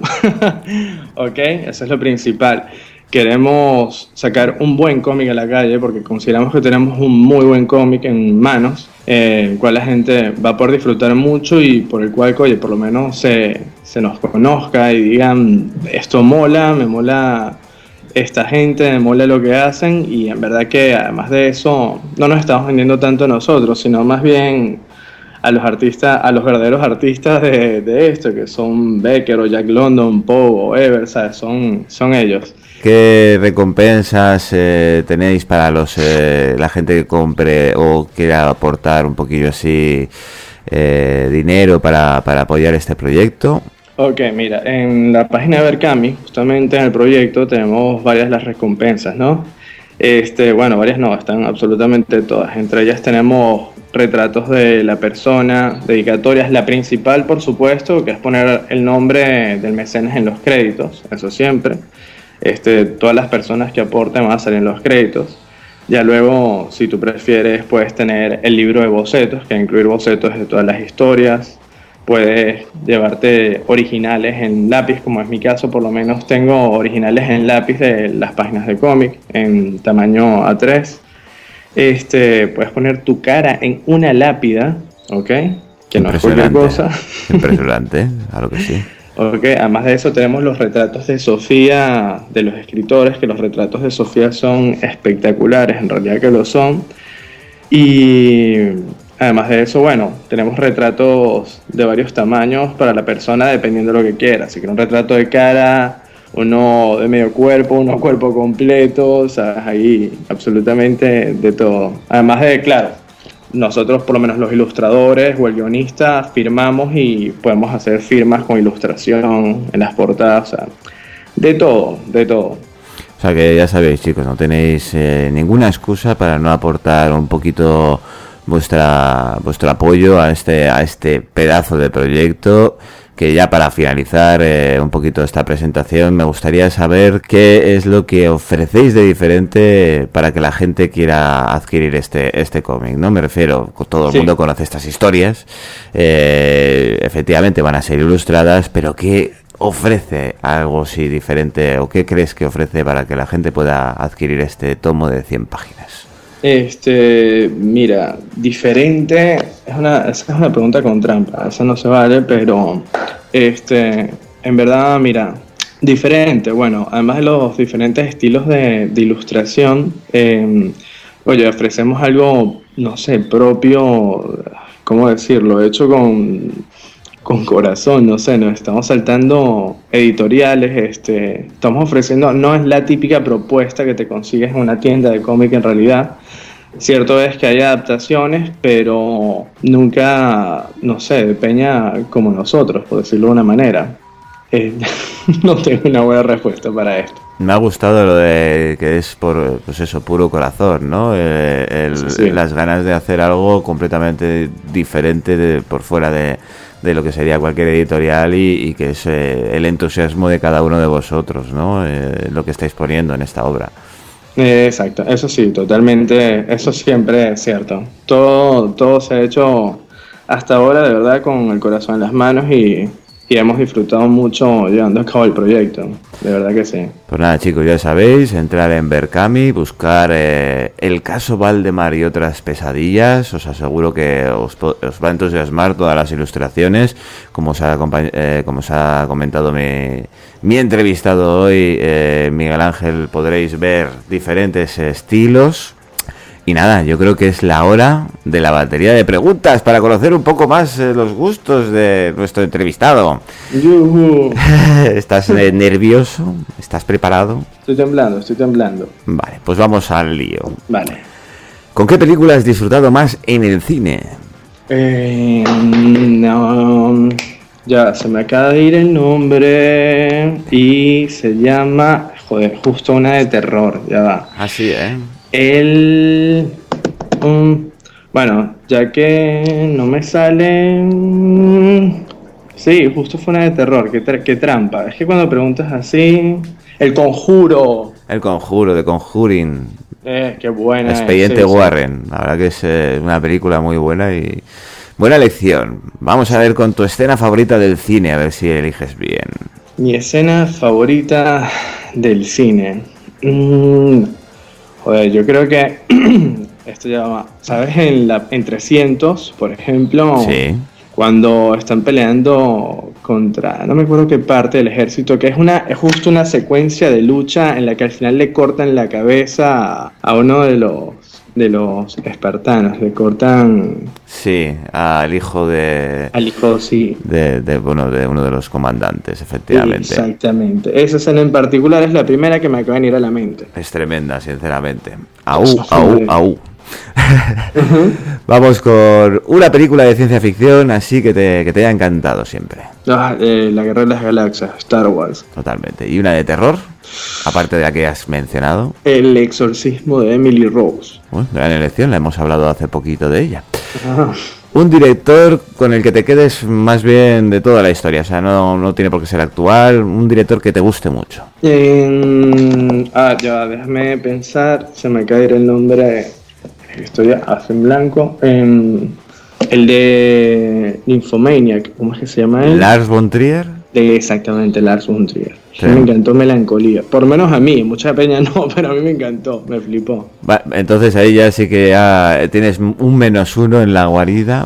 Ok, eso es lo principal. Queremos sacar un buen cómic a la calle porque consideramos que tenemos un muy buen cómic en manos, eh, el cual la gente va a poder disfrutar mucho y por el cual, oye, por lo menos se, se nos conozca y digan, esto mola, me mola esta gente, me mola lo que hacen, y en verdad que además de eso no nos estamos vendiendo tanto a nosotros, sino más bien a los artistas, a los verdaderos artistas de, de esto, que son Becker o Jack London, Poe o Evers, ¿sabes? Son, son ellos. ¿Qué recompensas eh, tenéis para los eh, la gente que compre o quiera aportar un poquillo así eh, dinero para, para apoyar este proyecto? Ok, mira, en la página de Berkami, justamente en el proyecto, tenemos varias las recompensas, ¿no? Este, bueno, varias no, están absolutamente todas. Entre ellas tenemos retratos de la persona, dedicatorias, la principal, por supuesto, que es poner el nombre del mecenas en los créditos, eso siempre. Este, todas las personas que aporten van a salir en los créditos. Ya luego, si tú prefieres, puedes tener el libro de bocetos, que incluir bocetos de todas las historias. Puedes llevarte originales en lápiz, como es mi caso, por lo menos tengo originales en lápiz de las páginas de cómic en tamaño A tres. Este, puedes poner tu cara en una lápida, ¿ok? Que no es cualquier cosa. Impresionante, claro que sí. Ok, además de eso tenemos los retratos de Sofía, de los escritores, que los retratos de Sofía son espectaculares, en realidad que lo son. Y además de eso, bueno, tenemos retratos de varios tamaños para la persona dependiendo de lo que quiera. Así que un retrato de cara, uno de medio cuerpo, uno cuerpo completo, o sea, ahí absolutamente de todo. Además de, claro, nosotros por lo menos los ilustradores o el guionista firmamos y podemos hacer firmas con ilustración en las portadas, o sea, de todo, de todo. O sea que ya sabéis, chicos, no tenéis eh, ninguna excusa para no aportar un poquito vuestra vuestro apoyo a este a este pedazo de proyecto. Que ya para finalizar eh, un poquito esta presentación, me gustaría saber qué es lo que ofrecéis de diferente para que la gente quiera adquirir este este cómic, ¿no? Me refiero, todo el sí. mundo conoce estas historias, eh, efectivamente van a ser ilustradas, pero ¿qué ofrece algo así diferente o qué crees que ofrece para que la gente pueda adquirir este tomo de cien páginas? Este, mira, diferente, es una, es una pregunta con trampa, eso no se vale, pero este, en verdad, mira, Diferente, bueno, además de los diferentes estilos de, de ilustración, eh, oye, ofrecemos algo, no sé, propio, ¿cómo decirlo? Hecho con, con corazón, no sé, nos estamos saltando editoriales, este, estamos ofreciendo, no es la típica propuesta que te consigues en una tienda de cómic en realidad. Cierto es que hay adaptaciones, pero nunca, no sé, de peña como nosotros, por decirlo de una manera. Eh, no tengo una buena respuesta para esto. Me ha gustado lo de que es por, pues eso, puro corazón, ¿no? Eh, el, sí, sí. Las ganas de hacer algo completamente diferente de, por fuera de, de lo que sería cualquier editorial y, y que es eh, el entusiasmo de cada uno de vosotros, ¿no? Eh, lo que estáis poniendo en esta obra. Exacto, eso sí, totalmente, eso siempre es cierto. Todo, todo se ha hecho hasta ahora de verdad con el corazón en las manos y, y hemos disfrutado mucho llevando a cabo el proyecto, de verdad que sí. Pues nada, chicos, ya sabéis, entrar en Berkami, buscar eh, el caso Valdemar y otras pesadillas, os aseguro que os, os va a entusiasmar todas las ilustraciones, como os ha, eh, como os ha comentado mi... Mi entrevistado hoy, eh, Miguel Ángel, podréis ver diferentes estilos. Y nada, yo creo que es la hora de la batería de preguntas para conocer un poco más eh, los gustos de nuestro entrevistado. Yuhu. ¿Estás eh, nervioso? ¿Estás preparado? Estoy temblando, estoy temblando. Vale, pues vamos al lío. Vale. ¿Con qué película has disfrutado más en el cine? Eh, no... Ya, se me acaba de ir el nombre y se llama, joder, justo una de terror, ya va. Así, ¿eh? El... Um, bueno, ya que no me sale... Sí, justo fue una de terror, qué, tra- qué trampa. Es que cuando preguntas así... El Conjuro. El Conjuro, de Conjuring. Eh, qué buena. Expediente sí, Warren, sí. La verdad que es eh, una película muy buena y... Buena elección. Vamos a ver con tu escena favorita del cine, a ver si eliges bien. Mi escena favorita del cine. Mm, joder, yo creo que esto ya va. ¿Sabes? En, la, en trescientos, por ejemplo, sí. Cuando están peleando contra, no me acuerdo qué parte del ejército, que es una es justo una secuencia de lucha en la que al final le cortan la cabeza a, a uno de los de los espartanos, le cortan... Sí, al hijo de... Al hijo, sí. De, de, bueno, de uno de los comandantes, efectivamente. Exactamente. Esa escena en particular es la primera que me acaba de venir a la mente. Es tremenda, sinceramente. Aú, aú, aú. Uh-huh. Vamos con una película de ciencia ficción así que te, que te haya encantado siempre. Ah, eh, La Guerra de las Galaxias, Star Wars. Totalmente. ¿Y una de terror? Aparte de la que has mencionado. El exorcismo de Emily Rose. Bueno, gran elección, la hemos hablado hace poquito de ella. Ah. Un director con el que te quedes más bien de toda la historia, o sea, no, no tiene por qué ser actual, un director que te guste mucho. Eh, ah, ya, déjame pensar, se me cae el nombre, estoy hace en blanco. Eh, el de Nymphomaniac, ¿cómo es que se llama él? Lars von Trier. Eh, exactamente, Lars von Trier. Sí. Me encantó Melancolía, por lo menos a mí, mucha peña no, pero a mí me encantó, me flipó. Va, entonces ahí ya sí que ya tienes un menos uno en la guarida.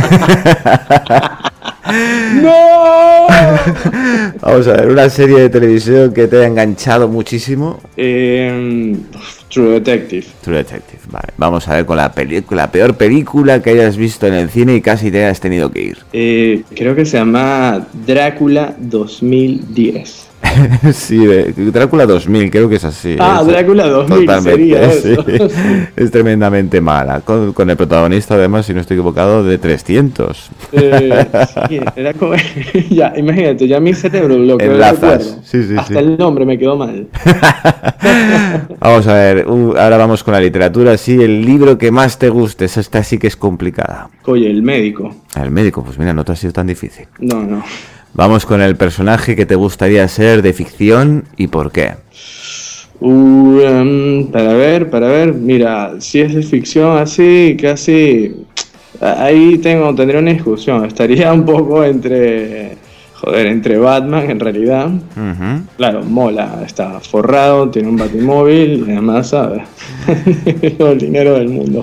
¡No! Vamos a ver, una serie de televisión que te haya enganchado muchísimo. Eh, True Detective. True Detective, vale. Vamos a ver con la película, la peor película que hayas visto en el cine y casi te hayas tenido que ir. Eh, creo que se llama Drácula dos mil diez. Sí, Drácula dos mil, creo que es así. Ah, es, Drácula dos mil sería sí. eso. Es tremendamente mala. Con, con el protagonista, además, si no estoy equivocado, de trescientos. Eh, sí, era como... ya, imagínate, ya mi cerebro bloqueó el recuerdo. Sí, sí, Hasta sí. el nombre me quedó mal. Vamos a ver, uh, ahora vamos con la literatura. Sí, el libro que más te guste, esta sí que es complicada. Oye, El médico. El médico, pues mira, no te ha sido tan difícil. No, no. Vamos con el personaje que te gustaría ser de ficción y por qué. Uh, um, para ver, para ver, mira, si es de ficción así, casi... Ahí tengo, tendría una discusión, estaría un poco entre... Joder, entre Batman en realidad. Uh-huh. Claro, mola, está forrado, tiene un batimóvil y además, ¿sabes? El dinero del mundo, joder.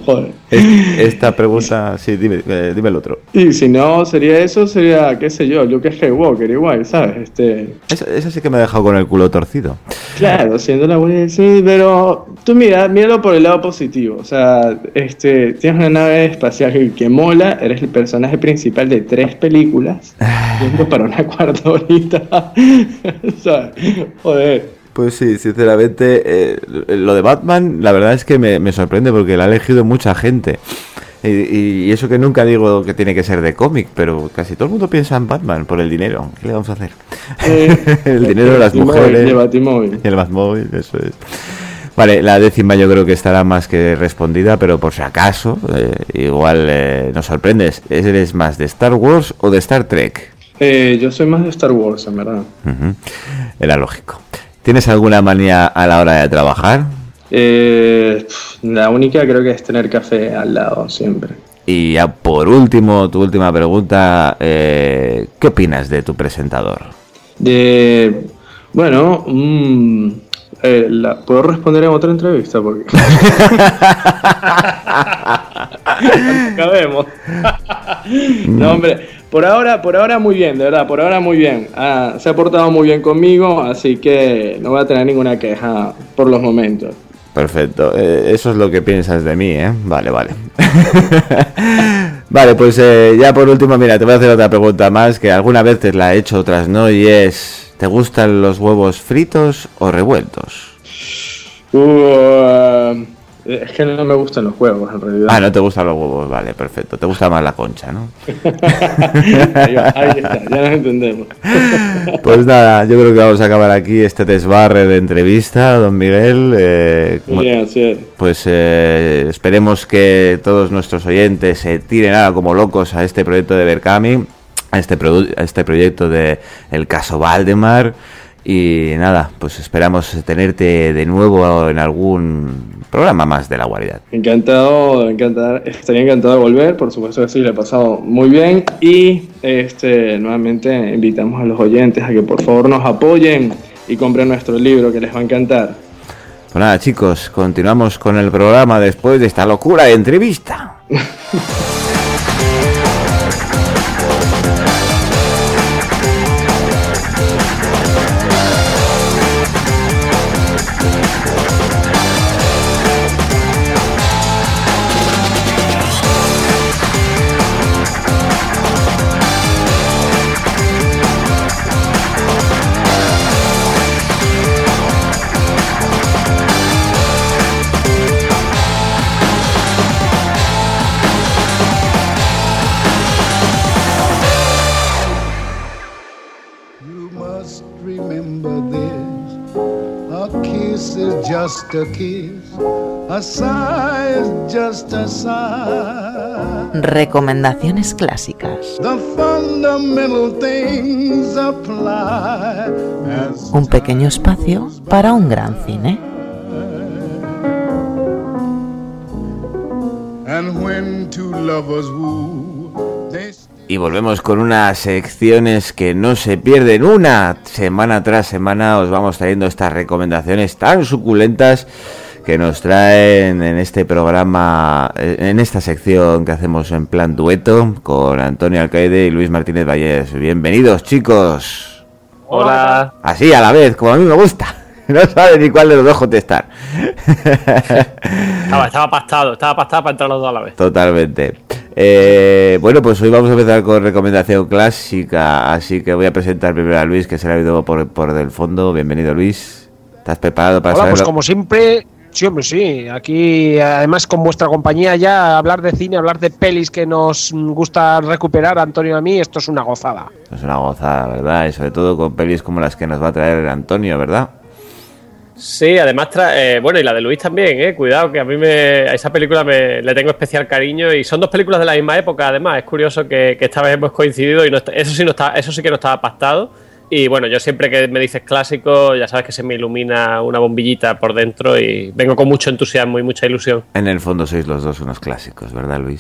Esta pregunta, sí, dime, eh, dime el otro. Y si no sería eso, sería, qué sé yo, Luke Skywalker igual, ¿sabes? Este... Eso, eso sí que me ha dejado con el culo torcido. Claro, siendo la buena, sí, pero tú mira, míralo por el lado positivo. O sea, este, tienes una nave espacial que mola, eres el personaje principal de tres películas, yendo para una cuarta horita. O sea, joder. Pues sí, sinceramente, eh, lo de Batman, la verdad es que me, me sorprende porque la ha elegido mucha gente. Y, y eso que nunca digo que tiene que ser de cómic, pero casi todo el mundo piensa en Batman por el dinero. ¿Qué le vamos a hacer? Eh, el dinero de las mujeres. El Batimóvil. El Batmóvil, eso es. Vale, la décima yo creo que estará más que respondida, pero por si acaso, eh, igual eh, nos sorprendes. ¿Eres más de Star Wars o de Star Trek? Eh, yo soy más de Star Wars, en verdad. Uh-huh. Era lógico. ¿Tienes alguna manía a la hora de trabajar? Eh, la única creo que es tener café al lado siempre. Y ya por último, tu última pregunta, eh, ¿qué opinas de tu presentador? De, bueno, mmm, eh, la, ¿puedo responder en otra entrevista? Porque acabemos. No, hombre. Por ahora, por ahora muy bien, de verdad, por ahora muy bien. Ah, se ha portado muy bien conmigo, así que no voy a tener ninguna queja por los momentos. Perfecto, eh, eso es lo que piensas de mí, ¿eh? Vale, vale. Vale, pues eh, ya por último, mira, te voy a hacer otra pregunta más, que alguna vez te la he hecho, otras no, y es, ¿te gustan los huevos fritos o revueltos? Uh, Es que no me gustan los huevos, en realidad. Ah, no te gustan los huevos, vale, perfecto. Te gusta más la concha, ¿no? ahí, ahí está, ya nos entendemos. Pues nada, yo creo que vamos a acabar aquí este desbarre de entrevista, don Miguel. Eh, Muy bien, así es. Pues eh, esperemos que todos nuestros oyentes se tiren ahora como locos a este proyecto de Berkami, a este, produ- a este proyecto de El Caso Valdemar. Y nada, pues esperamos tenerte de nuevo en algún programa más de La Guarida. Encantado, encantado, estaría encantado de volver, por supuesto que sí, le he pasado muy bien. Y este nuevamente invitamos a los oyentes a que por favor nos apoyen y compren nuestro libro, que les va a encantar. Pues nada, chicos, continuamos con el programa después de esta locura de entrevista. Just a kiss, a sigh is just a sigh. Recomendaciones clásicas. The fundamental things apply. Un pequeño espacio para un gran cine. And when two lovers woo, they... Y volvemos con unas secciones que no se pierden una semana tras semana. Os vamos trayendo estas recomendaciones tan suculentas que nos traen en este programa, en esta sección que hacemos en plan dueto con Antonio Alcaide y Luis Martínez Vallés. Bienvenidos, chicos. Hola. Así a la vez, como a mí me gusta. No sabe ni cuál de los dos contestar. Estaba, estaba pactado, estaba pactado para entrar los dos a la vez. Totalmente. Eh, bueno, pues hoy vamos a empezar con recomendación clásica, así que voy a presentar primero a Luis, que se le ha ido por, por del fondo. Bienvenido, Luis. ¿Estás preparado para Hola, saberlo? Pues como siempre, sí, hombre, sí. Aquí, además, con vuestra compañía ya, hablar de cine, hablar de pelis que nos gusta recuperar, Antonio y a mí, esto es una gozada. Es una gozada, ¿verdad? Y sobre todo con pelis como las que nos va a traer Antonio, ¿verdad? Sí, además, tra- eh, bueno, y la de Luis también, eh, cuidado, que a mí me, a esa película me, le tengo especial cariño y son dos películas de la misma época, además, es curioso que, que esta vez hemos coincidido y no está, eso sí no está, eso sí que no estaba pactado. Y bueno, yo siempre que me dices clásico, ya sabes que se me ilumina una bombillita por dentro y vengo con mucho entusiasmo y mucha ilusión. En el fondo sois los dos unos clásicos, ¿verdad, Luis?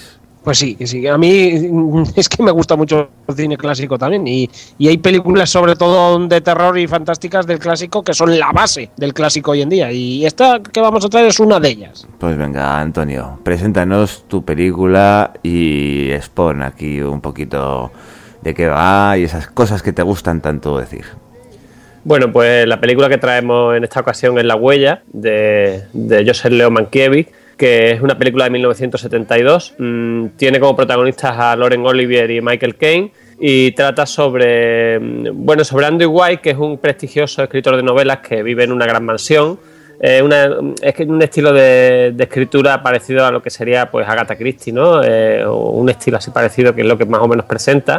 Pues sí, sí, a mí es que me gusta mucho el cine clásico también y, y hay películas sobre todo de terror y fantásticas del clásico que son la base del clásico hoy en día y esta que vamos a traer es una de ellas. Pues venga, Antonio, preséntanos tu película y expon aquí un poquito de qué va y esas cosas que te gustan tanto decir. Bueno, pues la película que traemos en esta ocasión es La huella, de, de Joseph Leo Mankiewicz, que es una película de mil novecientos setenta y dos. Mm, tiene como protagonistas a Laurence Olivier y Michael Caine y trata sobre, bueno, sobre Andrew White, que es un prestigioso escritor de novelas que vive en una gran mansión. Eh, una, es un estilo de, de escritura parecido a lo que sería pues Agatha Christie, ¿no? Eh, o un estilo así parecido, que es lo que más o menos presenta.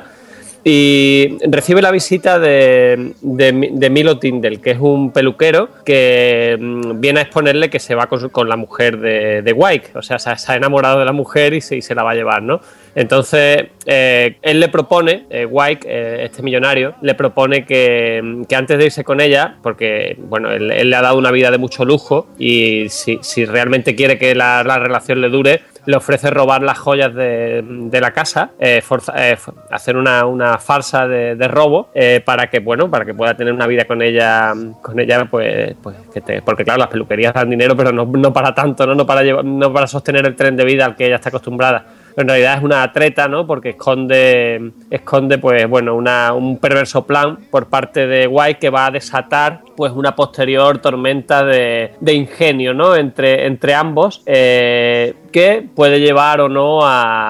Y recibe la visita de, de, de Milo Tindall, que es un peluquero que viene a exponerle que se va con, con la mujer de, de White. O sea, se ha, se ha enamorado de la mujer y se, y se la va a llevar, ¿no? Entonces, eh, él le propone, eh, White, eh, este millonario, le propone que, que antes de irse con ella, porque, bueno, él, él le ha dado una vida de mucho lujo y si, si realmente quiere que la, la relación le dure, le ofrece robar las joyas de, de la casa, eh, forza, eh, hacer una, una farsa de, de robo eh, para que, bueno, para que pueda tener una vida con ella, con ella, pues, pues que te, porque claro, las peluquerías dan dinero, pero no, no para tanto, ¿no? No para llevar, no para sostener el tren de vida al que ella está acostumbrada. En realidad es una treta, ¿no? Porque esconde, esconde pues, bueno, una, un perverso plan por parte de White que va a desatar pues una posterior tormenta de, de ingenio, ¿no? Entre, entre ambos, eh, que puede llevar o no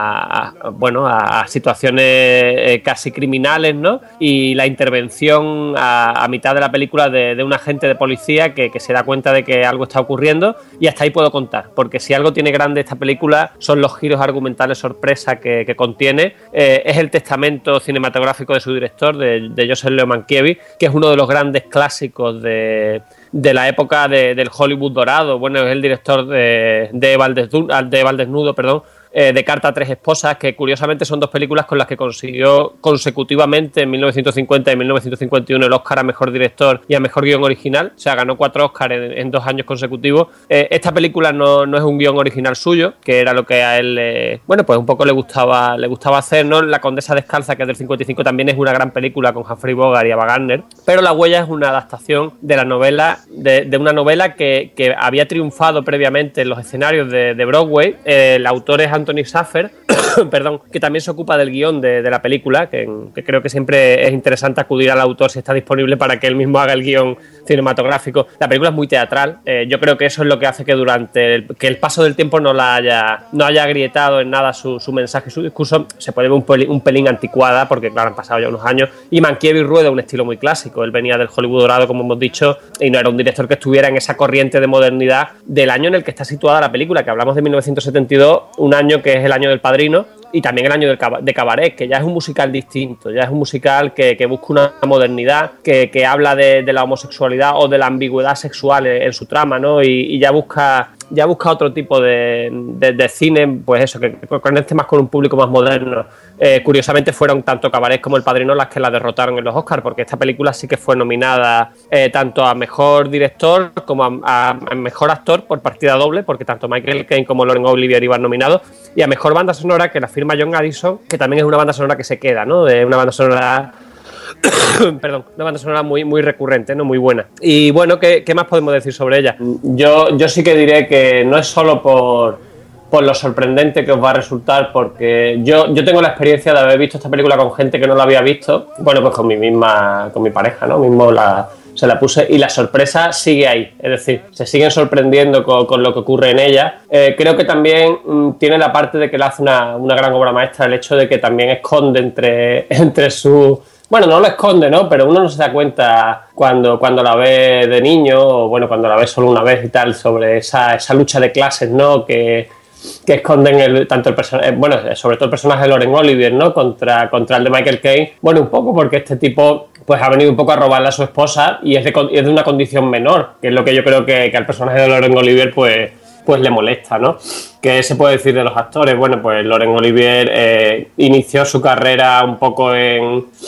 a, a bueno, a, a situaciones eh, casi criminales, ¿no? Y la intervención a, a mitad de la película de, de un agente de policía que, que se da cuenta de que algo está ocurriendo y hasta ahí puedo contar, porque si algo tiene grande esta película son los giros argumentales sorpresa que, que contiene. Eh, es el testamento cinematográfico de su director, de, de Joseph Leo Mankiewicz, que es uno de los grandes clásicos de, de la época de, del Hollywood dorado. Bueno, es el director de, de, Eva, al desnudo, de Eva al desnudo, perdón, eh, de Carta a tres esposas, que curiosamente son dos películas con las que consiguió consecutivamente en mil novecientos cincuenta y mil novecientos cincuenta y uno el Oscar a Mejor Director y a Mejor Guión Original. O sea, ganó cuatro Oscars en, en dos años consecutivos. Eh, esta película no, no es un guión original suyo, que era lo que a él, eh, bueno, pues un poco le gustaba, le gustaba hacer, ¿no? La Condesa Descalza, que es del cincuenta y cinco, también es una gran película con Humphrey Bogart y Ava Gardner, pero La huella es una adaptación de la novela, de, de una novela que, que había triunfado previamente en los escenarios de, de Broadway. Eh, el autor es Anthony Shaffer, perdón, que también se ocupa del guión de, de la película, que, que creo que siempre es interesante acudir al autor si está disponible para que él mismo haga el guión cinematográfico. La película es muy teatral, eh, yo creo que eso es lo que hace que durante el, que el paso del tiempo no la haya, no haya agrietado en nada su, su mensaje, su discurso. Se puede ver un pelín, un pelín anticuada porque claro, han pasado ya unos años, y Mankiewicz rueda un estilo muy clásico. Él venía del Hollywood dorado, como hemos dicho, y no era un director que estuviera en esa corriente de modernidad del año en el que está situada la película, que hablamos de mil novecientos setenta y dos, un año que es el año del Padrino, y también el año de Cabaret, que ya es un musical distinto, ya es un musical que, que busca una modernidad, que, que habla de, de la homosexualidad o de la ambigüedad sexual en, en su trama, ¿no? Y, y ya busca ya busca otro tipo de, de, de cine, pues eso, que, que conecte más con un público más moderno. Eh, curiosamente fueron tanto Cabaret como El Padrino las que la derrotaron en los Oscars, porque esta película sí que fue nominada eh, tanto a Mejor Director como a, a, a Mejor Actor por partida doble, porque tanto Michael Caine como Laurence Olivier iban nominados, y a Mejor Banda Sonora, que la firma John Addison, que también es una banda sonora que se queda, ¿no? De una banda sonora... Perdón, una banda sonora muy, muy recurrente, ¿no? Muy buena. Y bueno, ¿qué, qué más podemos decir sobre ella? Yo, yo sí que diré que no es solo por, por lo sorprendente que os va a resultar, porque yo, yo tengo la experiencia de haber visto esta película con gente que no la había visto, bueno, pues con mi misma, con mi pareja, ¿no? Mismo la, se la puse y la sorpresa sigue ahí, es decir, se siguen sorprendiendo con, con lo que ocurre en ella. Eh, creo que también mmm, tiene la parte de que le hace una, una gran obra maestra el hecho de que también esconde entre, entre su... Bueno, no lo esconde, ¿no? Pero uno no se da cuenta cuando, cuando la ve de niño, o bueno, cuando la ve solo una vez y tal, sobre esa, esa lucha de clases, ¿no? Que, que esconden el, tanto el personaje, bueno, sobre todo el personaje de Laurence Olivier, ¿no? Contra, contra el de Michael Caine. Bueno, un poco porque este tipo pues ha venido un poco a robarle a su esposa y es de, es de una condición menor, que es lo que yo creo que, que al personaje de Laurence Olivier pues... pues le molesta, ¿no? ¿Qué se puede decir de los actores? Bueno, pues Laurence Olivier eh, inició su carrera un poco en,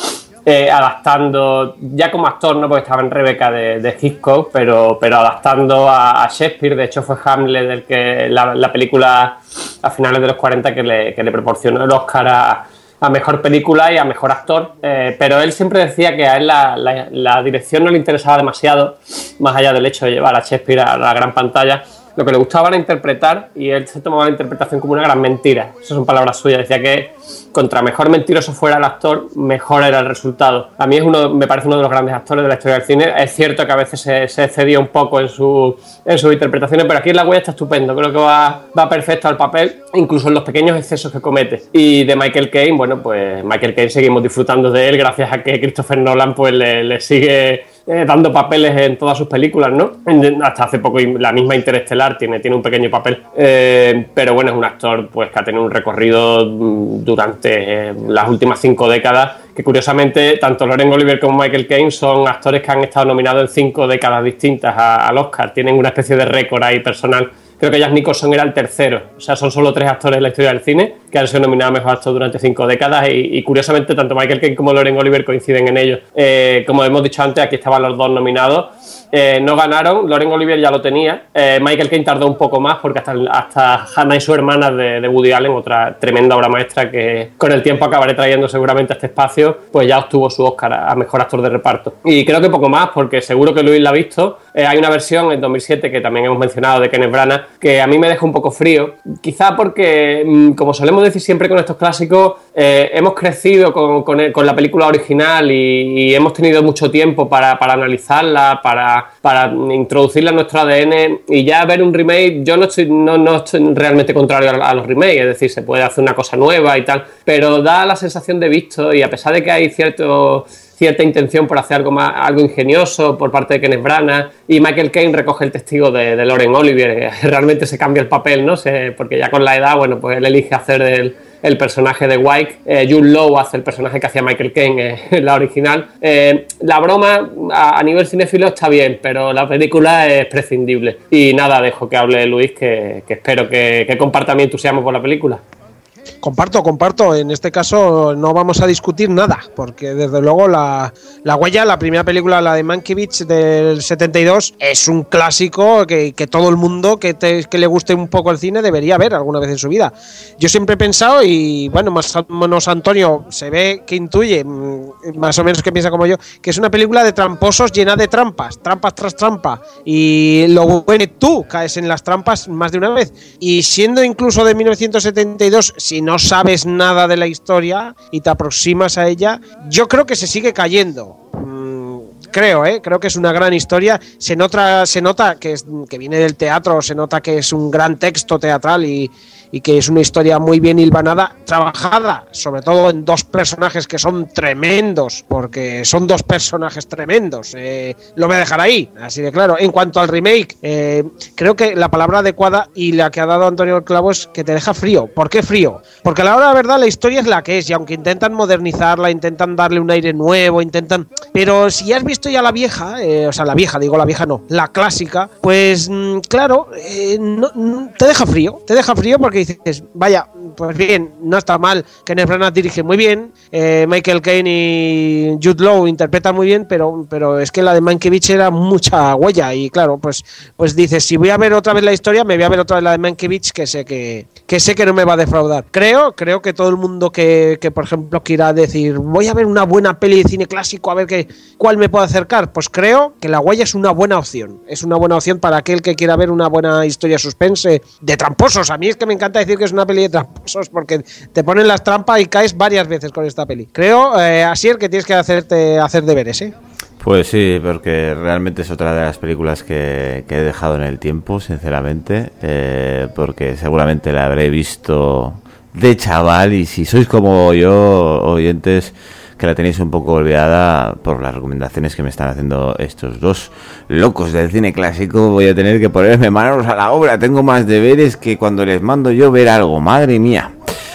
eh, adaptando, ya como actor, ¿no? Porque estaba en Rebeca de, de Hitchcock, pero, pero adaptando a, a Shakespeare. De hecho fue Hamlet el que la, la película a finales de los cuarenta que le, que le proporcionó el Oscar a, a mejor película y a mejor actor, eh, pero él siempre decía que a él la, la, la dirección no le interesaba demasiado, más allá del hecho de llevar a Shakespeare a la gran pantalla. Lo que le gustaba era interpretar, y él se tomaba la interpretación como una gran mentira. Esas son palabras suyas. Decía que contra mejor mentiroso fuera el actor, mejor era el resultado. A mí es uno, me parece uno de los grandes actores de la historia del cine. Es cierto que a veces se, se excedía un poco en, su, en sus interpretaciones, pero aquí en La Huella está estupendo. Creo que va, va perfecto al papel, incluso en los pequeños excesos que comete. Y de Michael Caine, bueno, pues Michael Caine seguimos disfrutando de él gracias a que Christopher Nolan pues le, le sigue eh, dando papeles en todas sus películas, ¿no? Hasta hace poco la misma Interestelar tiene, tiene un pequeño papel. Eh, pero bueno, es un actor pues que ha tenido un recorrido durante eh, las últimas cinco décadas, que curiosamente tanto Laurence Olivier como Michael Caine son actores que han estado nominados en cinco décadas distintas a, al Oscar. Tienen una especie de récord ahí personal. Creo que Jack Nicholson era el tercero. O sea, son solo tres actores en la historia del cine que han sido nominados a mejor actor durante cinco décadas y, y curiosamente tanto Michael Caine como Laurence Olivier coinciden en ello. Eh, como hemos dicho antes, aquí estaban los dos nominados. Eh, no ganaron, Laurence Olivier ya lo tenía. Eh, Michael Caine tardó un poco más porque hasta, hasta Hannah y su hermana de, de Woody Allen, otra tremenda obra maestra que con el tiempo acabaré trayendo seguramente a este espacio, pues ya obtuvo su Oscar a, a mejor actor de reparto. Y creo que poco más, porque seguro que Luis la ha visto. Eh, hay una versión en dos mil siete que también hemos mencionado de Kenneth Branagh que a mí me deja un poco frío, quizá porque, como solemos decir siempre con estos clásicos, eh, hemos crecido con, con, el, con la película original y, y hemos tenido mucho tiempo para, para analizarla, para, para introducirla en nuestro A D N, y ya ver un remake, yo no estoy, no, no estoy realmente contrario a, a los remakes, es decir, se puede hacer una cosa nueva y tal, pero da la sensación de visto, y a pesar de que hay cierto... cierta intención por hacer algo más, algo ingenioso por parte de Kenneth Branagh, y Michael Caine recoge el testigo de, de Laurence Olivier, realmente se cambia el papel, ¿no? Se, porque ya con la edad, bueno, pues él elige hacer el, el personaje de White, eh, Jude Law hace el personaje que hacía Michael Caine eh, en la original. Eh, la broma a, a nivel cinéfilo está bien, pero la película es prescindible. Y nada, dejo que hable Luis, que, que espero que, que comparta mi entusiasmo por la película. Comparto, comparto. En este caso no vamos a discutir nada, porque desde luego la, la Huella, la primera película, la de Mankiewicz del setenta y dos, es un clásico que, que todo el mundo que, te, que le guste un poco el cine debería ver alguna vez en su vida. Yo siempre he pensado, y bueno, más o menos Antonio se ve que intuye, más o menos que piensa como yo, que es una película de tramposos llena de trampas, trampas tras trampa, y lo bueno, tú caes en las trampas más de una vez. Y siendo incluso de mil novecientos setenta y dos, si no sabes nada de la historia y te aproximas a ella, yo creo que se sigue cayendo. Mm, creo, ¿eh? Creo que es una gran historia. Se nota, se nota que, es, que viene del teatro, se nota que es un gran texto teatral y, y que es una historia muy bien hilvanada, trabajada, sobre todo en dos personajes que son tremendos, porque son dos personajes tremendos. Eh, lo voy a dejar ahí, así de claro. En cuanto al remake, eh, creo que la palabra adecuada y la que ha dado Antonio el clavo es que te deja frío. ¿Por qué frío? Porque a la hora de la verdad la historia es la que es, y aunque intentan modernizarla, intentan darle un aire nuevo, intentan... Pero si has visto ya la vieja, eh, o sea, la vieja, digo la vieja no, la clásica, pues mmm, claro, eh, no, no, te deja frío, te deja frío porque dices, vaya, pues bien, no está mal, Kenneth Branagh dirige muy bien, eh, Michael Caine y Jude Law interpretan muy bien, pero, pero es que la de Mankiewicz era mucha huella, y claro, pues, pues dices, si voy a ver otra vez la historia, me voy a ver otra vez la de Mankiewicz, que sé que, que sé que no me va a defraudar. Creo, creo que todo el mundo que, que por ejemplo quiera decir, voy a ver una buena peli de cine clásico, a ver qué, cuál me puedo acercar, pues creo que La Huella es una buena opción, es una buena opción para aquel que quiera ver una buena historia suspense de tramposos. A mí es que me encanta decir que es una peli de tramposos porque te ponen las trampas y caes varias veces con esta peli. Creo, eh, Asier, que tienes que hacerte hacer deberes, ¿eh? Pues sí, porque realmente es otra de las películas que, que he dejado en el tiempo, sinceramente, eh, porque seguramente la habré visto de chaval, y si sois como yo, oyentes, que la tenéis un poco olvidada por las recomendaciones que me están haciendo estos dos locos del cine clásico, voy a tener que ponerme manos a la obra. Tengo más deberes que cuando les mando yo ver algo, madre mía.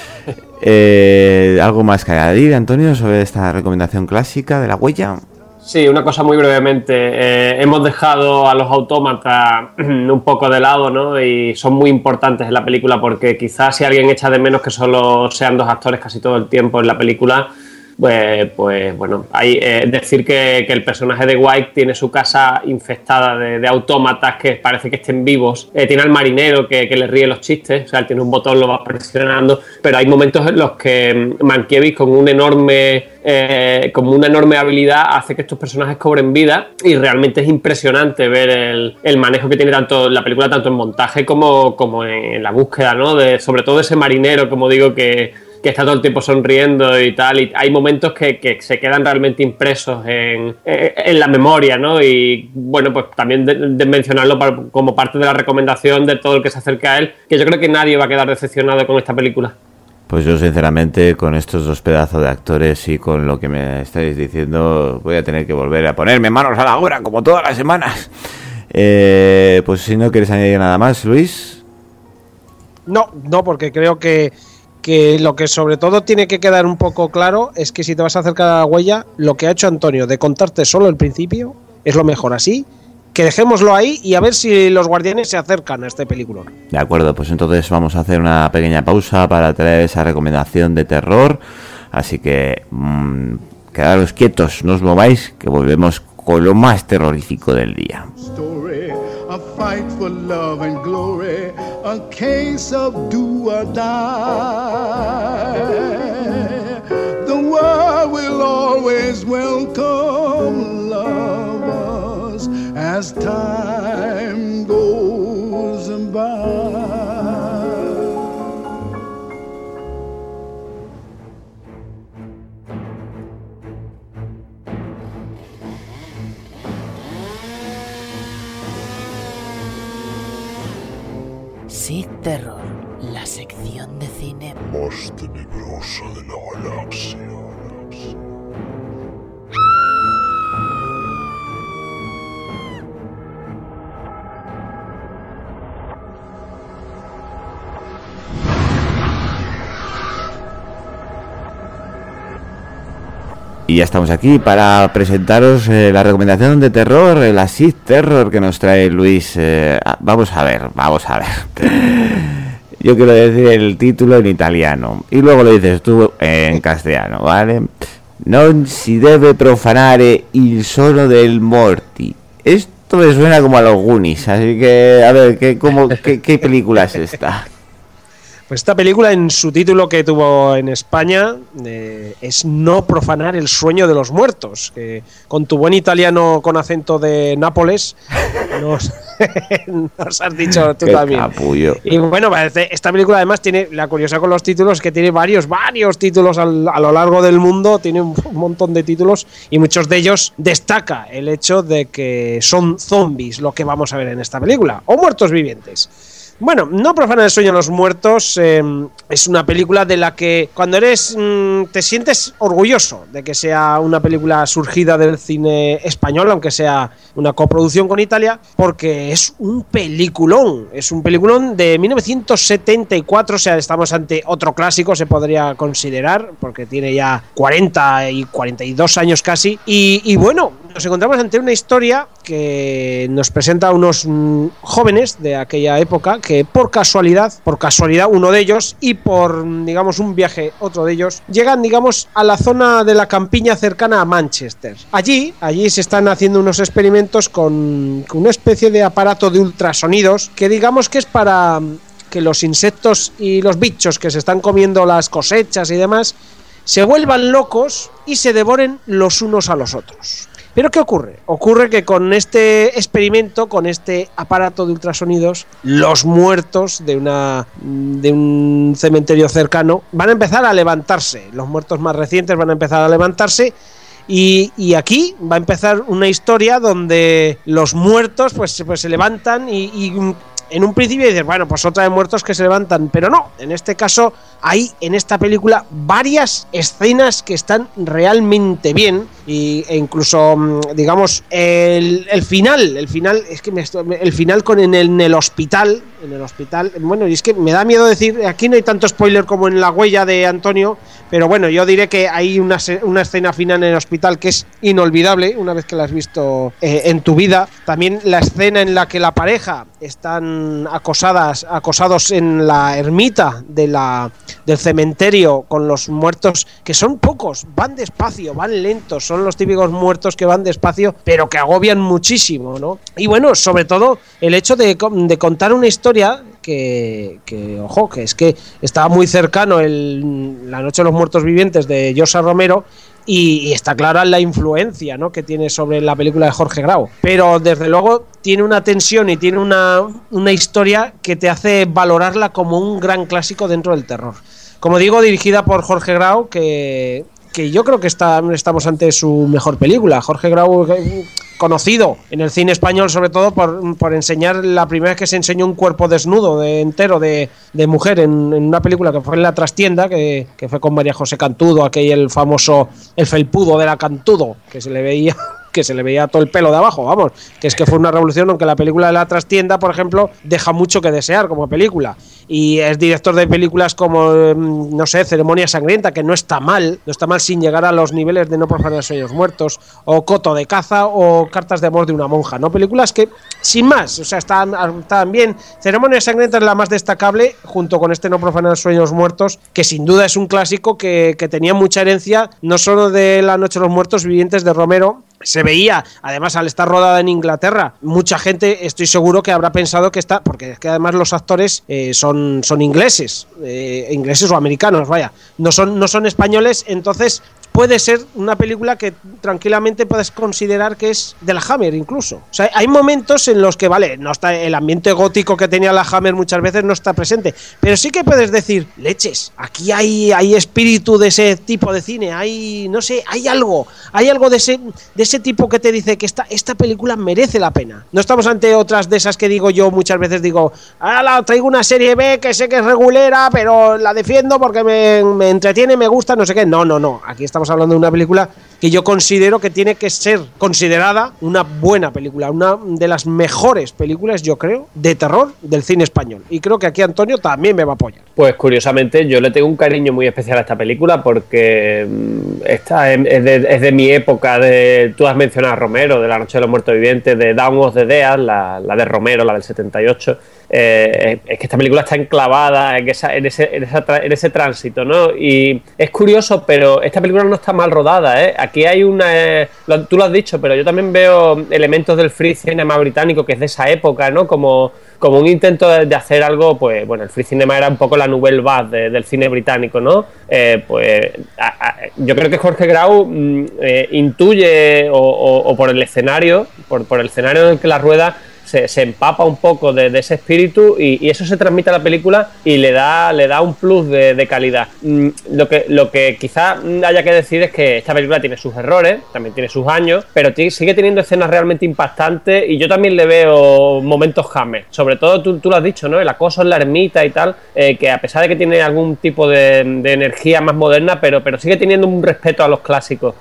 Eh, ¿Algo más que añadir, Antonio, sobre esta recomendación clásica de La Huella? Sí, una cosa muy brevemente. Eh, hemos dejado a los autómatas un poco de lado, ¿no? Y son muy importantes en la película porque quizás si alguien echa de menos que solo sean dos actores casi todo el tiempo en la película, Pues, pues bueno, hay eh, decir que, que el personaje de White tiene su casa infestada de, de autómatas que parece que estén vivos. Eh, tiene al marinero que, que le ríe los chistes, o sea, él tiene un botón, lo va presionando, pero hay momentos en los que Mankiewicz con un enorme, eh, como una enorme habilidad hace que estos personajes cobren vida, y realmente es impresionante ver el, el manejo que tiene tanto la película, tanto en montaje como, como en, en la búsqueda, ¿no? De, sobre todo ese marinero, como digo, que que está todo el tiempo sonriendo y tal, y hay momentos que, que se quedan realmente impresos en, en la memoria, ¿no? Y bueno, pues también de, de mencionarlo para, como parte de la recomendación de todo el que se acerque a él, que yo creo que nadie va a quedar decepcionado con esta película. Pues yo sinceramente con estos dos pedazos de actores y con lo que me estáis diciendo voy a tener que volver a ponerme manos a la obra como todas las semanas. Eh, pues si no quieres añadir nada más, Luis. No, no, porque creo que que lo que sobre todo tiene que quedar un poco claro es que si te vas a acercar a la huella, lo que ha hecho Antonio de contarte solo el principio es lo mejor. Así que dejémoslo ahí y a ver si los guardianes se acercan a este película. De acuerdo, pues entonces vamos a hacer una pequeña pausa para traer esa recomendación de terror. Así que mmm, quedaros quietos, no os mováis, que volvemos con lo más terrorífico del día. A fight for love and glory, a case of do or die. The world will always welcome lovers as time goes by. Sí, Terror, la sección de cine más tenebrosa de la galaxia. Y ya estamos aquí para presentaros eh, la recomendación de terror, el Acid Terror que nos trae Luis. Eh, vamos a ver, vamos a ver. Yo quiero decir el título en italiano y luego lo dices tú en castellano, ¿vale? Non si deve profanare il sonno del morti. Esto me suena como a los Goonies, así que a ver, ¿qué, cómo, qué, qué película es esta? Pues esta película, en su título que tuvo en España, eh, es No profanar el sueño de los muertos, que con tu buen italiano con acento de Nápoles nos, nos has dicho tú Qué también. Capullo. Y bueno, esta película además tiene, la curiosidad con los títulos, que tiene varios, varios títulos al, a lo largo del mundo, tiene un montón de títulos y muchos de ellos destaca el hecho de que son zombies lo que vamos a ver en esta película, o muertos vivientes. Bueno, No profanar el sueño de los muertos eh, es una película de la que cuando eres mmm, te sientes orgulloso de que sea una película surgida del cine español, aunque sea una coproducción con Italia, porque es un peliculón, es un peliculón de mil novecientos setenta y cuatro, o sea, estamos ante otro clásico, se podría considerar, porque tiene ya cuarenta y cuarenta y dos años casi, y, y bueno, nos encontramos ante una historia que nos presenta a unos mmm, jóvenes de aquella época que por casualidad, por casualidad uno de ellos y por, digamos, un viaje otro de ellos, llegan, digamos, a la zona de la campiña cercana a Manchester. Allí, allí se están haciendo unos experimentos con, con una especie de aparato de ultrasonidos que digamos que es para que los insectos y los bichos que se están comiendo las cosechas y demás se vuelvan locos y se devoren los unos a los otros. ¿Pero qué ocurre? Ocurre que con este experimento, con este aparato de ultrasonidos, los muertos de, una, de un cementerio cercano van a empezar a levantarse. Los muertos más recientes van a empezar a levantarse y, y aquí va a empezar una historia donde los muertos pues, pues se levantan y... y en un principio dices, bueno, pues otra de muertos que se levantan, pero no, en este caso hay en esta película varias escenas que están realmente bien y, e incluso, digamos, el, el final, el final, es que me, el final con en el, en el hospital, en el hospital, bueno, y es que me da miedo decir, aquí no hay tanto spoiler como en La huella de Antonio, pero bueno, yo diré que hay una, una escena final en el hospital que es inolvidable, una vez que la has visto eh, en tu vida. También la escena en la que la pareja están acosadas, acosados en la ermita de la del cementerio con los muertos, que son pocos, van despacio, van lentos, son los típicos muertos que van despacio, pero que agobian muchísimo, ¿no? Y bueno, sobre todo el hecho de, de contar una historia que, que, ojo, que es que estaba muy cercano el, La Noche de los Muertos Vivientes de Josa Romero, y, y está clara la influencia, ¿no?, que tiene sobre la película de Jorge Grau, pero desde luego tiene una tensión y tiene una, una historia que te hace valorarla como un gran clásico dentro del terror. Como digo, dirigida por Jorge Grau, que, que yo creo que está, estamos ante su mejor película. Jorge Grau, conocido en el cine español sobre todo por, por enseñar, la primera vez que se enseñó un cuerpo desnudo de, entero de, de mujer en, en una película que fue en La Trastienda, que, que fue con María José Cantudo, aquel el famoso, el felpudo de la Cantudo, que se le veía... que se le veía todo el pelo de abajo, vamos, que es que fue una revolución, aunque la película de La Trastienda, por ejemplo, deja mucho que desear como película, y es director de películas como, no sé, Ceremonia Sangrienta, que no está mal, no está mal sin llegar a los niveles de No profanar sueños muertos, o Coto de caza, o Cartas de amor de una monja, ¿no? Películas que, sin más, o sea, están, están bien. Ceremonia Sangrienta es la más destacable, junto con este No profanar sueños muertos, que sin duda es un clásico que, que tenía mucha herencia, no solo de La Noche de los Muertos Vivientes de Romero. Se veía, además, al estar rodada en Inglaterra, mucha gente, estoy seguro que habrá pensado que está, porque es que además los actores eh, son, son ingleses, eh, ingleses o americanos, vaya, no son, no son españoles, entonces puede ser una película que tranquilamente puedes considerar que es de la Hammer incluso. O sea, hay momentos en los que, vale, no está el ambiente gótico que tenía la Hammer, muchas veces no está presente, pero sí que puedes decir, leches, aquí hay, hay espíritu de ese tipo de cine, hay, no sé, hay algo, hay algo de ese, de ese tipo que te dice que esta, esta película merece la pena. No estamos ante otras de esas que digo yo, muchas veces digo, ah, traigo una serie B que sé que es regulera, pero la defiendo porque me, me entretiene, me gusta, no sé qué. No, no, no, aquí estamos hablando de una película que yo considero que tiene que ser considerada una buena película, una de las mejores películas, yo creo, de terror del cine español. Y creo que aquí Antonio también me va a apoyar. Pues curiosamente yo le tengo un cariño muy especial a esta película porque esta es de, es de mi época. De, tú has mencionado a Romero, de La Noche de los Muertos Vivientes, de Dawn of the Dead, la, la de Romero, la del setenta y ocho. Eh, es que esta película está enclavada en, esa, en, ese, en, esa, en ese tránsito, ¿no? Y es curioso, pero esta película no está mal rodada, ¿eh? Aquí hay una... Eh, lo, tú lo has dicho, pero yo también veo elementos del free cinema británico, que es de esa época, ¿no? Como, como un intento de, de hacer algo, pues, bueno, el free cinema era un poco la nouvelle vague de, del cine británico, ¿no? Eh, pues a, a, yo creo que Jorge Grau mm, eh, intuye, o, o, o por el escenario, por, por el escenario en el que la rueda, Se, se empapa un poco de, de ese espíritu y, y eso se transmite a la película y le da, le da un plus de, de calidad. Mm, lo que, lo que quizá haya que decir es que esta película tiene sus errores, también tiene sus años, pero t- sigue teniendo escenas realmente impactantes y yo también le veo momentos Hammer. Sobre todo, tú, tú lo has dicho, ¿no? El acoso en la ermita y tal, eh, que a pesar de que tiene algún tipo de, de energía más moderna, pero, pero sigue teniendo un respeto a los clásicos.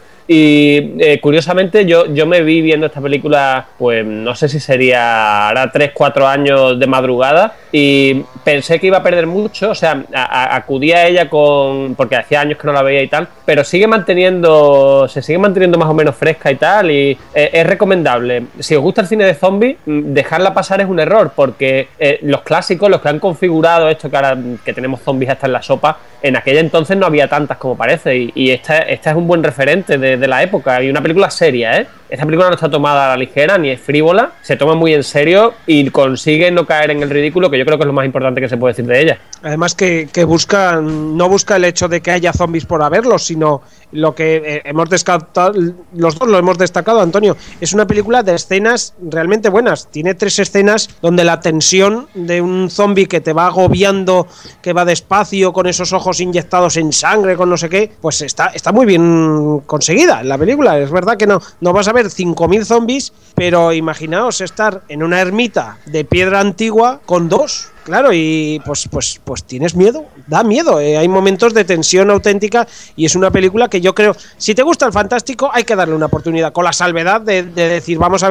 Y eh, curiosamente yo, yo me vi viendo esta película, pues no sé si sería ahora tres, cuatro años de madrugada, y pensé que iba a perder mucho, o sea, a, a, acudí a ella con porque hacía años que no la veía y tal, pero sigue manteniendo, se sigue manteniendo más o menos fresca y tal, y eh, es recomendable. Si os gusta el cine de zombies, dejarla pasar es un error, porque eh, los clásicos, los que han configurado esto, que ahora que tenemos zombies hasta en la sopa, en aquella entonces no había tantas como parece, y, y esta, esta es un buen referente de, de la época, y una película seria, ¿eh? Esta película no está tomada a la ligera, ni es frívola, se toma muy en serio y consigue no caer en el ridículo, que yo creo que es lo más importante que se puede decir de ella. Además que, que busca, no busca el hecho de que haya zombies por haberlos, sino lo que eh, hemos destacado, los dos lo hemos destacado, Antonio, es una película de escenas realmente buenas. Tiene tres escenas donde la tensión de un zombie que te va agobiando, que va despacio, con esos ojos inyectados en sangre, con no sé qué, pues está, está muy bien conseguida en la película. Es verdad que no, no vas a ver cinco mil zombies, pero imaginaos estar en una ermita de piedra antigua con dos. Claro, y pues pues pues tienes miedo, da miedo, eh. Hay momentos de tensión auténtica y es una película que yo creo, si te gusta el fantástico hay que darle una oportunidad, con la salvedad de, de decir, vamos a ver,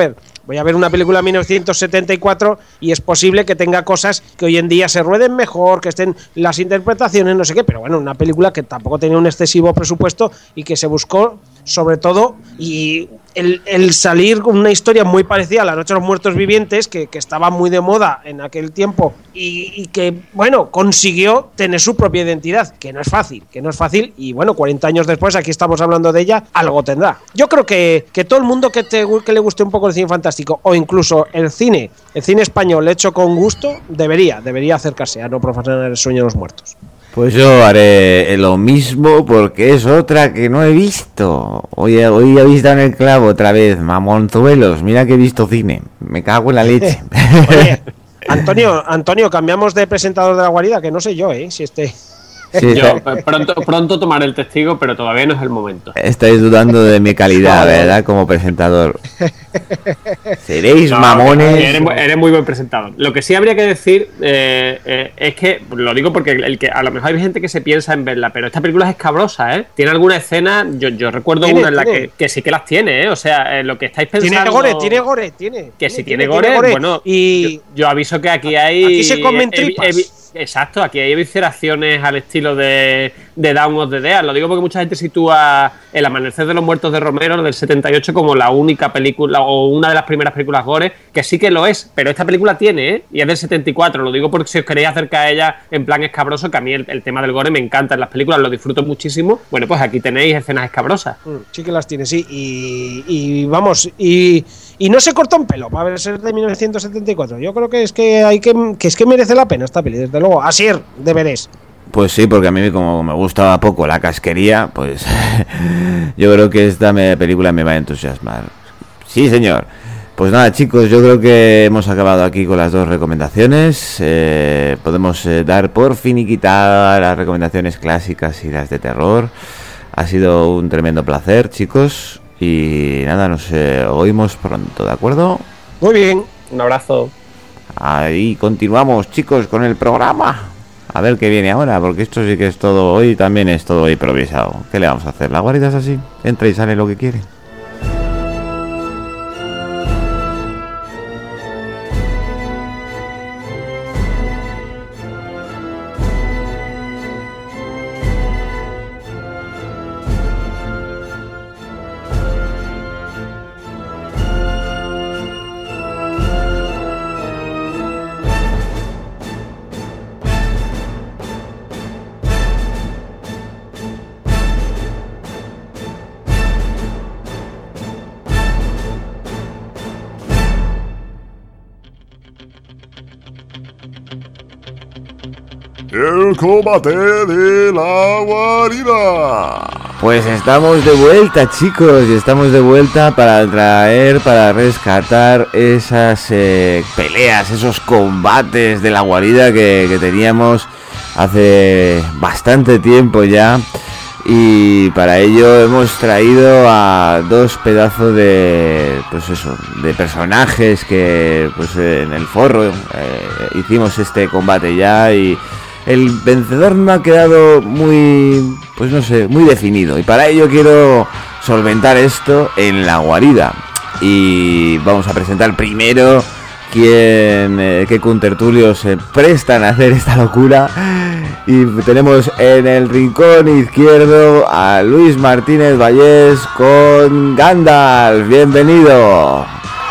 voy a ver una película de mil novecientos setenta y cuatro y es posible que tenga cosas que hoy en día se rueden mejor, que estén las interpretaciones, no sé qué, pero bueno, una película que tampoco tenía un excesivo presupuesto y que se buscó sobre todo y el, el salir con una historia muy parecida a La Noche de los Muertos Vivientes, que, que estaba muy de moda en aquel tiempo y, y que, bueno, consiguió tener su propia identidad, que no es fácil, que no es fácil y bueno, cuarenta años después aquí estamos hablando de ella, algo tendrá. Yo creo que, que todo el mundo que, te, que le guste un poco el cine fantástico o incluso el cine, el cine español hecho con gusto, debería, debería acercarse a No profanar el sueño de los muertos. Pues yo haré lo mismo porque es otra que no he visto. Hoy, hoy habéis dado en el clavo otra vez, mamonzuelos. Mira que he visto cine. Me cago en la leche. Oye, Antonio, Antonio, cambiamos de presentador de La Guarida, que no sé yo, ¿eh? Si este... Sí, yo pronto, pronto tomaré el testigo, pero todavía no es el momento. Estáis dudando de mi calidad, ¿verdad? Como presentador. Seréis no, mamones. Eres, eres muy buen presentador. Lo que sí habría que decir eh, eh, es que, lo digo porque el que a lo mejor hay gente que se piensa en verla, pero esta película es escabrosa, ¿eh? Tiene alguna escena, yo, yo recuerdo una en la que, que sí que las tiene, ¿eh? O sea, eh, lo que estáis pensando... Tiene gore, tiene gore, tiene. Que si tiene, tiene, tiene, gore, tiene gore, bueno, y... yo, yo aviso que aquí hay... Aquí se comen tripas. Evi, evi, Exacto, aquí hay evisceraciones al estilo de, de Dawn of the Dead. Lo digo porque mucha gente sitúa El Amanecer de los Muertos de Romero del setenta y ocho como la única película o una de las primeras películas gore, que sí que lo es, pero esta película tiene, ¿eh? Y es del setenta y cuatro. Lo digo porque si os queréis acercar a ella en plan escabroso, que a mí el, el tema del gore me encanta en las películas, lo disfruto muchísimo. Bueno, pues aquí tenéis escenas escabrosas. Sí que las tiene, sí. Y, y vamos, y... Y no se corta un pelo para ser de mil novecientos setenta y cuatro. Yo creo que es que hay que, que es que merece la pena esta peli, desde luego. Asier, deberes. Pues sí, porque a mí como me gustaba poco la casquería, pues yo creo que esta me, película me va a entusiasmar. Sí, señor. Pues nada, chicos, yo creo que hemos acabado aquí con las dos recomendaciones. Eh, podemos eh, dar por finiquitada las recomendaciones clásicas y las de terror. Ha sido un tremendo placer, chicos. Y nada, nos eh, oímos pronto, ¿de acuerdo? Muy bien, un abrazo. Ahí continuamos, chicos, con el programa. A ver qué viene ahora, porque esto sí que es todo, hoy también es todo improvisado. ¿Qué le vamos a hacer? La guarida es así, entra y sale lo que quiere. El combate de la guarida. Pues estamos de vuelta, chicos, y estamos de vuelta para traer, para rescatar esas eh, peleas, esos combates de la guarida que, que teníamos hace bastante tiempo ya. Y para ello hemos traído a dos pedazos de, pues eso, de personajes que, pues en el foro eh, hicimos este combate ya y el vencedor no ha quedado muy, pues no sé, muy definido. Y para ello quiero solventar esto en la guarida. Y vamos a presentar primero quien, eh, qué contertulios se prestan a hacer esta locura. Y tenemos en el rincón izquierdo a Luis Martínez Vallés con Gandalf. Bienvenido.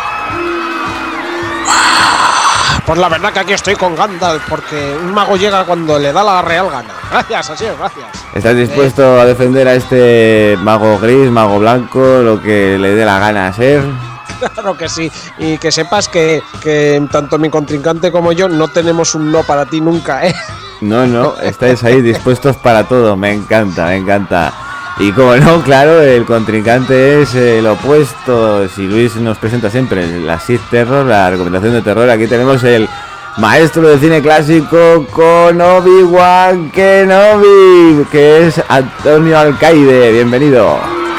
Pues la verdad que aquí estoy con Gandalf, porque un mago llega cuando le da la real gana. Gracias, así es, gracias. ¿Estás dispuesto eh. a defender a este mago gris, mago blanco, lo que le dé la gana a ser? Claro que sí, y que sepas que, que tanto mi contrincante como yo no tenemos un no para ti nunca, ¿eh? No, no, estáis ahí dispuestos para todo, me encanta, me encanta. Y como no, claro, el contrincante es el opuesto. Si Luis nos presenta siempre la Sith Terror, la recomendación de terror, aquí tenemos el maestro de cine clásico con Obi-Wan Kenobi, que es Antonio Alcaide. Bienvenido.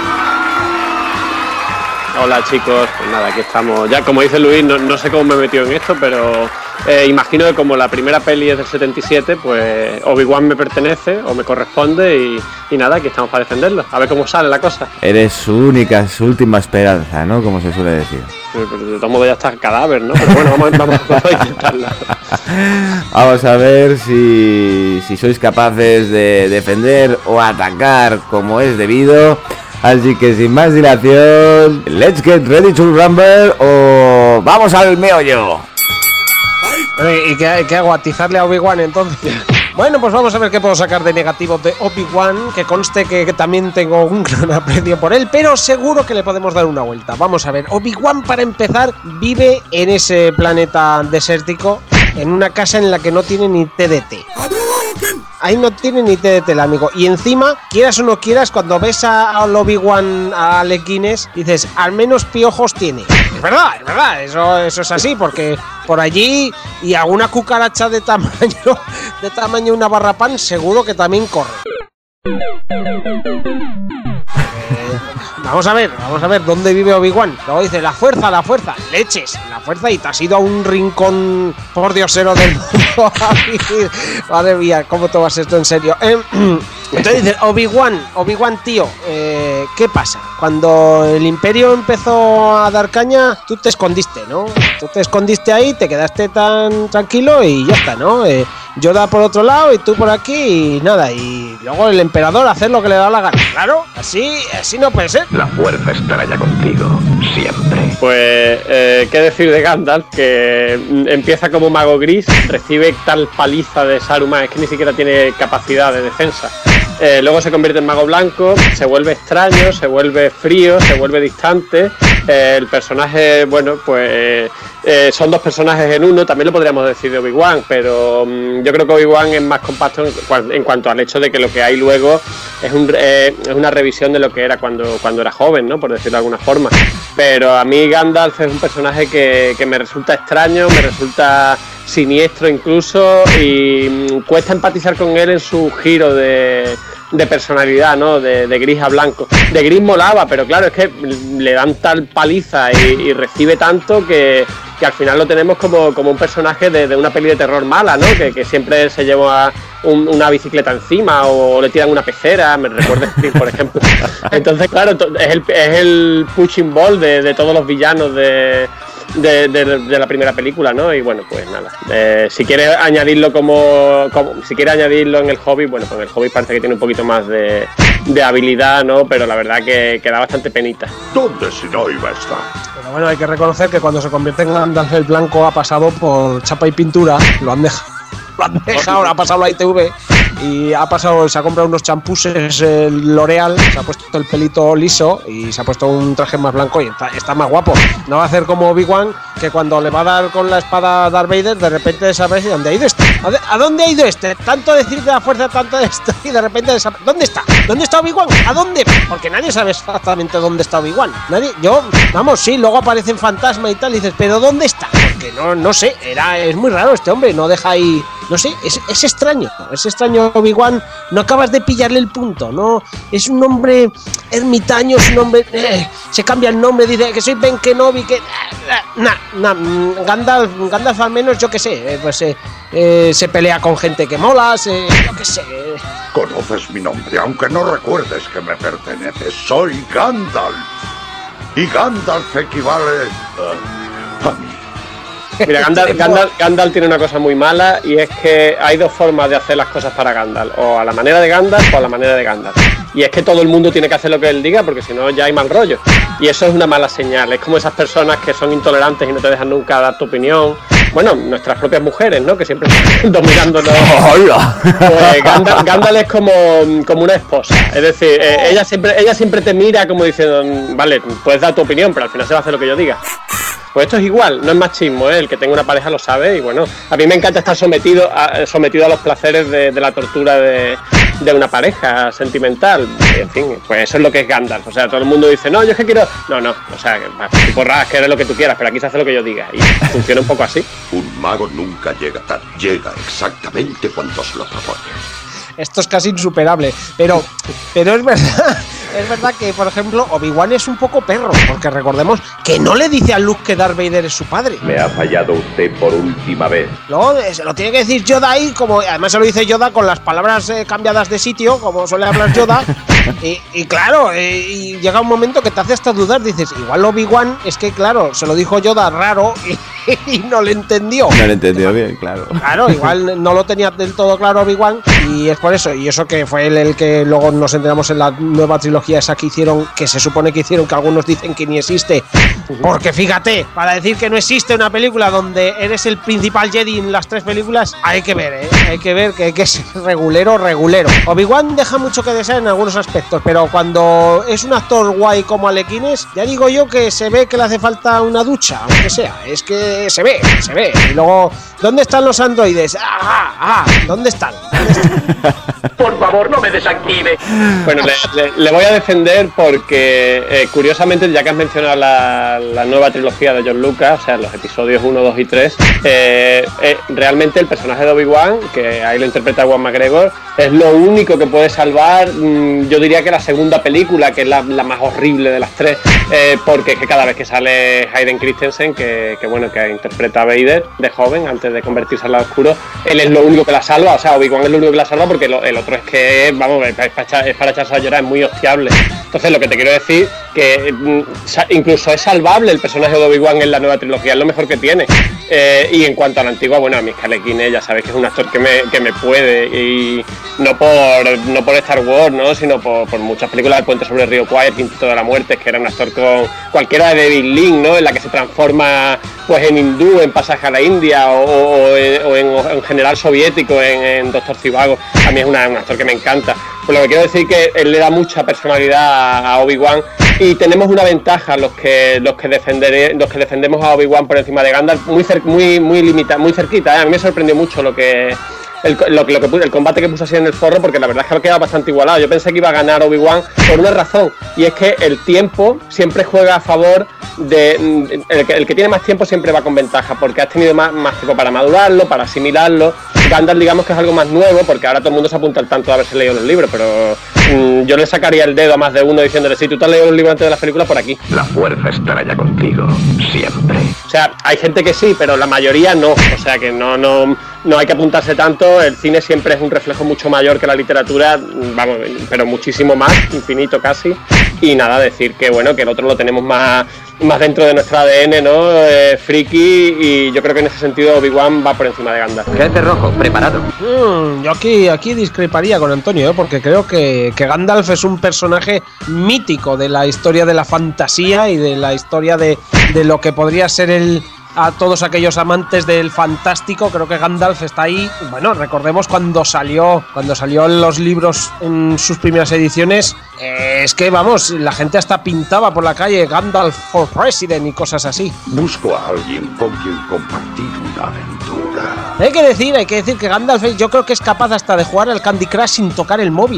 Hola chicos, pues nada, aquí estamos. Ya como dice Luis, no, no sé cómo me he metido en esto, pero eh, imagino que como la primera peli es del setenta y siete, pues Obi-Wan me pertenece o me corresponde y, y nada, aquí estamos para defenderlo. A ver cómo sale la cosa. Eres su única, su última esperanza, ¿no? Como se suele decir. Pero, pero de todos modos ya está el cadáver, ¿no? Pero bueno, vamos, vamos, vamos a intentarlo. Vamos a ver si, si sois capaces de defender o atacar como es debido. Así que sin más dilación, let's get ready to rumble o vamos al meollo. ¿Y qué, qué hago? ¿Atizarle a Obi-Wan entonces? Bueno, pues vamos a ver qué puedo sacar de negativo de Obi-Wan, que conste que, que también tengo un gran aprecio por él, pero seguro que le podemos dar una vuelta. Vamos a ver, Obi-Wan, para empezar, vive en ese planeta desértico, en una casa en la que no tiene ni T D T. Ahí no tiene ni T D T el amigo. Y encima, quieras o no quieras, cuando ves a Obi-Wan, a Lequines, dices, al menos piojos tiene. Es verdad, es verdad, eso, eso es así, porque por allí y alguna cucaracha de tamaño, de tamaño una barra pan, seguro que también corre. Eh, vamos a ver, vamos a ver dónde vive Obi-Wan. Luego dice, la fuerza, la fuerza, leches, la fuerza, y te has ido a un rincón por diosero del mundo. Madre mía, ¿cómo tomas esto en serio? Eh, entonces dice, Obi-Wan, Obi-Wan tío, eh, ¿qué pasa? Cuando el Imperio empezó a dar caña, tú te escondiste, ¿no? Tú te escondiste ahí, te quedaste tan tranquilo y ya está, ¿no? Eh, Yoda por otro lado y tú por aquí y nada, y luego el emperador a hacer lo que le da la gana. Claro, así, así no puede ser. La fuerza estará ya contigo, siempre. Pues, eh, ¿qué decir de Gandalf? Que empieza como mago gris, recibe tal paliza de Saruman, es que ni siquiera tiene capacidad de defensa. Eh, luego se convierte en mago blanco, se vuelve extraño, se vuelve frío, se vuelve distante. Eh, el personaje, bueno, pues eh, son dos personajes en uno, también lo podríamos decir de Obi-Wan, pero um, yo creo que Obi-Wan es más compacto en, en cuanto al hecho de que lo que hay luego es, un, eh, es una revisión de lo que era cuando, cuando era joven, ¿no? Por decirlo de alguna forma. Pero a mí Gandalf es un personaje que, que me resulta extraño, me resulta siniestro incluso, y um, cuesta empatizar con él en su giro de... de personalidad, ¿no? De, de gris a blanco. De gris molaba, pero claro, es que le dan tal paliza y, y recibe tanto que, que al final lo tenemos como, como un personaje de, de una peli de terror mala, ¿no? Que, que siempre se lleva un, una bicicleta encima o le tiran una pecera, me recuerda Spring, por ejemplo. Entonces, claro, es el, es el punching ball de, de todos los villanos de... De, de, de la primera película, ¿no? Y bueno, pues nada. Eh, si quieres añadirlo como, como. Si quieres añadirlo en el Hobbit, bueno, pues en el Hobbit parece que tiene un poquito más de, de habilidad, ¿no? Pero la verdad que, que da bastante penita. ¿Dónde si no iba a estar? Pero bueno, hay que reconocer que cuando se convierte en Gandalf el Blanco ha pasado por chapa y pintura, lo han dejado. Lo han dejado, ha pasado la I T V y ha pasado, se ha comprado unos champuses eh, L'Oreal, se ha puesto el pelito liso y se ha puesto un traje más blanco y está, está más guapo. No va a hacer como Obi-Wan, que cuando le va a dar con la espada a Darth Vader, de repente desaparece. ¿Dónde ha ido este? ¿A dónde ha ido este? Tanto decir de la fuerza, tanto de esto, y de repente desaparece. ¿Dónde está? ¿Dónde está Obi-Wan? ¿A dónde? Porque nadie sabe exactamente dónde está Obi-Wan. Nadie, yo, vamos, sí, luego aparece en fantasma y tal, y dices, ¿pero dónde está? Porque no, no sé, era, es muy raro este hombre, no deja ahí. No sé, es, es extraño, es extraño Obi-Wan, no acabas de pillarle el punto, no, es un hombre ermitaño, es un hombre, eh, se cambia el nombre, dice que soy Ben Kenobi, que, nah, nah, nah, Gandalf, Gandalf al menos, yo que sé, eh, pues eh, eh, se pelea con gente que mola, se, yo que sé. Conoces mi nombre, aunque no recuerdes que me perteneces, soy Gandalf, y Gandalf equivale uh, a mí. Mira, Gandalf, Gandalf, Gandalf tiene una cosa muy mala y es que hay dos formas de hacer las cosas para Gandalf, o a la manera de Gandalf o a la manera de Gandalf. Y es que todo el mundo tiene que hacer lo que él diga porque si no ya hay mal rollo. Y eso es una mala señal, es como esas personas que son intolerantes y no te dejan nunca dar tu opinión. Bueno, nuestras propias mujeres, ¿no? Que siempre están dominándonos. ¡Hola! Pues Gandalf, Gandalf es como, como una esposa. Es decir, eh, ella siempre ella siempre te mira como diciendo, vale, puedes dar tu opinión, pero al final se va a hacer lo que yo diga. Pues esto es igual, no es machismo, ¿eh? El que tenga una pareja lo sabe y bueno, a mí me encanta estar sometido a, sometido a los placeres de, de la tortura de, de una pareja sentimental. En fin, pues eso es lo que es Gandalf. O sea, todo el mundo dice, no, yo es que quiero... No, no, o sea, tú porras, que eres lo que tú quieras, pero aquí se hace lo que yo diga y funciona un poco así. Un mago nunca llega tarde, llega exactamente cuando se lo propone. Esto es casi insuperable, pero, pero es verdad, es verdad que, por ejemplo, Obi-Wan es un poco perro, porque recordemos que no le dice a Luke que Darth Vader es su padre. Me ha fallado usted por última vez. No, se lo tiene que decir Yoda ahí, como además se lo dice Yoda con las palabras eh, cambiadas de sitio, como suele hablar Yoda. y, y claro, eh, y llega un momento que te hace hasta dudar, dices, igual Obi-Wan es que, claro, se lo dijo Yoda raro y, y no le entendió. No le entendió bien, claro. Claro, igual no lo tenía del todo claro Obi-Wan y es por eso. Y eso que fue él el que luego nos enteramos en la nueva trilogía esa que hicieron, que se supone que hicieron, que algunos dicen que ni existe. Porque fíjate, para decir que no existe una película donde eres el principal Jedi en las tres películas, hay que ver, ¿eh? Hay que ver que, que es regulero, regulero. Obi-Wan deja mucho que desear en algunos aspectos, pero cuando es un actor guay como Alequines, ya digo yo que se ve que le hace falta una ducha, aunque sea. Es que se ve, se ve. Y luego, ¿dónde están los androides? ¡Ah, ah! ¿Dónde están? ¿Dónde están? Por favor, no me desactive. Bueno, le, le, le voy a defender porque, eh, curiosamente, ya que has mencionado la, la nueva trilogía de George Lucas, o sea, los episodios uno, dos y tres, eh, eh, realmente el personaje de Obi-Wan, que ahí lo interpreta Ewan McGregor, es lo único que puede salvar, mmm, yo diría que la segunda película, que es la, la más horrible de las tres, eh, porque es que cada vez que sale Hayden Christensen, que, que bueno, que interpreta a Vader de joven, antes de convertirse al lado oscuro, él es lo único que la salva, o sea, Obi-Wan es lo único que la salva porque lo, el otro es que, vamos, es para, echar, es para echarse a llorar, es muy hostiable. Entonces, lo que te quiero decir, que mmm, incluso es salvable el personaje de Obi-Wan en la nueva trilogía, es lo mejor que tiene. Eh, y en cuanto a la antigua, bueno, a mí Alequines, ya sabéis que es un actor que me, que me puede, y no por, no por Star Wars, ¿no? Sino por, por muchas películas, El puente sobre el río Kwai, El quinteto de la muerte, que era un actor con cualquiera de David Lynch, ¿no? En la que se transforma pues en hindú, en Pasaje a la India, o, o, en, o, en, o en general soviético, en, en Doctor Zhivago. A mí es una, un actor que me encanta. Pues lo que quiero decir es que él le da mucha personalidad a Obi-Wan, y tenemos una ventaja los que los que defenderé, los que defendemos a Obi-Wan por encima de Gandalf, muy cer, muy muy limita, muy cerquita, ¿eh? A mí me sorprendió mucho lo que el, lo, lo que el combate que puso así en el forro, porque la verdad es que ha quedado bastante igualado. Yo pensé que iba a ganar Obi-Wan por una razón, y es que el tiempo siempre juega a favor de el que, el que tiene más tiempo siempre va con ventaja, porque has tenido más, más tiempo para madurarlo, para asimilarlo. Gandalf, digamos que es algo más nuevo, porque ahora todo el mundo se apunta al tanto de haberse leído los libros, pero mmm, yo le sacaría el dedo a más de uno diciéndole, si tú te has leído los libros antes de las películas, por aquí. La fuerza estará ya contigo, siempre. O sea, hay gente que sí, pero la mayoría no, o sea que no, no, no hay que apuntarse tanto. El cine siempre es un reflejo mucho mayor que la literatura, vamos, pero muchísimo más, infinito casi. Y nada, decir que bueno, que el otro lo tenemos más, más dentro de nuestro A D N, ¿no? Eh, friki, y yo creo que en ese sentido Obi-Wan va por encima de Gandalf. Jefe Rojo, preparado. Mm, yo aquí, aquí discreparía con Antonio, ¿eh? Porque creo que, que Gandalf es un personaje mítico de la historia de la fantasía y de la historia de, de lo que podría ser el... A todos aquellos amantes del fantástico, creo que Gandalf está ahí. Bueno, recordemos cuando salió cuando salió en los libros en sus primeras ediciones, eh, es que vamos, la gente hasta pintaba por la calle Gandalf for President y cosas así. Busco a alguien con quien compartir una aventura. Hay que decir, hay que decir que Gandalf, yo creo que es capaz hasta de jugar al Candy Crush sin tocar el móvil.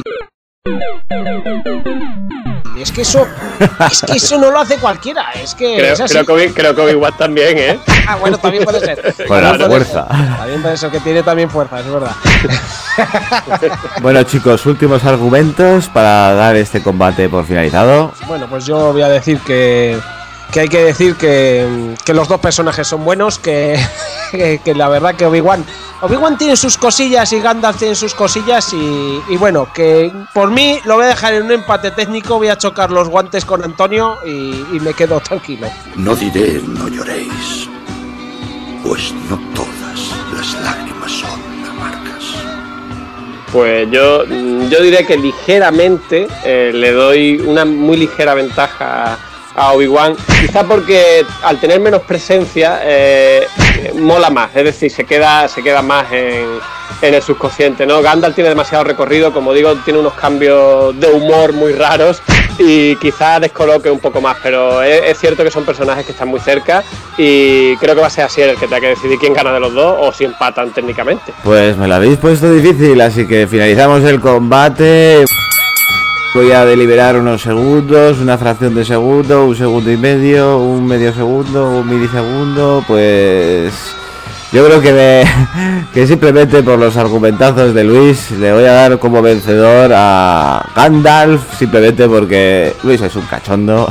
Es que eso es que eso no lo hace cualquiera, es que creo, es así. creo que Obi, creo que Obi-Wan también, ¿eh? Ah, bueno, también puede ser. Con la fuerza. También puede ser, que tiene también fuerza, es verdad. Bueno, chicos, últimos argumentos para dar este combate por finalizado. Bueno, pues yo voy a decir que que hay que decir que, que los dos personajes son buenos, que, que, que la verdad que Obi-Wan Obi-Wan tiene sus cosillas y Gandalf tiene sus cosillas, y, y bueno, que por mí lo voy a dejar en un empate técnico, voy a chocar los guantes con Antonio y, y me quedo tranquilo. No diré no lloréis, pues no todas las lágrimas son amargas. Pues yo, yo diré que ligeramente eh, le doy una muy ligera ventaja a Obi-Wan, quizá porque al tener menos presencia eh, mola más, es decir, se queda, se queda más en, en el subconsciente, ¿no? Gandalf tiene demasiado recorrido, como digo, tiene unos cambios de humor muy raros y quizá descoloque un poco más, pero es, es cierto que son personajes que están muy cerca, y creo que va a ser así el que tenga que decidir quién gana de los dos o si empatan técnicamente. Pues me lo habéis puesto difícil, así que finalizamos el combate. Voy a deliberar unos segundos, una fracción de segundo, un segundo y medio, un medio segundo, un milisegundo. Pues Yo creo que, me, que simplemente por los argumentazos de Luis le voy a dar como vencedor a Gandalf, simplemente porque Luis es un cachondo.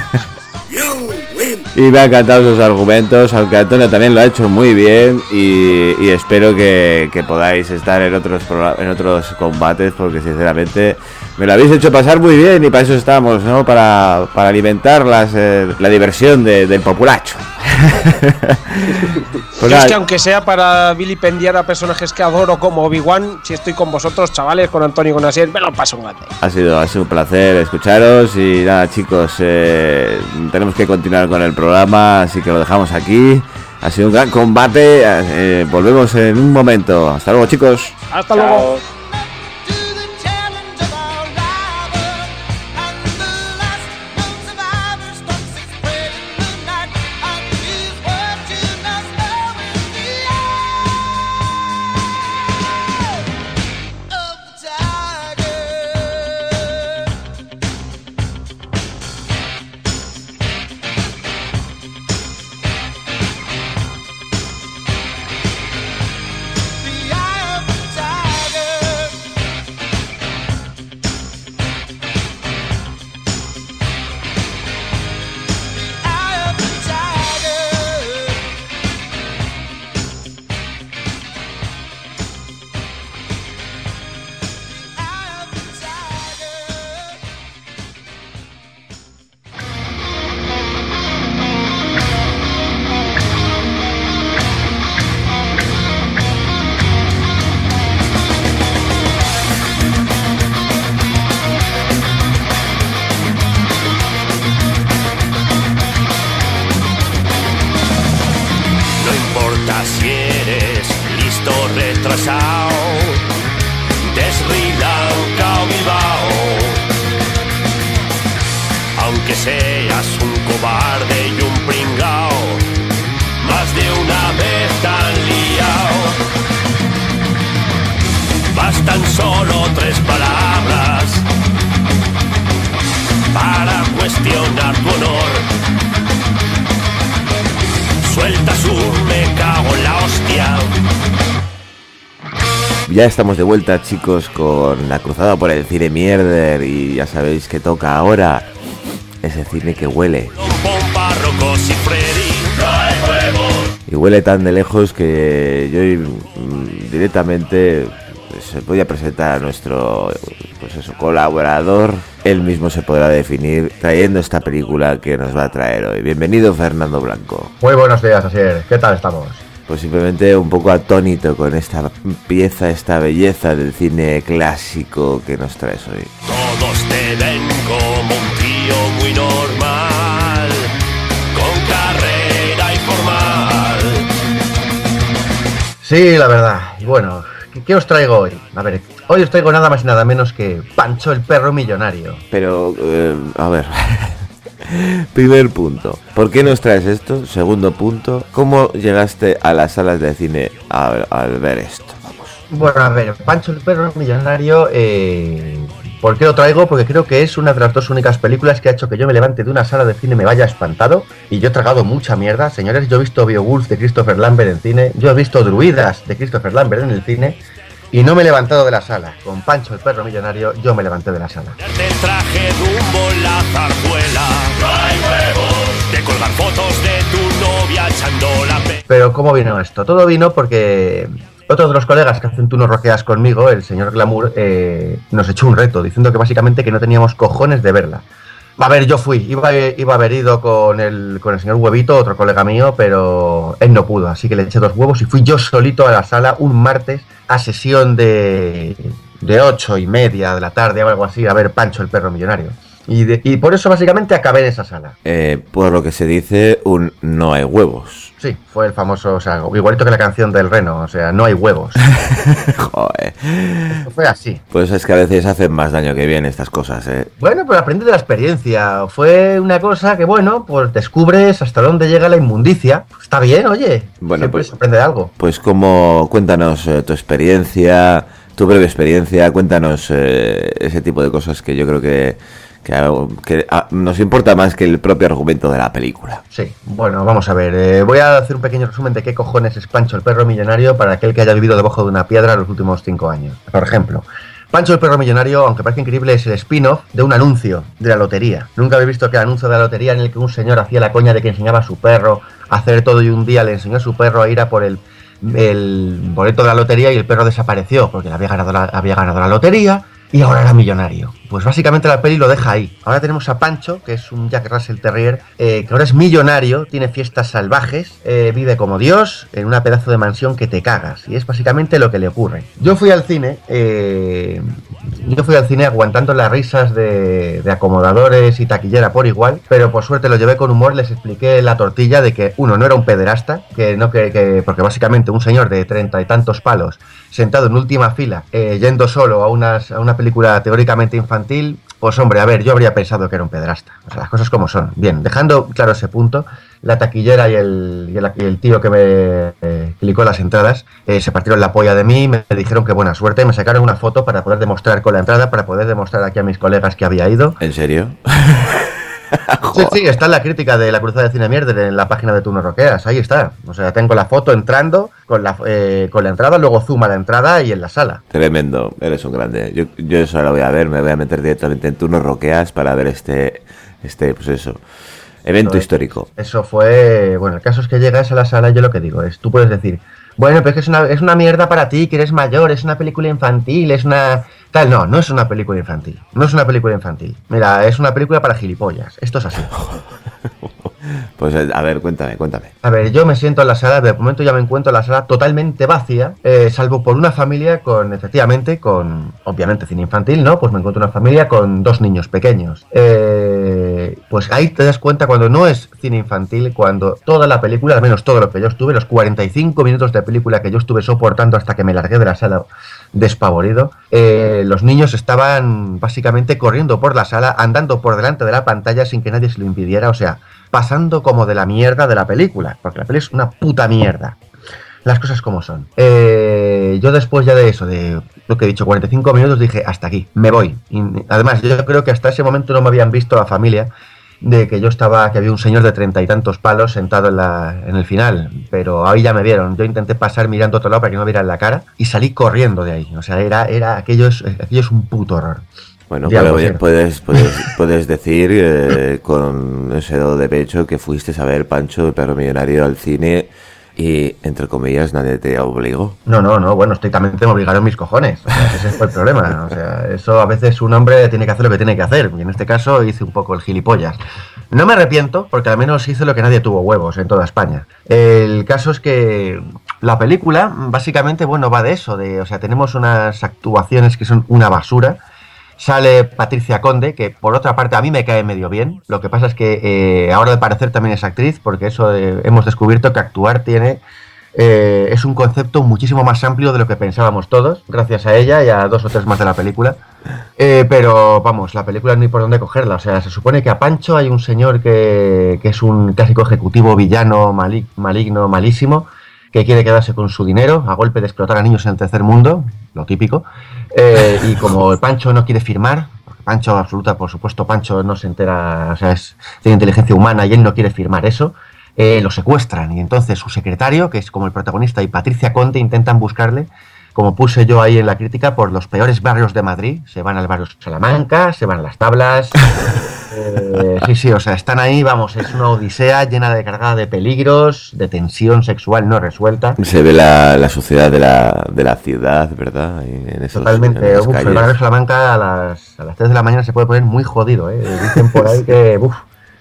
Y me han encantado sus argumentos, aunque Antonio también lo ha hecho muy bien. Y, y espero que, que podáis estar en otros en otros combates, porque sinceramente me lo habéis hecho pasar muy bien. Y para eso estamos, ¿no? Para, para alimentar las, eh, la diversión de, del populacho. Pues es que aunque sea para vilipendiar a personajes que adoro como Obi-Wan, si estoy con vosotros, chavales, con Antonio y con Asier, me lo paso un grande. Ha sido, ha sido un placer escucharos. Y nada, chicos, eh, tenemos que continuar con el programa, así que lo dejamos aquí. Ha sido un gran combate. eh, Volvemos en un momento. Hasta luego, chicos. Hasta Chao. luego. Ya estamos de vuelta, chicos, con la cruzada por el cine mierder. Y ya sabéis que toca ahora ese cine que huele. Y huele tan de lejos que yo mm, directamente pues, voy a presentar a nuestro pues eso, colaborador. Él mismo se podrá definir trayendo esta película que nos va a traer hoy. Bienvenido, Fernando Blanco. Muy buenos días, Asier. ¿Qué tal estamos? Pues simplemente un poco atónito con esta pieza, esta belleza del cine clásico que nos traes hoy. Todos te ven como un tío muy normal, con carrera informal. Sí, la verdad. Y bueno, ¿qué, ¿qué os traigo hoy? A ver, hoy os traigo nada más y nada menos que Pancho el perro millonario. Pero, eh, a ver... Primer punto, ¿por qué nos traes esto? Segundo punto, ¿cómo llegaste a las salas de cine al, al ver esto? Vamos. Bueno, a ver, Pancho el perro millonario, eh, ¿por qué lo traigo? Porque creo que es una de las dos únicas películas que ha hecho que yo me levante de una sala de cine y me vaya espantado. Y yo he tragado mucha mierda, señores. Yo he visto Beowulf de Christopher Lambert en cine, yo he visto Druidas de Christopher Lambert en el cine, y no me he levantado de la sala. Con Pancho el perro millonario yo me levanté de la sala. Te traje rumbo la zarzuela, no hay huevos de colgar fotos de tu novia echando la pe... Pero ¿cómo vino esto? Todo vino porque otro de los colegas que hacen turnos roqueas conmigo, el señor Glamour, eh, nos echó un reto diciendo que básicamente que no teníamos cojones de verla. A ver, yo fui, iba, iba a haber ido con el, con el señor Huevito, otro colega mío, pero él no pudo, así que le eché dos huevos y fui yo solito a la sala un martes a sesión de, de ocho y media de la tarde o algo así, a ver Pancho el perro millonario. Y, de, y por eso básicamente acabé en esa sala. Eh, por lo que se dice, un no hay huevos. Sí, fue el famoso, o sea, igualito que la canción del Reno, o sea, no hay huevos. Joder. Eso fue así. Pues es que a veces hacen más daño que bien estas cosas, ¿eh? Bueno, pero aprende de la experiencia. Fue una cosa que, bueno, pues descubres hasta dónde llega la inmundicia. Está bien, oye. Bueno, siempre pues se aprende de algo. Pues como, cuéntanos eh, tu experiencia, tu breve experiencia, cuéntanos eh, ese tipo de cosas que yo creo que... que, que a, nos importa más que el propio argumento de la película. Sí, bueno, vamos a ver. Eh, voy a hacer un pequeño resumen de qué cojones es Pancho el perro millonario para aquel que haya vivido debajo de una piedra los últimos cinco años. Por ejemplo, Pancho el perro millonario, aunque parezca increíble, es el spin-off de un anuncio de la lotería. Nunca habéis visto que el anuncio de la lotería en el que un señor hacía la coña de que enseñaba a su perro a hacer todo y un día le enseñó a su perro a ir a por el, el boleto de la lotería y el perro desapareció porque le había ganado la, había ganado la lotería y ahora era millonario. Pues básicamente la peli lo deja ahí. Ahora tenemos a Pancho, que es un Jack Russell Terrier, eh, que ahora es millonario, tiene fiestas salvajes, eh, vive como Dios en una pedazo de mansión que te cagas. Y es básicamente lo que le ocurre. Yo fui al cine, eh, yo fui al cine aguantando las risas de, de acomodadores y taquillera por igual, pero por suerte lo llevé con humor, les expliqué la tortilla de que uno no era un pederasta, que no que, que porque básicamente un señor de treinta y tantos palos sentado en última fila, eh, yendo solo a, unas, a una película teóricamente infantil, pues hombre, a ver, yo habría pensado que era un pederasta. O sea, las cosas como son. Bien, dejando claro ese punto, la taquillera y el, y el, y el tío que me eh, clicó las entradas eh, se partieron la polla de mí, me dijeron que buena suerte, me sacaron una foto para poder demostrar con la entrada, para poder demostrar aquí a mis colegas que había ido. ¿En serio? Sí, sí, está en la crítica de la Cruzada de Cine Mierder en la página de Tú no roqueas, ahí está. O sea, tengo la foto entrando con la, eh, con la entrada, luego zoom a la entrada y en la sala. Tremendo, eres un grande. Yo, yo eso ahora lo voy a ver, me voy a meter directamente en Tú no roqueas para ver este, este pues eso, evento Pero histórico. Eso fue, bueno, el caso es que llegas a la sala y yo lo que digo es, tú puedes decir, bueno, pero es que es una, es una mierda para ti, que eres mayor, es una película infantil, es una... Tal, no, no es una película infantil, no es una película infantil. Mira, es una película para gilipollas, esto es así. Pues a ver, cuéntame, cuéntame. A ver, yo me siento en la sala, de momento ya me encuentro en la sala totalmente vacía, eh, salvo por una familia con, efectivamente, con, obviamente cine infantil, ¿no? Pues me encuentro una familia con dos niños pequeños. Eh, pues ahí te das cuenta cuando no es cine infantil, cuando toda la película, al menos todo lo que yo estuve, los cuarenta y cinco minutos de película que yo estuve soportando hasta que me largué de la sala despavorido, eh, los niños estaban básicamente corriendo por la sala, andando por delante de la pantalla sin que nadie se lo impidiera, o sea, pasando como de la mierda de la película, porque la peli es una puta mierda. Las cosas como son. Eh, yo después ya de eso, de lo que he dicho, cuarenta y cinco minutos, dije, hasta aquí, me voy. Y además, yo creo que hasta ese momento no me habían visto la familia, de que yo estaba, que había un señor de treinta y tantos palos sentado en, la, en el final, pero ahí ya me vieron. Yo intenté pasar mirando a otro lado para que no me vieran la cara y salí corriendo de ahí. O sea, era, era aquello, es, aquello es un puto horror. Bueno, pero puedes, puedes, puedes decir eh, con ese dedo de pecho que fuiste a ver Pancho el perro millonario al cine y, entre comillas, nadie te obligó. No, no, no, bueno, estrictamente me obligaron mis cojones. O sea, ese fue el problema. O sea, eso a veces un hombre tiene que hacer lo que tiene que hacer. Y en este caso hice un poco el gilipollas. No me arrepiento, porque al menos hice lo que nadie tuvo huevos en toda España. El caso es que la película, básicamente, bueno, va de eso. De, o sea, tenemos unas actuaciones que son una basura. Sale Patricia Conde, que por otra parte a mí me cae medio bien. Lo que pasa es que eh, ahora de parecer también es actriz, porque eso eh, hemos descubierto que actuar tiene eh, es un concepto muchísimo más amplio de lo que pensábamos todos, gracias a ella y a dos o tres más de la película. Eh, pero vamos, la película no hay por dónde cogerla. O sea, se supone que a Pancho hay un señor que, que es un clásico ejecutivo villano, malig, maligno, malísimo, que quiere quedarse con su dinero a golpe de explotar a niños en el tercer mundo, lo típico, eh, y como Pancho no quiere firmar, porque Pancho absoluta, por supuesto, Pancho no se entera, o sea, es, tiene inteligencia humana y él no quiere firmar eso, eh, lo secuestran y entonces su secretario, que es como el protagonista, y Patricia Conde intentan buscarle, como puse yo ahí en la crítica, por los peores barrios de Madrid. Se van al barrio Salamanca, se van a las Tablas. Eh, sí, sí, o sea, están ahí, vamos, es una odisea llena de cargada de peligros, de tensión sexual no resuelta. Se ve la, la suciedad de la, de la ciudad, ¿verdad? En esos, Totalmente. en Uf, el barrio Salamanca a las, a las tres de la mañana se puede poner muy jodido, ¿eh? Dicen por ahí que, uff.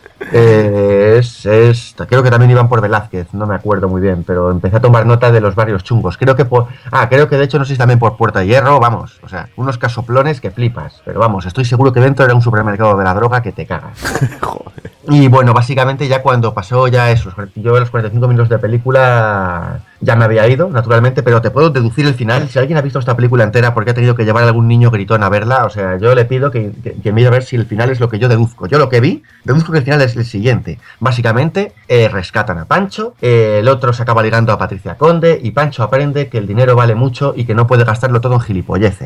Eh, es, es, creo que también iban por Velázquez, no me acuerdo muy bien, pero empecé a tomar nota de los barrios chungos. Creo que por, ah, creo que de hecho no sé si también por Puerta de Hierro, vamos, o sea, unos casoplones que flipas, pero vamos, estoy seguro que dentro era un supermercado de la droga que te cagas. Joder. Y bueno, básicamente ya cuando pasó ya eso, yo a los cuarenta y cinco minutos de película ya me había ido, naturalmente, pero te puedo deducir el final. Si alguien ha visto esta película entera porque ha tenido que llevar a algún niño gritón a verla, o sea, yo le pido que, que, que mire a ver si el final es lo que yo deduzco. Yo lo que vi, deduzco que el final es el siguiente. Básicamente, eh, rescatan a Pancho, eh, el otro se acaba ligando a Patricia Conde y Pancho aprende que el dinero vale mucho y que no puede gastarlo todo en gilipolleces.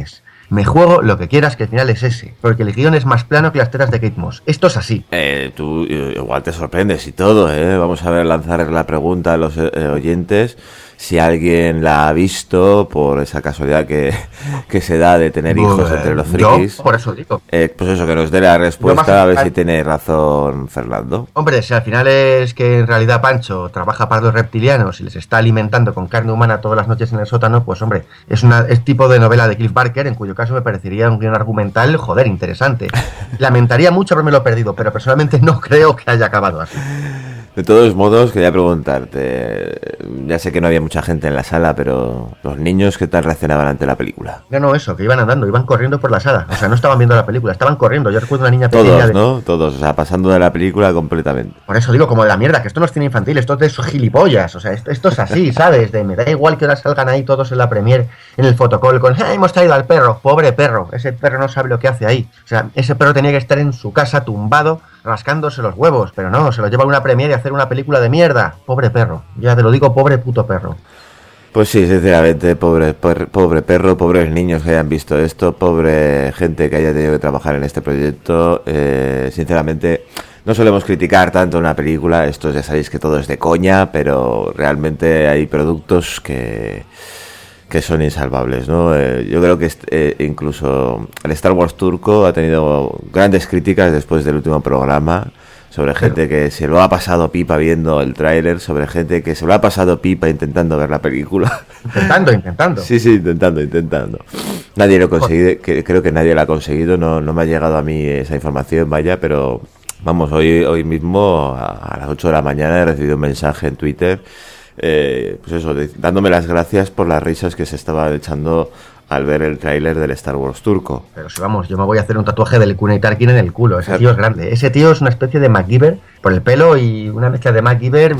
Me juego lo que quieras, que el final es ese. Porque el guión es más plano que las tetas de Kate Moss. Esto es así. Eh, tú igual te sorprendes y todo, ¿eh? Vamos a ver, lanzar la pregunta a los eh, oyentes. Si alguien la ha visto, por esa casualidad que, que se da de tener hijos pues, entre los frikis. Yo, por eso digo. Eh, pues eso, que nos dé la respuesta, a ver si tiene razón Fernando. Hombre, si al final es que en realidad Pancho trabaja para los reptilianos y les está alimentando con carne humana todas las noches en el sótano, pues hombre, es una es tipo de novela de Cliff Barker, en cuyo caso me parecería un guion argumental, joder, interesante. Lamentaría mucho haberme lo perdido, pero personalmente no creo que haya acabado así. De todos modos, quería preguntarte, ya sé que no había mucha gente en la sala, pero los niños, ¿qué tal reaccionaban ante la película? No, no, eso, que iban andando, iban corriendo por la sala, o sea, no estaban viendo la película, estaban corriendo. Yo recuerdo una niña pequeña. Todos, de... ¿no? Todos, o sea, pasando de la película completamente. Por eso digo, como de la mierda, que esto no es cine infantil, esto es de esos gilipollas, o sea, esto, esto es así, ¿sabes? De me da igual que ahora salgan ahí todos en la premier, en el fotocall, con, ¡ah, hemos traído al perro! Pobre perro, ese perro no sabe lo que hace ahí. O sea, ese perro tenía que estar en su casa tumbado, rascándose los huevos, pero no, se lo lleva a una premier y a hacer una película de mierda. Pobre perro, ya te lo digo, pobre puto perro. Pues sí, sinceramente, pobre, pobre, pobre perro, pobres niños que hayan visto esto, pobre gente que haya tenido que trabajar en este proyecto. Eh, sinceramente, no solemos criticar tanto una película, esto ya sabéis que todo es de coña, pero realmente hay productos que... que son insalvables, ¿no? Eh, yo creo que eh, incluso el Star Wars turco ha tenido grandes críticas después del último programa, sobre gente que se lo ha pasado pipa viendo el tráiler, sobre gente que se lo ha pasado pipa intentando ver la película. Intentando, intentando. Sí, sí, intentando, intentando. Nadie lo ha conseguido, que, creo que nadie lo ha conseguido, no, no me ha llegado a mí esa información, vaya, pero vamos, hoy, hoy mismo a, a las ocho de la mañana he recibido un mensaje en Twitter. Eh, pues eso, de, dándome las gracias por las risas que se estaba echando al ver el tráiler del Star Wars turco. Pero si vamos, yo me voy a hacer un tatuaje del Kunai Tarkin en el culo. Ese tío es grande. Ese tío es una especie de MacGyver por el pelo y una mezcla de MacGyver,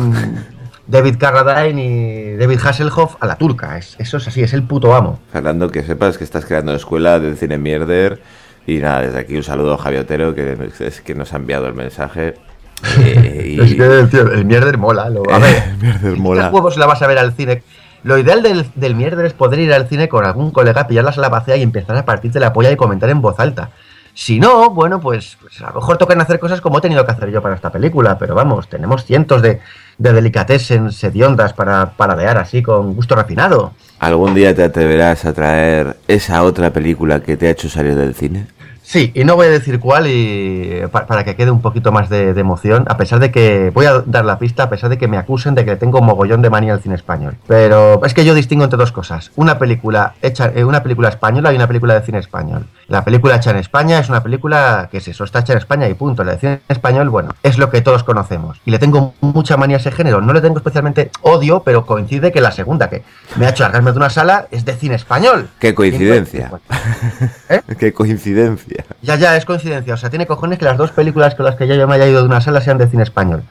David Carradine y David Hasselhoff a la turca. Es, eso es así, es el puto amo. Fernando, que sepas que estás creando escuela del cine mierder. Y nada, desde aquí un saludo a Javi Otero, que es que nos ha enviado el mensaje. Eh, y... Es que tío, el mierder mola. Lo... A ver, el mierder mola. ¿Qué huevos la vas a ver al cine? Lo ideal del, del mierder es poder ir al cine con algún colega, pillar la sala vacía y empezar a partirte la polla y comentar en voz alta. Si no, bueno, pues, pues a lo mejor tocan hacer cosas como he tenido que hacer yo para esta película, pero vamos, tenemos cientos de, de delicatessen hediondas para paladear así con gusto refinado. ¿Algún día te atreverás a traer esa otra película que te ha hecho salir del cine? Sí, y no voy a decir cuál y para, para que quede un poquito más de, de emoción, a pesar de que, voy a dar la pista, a pesar de que me acusen de que tengo mogollón de manía al cine español. Pero es que yo distingo entre dos cosas, una película hecha, eh, una película española y una película de cine español. La película hecha en España es una película que es eso, está hecha en España y punto. La de cine español, bueno, es lo que todos conocemos. Y le tengo mucha manía a ese género, no le tengo especialmente odio, pero coincide que la segunda que me ha hecho largarme de una sala es de cine español. ¡Qué coincidencia! ¿Eh? ¡Qué coincidencia! Ya, ya, es coincidencia. O sea, tiene cojones que las dos películas con las que yo, yo me haya ido de una sala sean de cine español.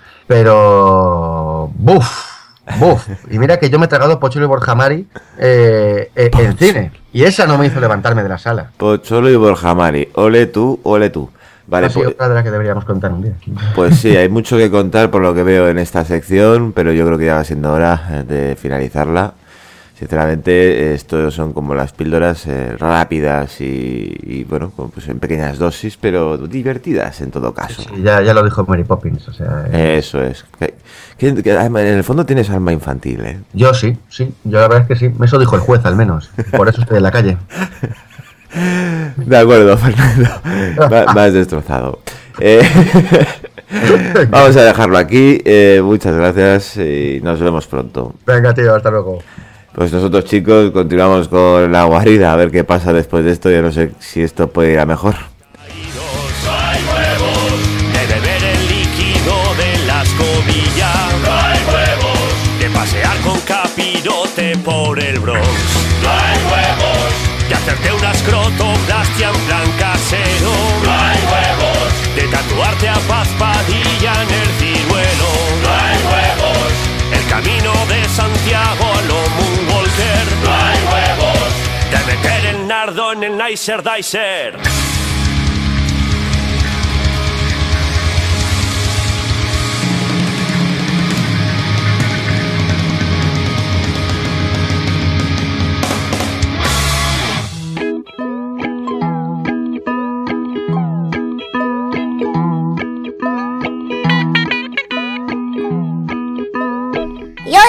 Pero... ¡Buf! ¡Buf! Y mira que yo me he tragado Pocholo y Borja Mari eh, eh, en cine. Y esa no me hizo levantarme de la sala. Pocholo y Borja Mari. Ole tú, ole tú. Vale, pues, otra de la que deberíamos contar un día. Pues sí, hay mucho que contar por lo que veo en esta sección, pero yo creo que ya va siendo hora de finalizarla. Sinceramente, esto son como las píldoras eh, rápidas y, y, bueno, pues en pequeñas dosis, pero divertidas en todo caso. Sí, ya, ya lo dijo Mary Poppins, o sea... Eh... Eso es. Que, que, que, en el fondo tienes alma infantil, ¿eh? Yo sí, sí. Yo la verdad es que sí. Eso dijo el juez, al menos. Por eso estoy en la calle. De acuerdo, Fernando. Me has destrozado. Eh... Vamos a dejarlo aquí. Eh, muchas gracias y nos vemos pronto. Venga, tío, hasta luego. Pues nosotros, chicos, continuamos con la guarida, a ver qué pasa después de esto. Yo no sé si esto puede ir a mejor. Hay huevos de beber el líquido de la escobilla. Hay huevos de pasear con capirote por el Bronx. Hay huevos de hacerte una escrotoplastia en plan casero. Hay huevos de tatuarte a Paz Padilla en el ciruelo. Hay huevos el camino de Santiago a lo Moonwalker. Hay huevos de meter el nardo en el Nicer Dicer.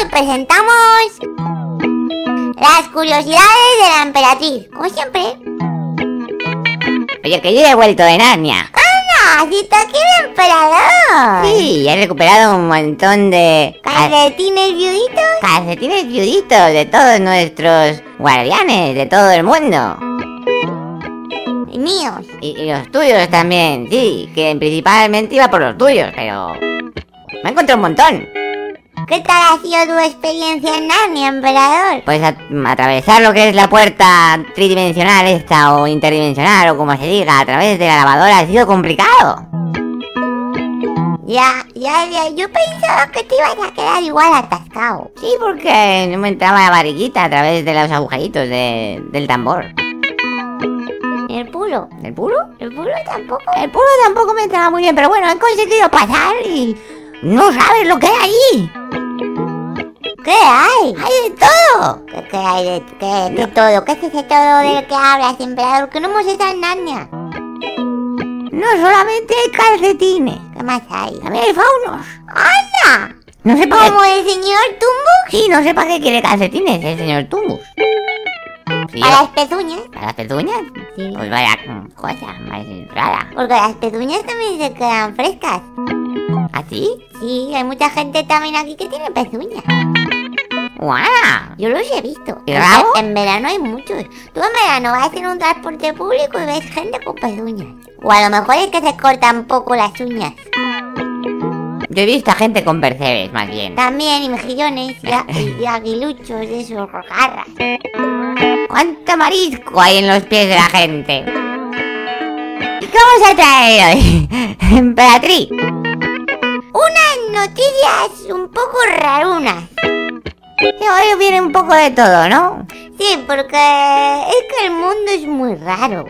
hoy presentamos las curiosidades de la emperatriz, como siempre. Oye, que yo he vuelto de Narnia. ¡Anda! ¡Si está aquí el emperador! Sí, he recuperado un montón de... ¿Calcetines viuditos? Calcetines viuditos de todos nuestros guardianes, de todo el mundo. Y míos. Y, y los tuyos también, sí, que principalmente iba por los tuyos, pero... me encontré un montón. ¿Qué tal ha sido tu experiencia en Narnia, emperador? Pues a, atravesar lo que es la puerta tridimensional esta, o interdimensional, o como se diga, a través de la lavadora ha sido complicado. Ya, ya, ya, yo pensaba que te ibas a quedar igual atascado. Sí, porque no me entraba la barriguita a través de los agujeritos de, del tambor. ¿El pulo? ¿El pulo? ¿El pulo tampoco? El pulo tampoco me entraba muy bien, pero bueno, he conseguido pasar y... no sabes lo que hay allí. ¿Qué hay? ¡Hay de todo! ¿Qué, qué hay de, qué, de no. todo? ¿Qué es ese todo del que hablas, emperador? Que no hemos estado en Narnia. No solamente hay calcetines. ¿Qué más hay? También hay faunos. ¡Anda! No sé para ¿Como qué... el señor Tumbus? Sí, no sé para qué quiere calcetines el señor Tumbus. Sí, ¿para yo... las pezuñas? ¿Para las pezuñas? Sí. Pues vaya cosa más rara. Porque las pezuñas también se quedan frescas. ¿Así? Sí, hay mucha gente también aquí que tiene pezuñas. ¡Guau! Yo los he visto. ¿Y rabo? En verano hay muchos. Tú en verano vas en un transporte público y ves gente con pezuñas. O a lo mejor es que se cortan poco las uñas. Yo he visto a gente con percebes, más bien. También, y mejillones, y, y aguiluchos, esos, garras. ¡Cuánto marisco hay en los pies de la gente! ¿Y qué vamos a traer hoy, emperatriz? Unas noticias un poco rarunas. Sí, hoy viene un poco de todo, ¿no? Sí, porque es que el mundo es muy raro.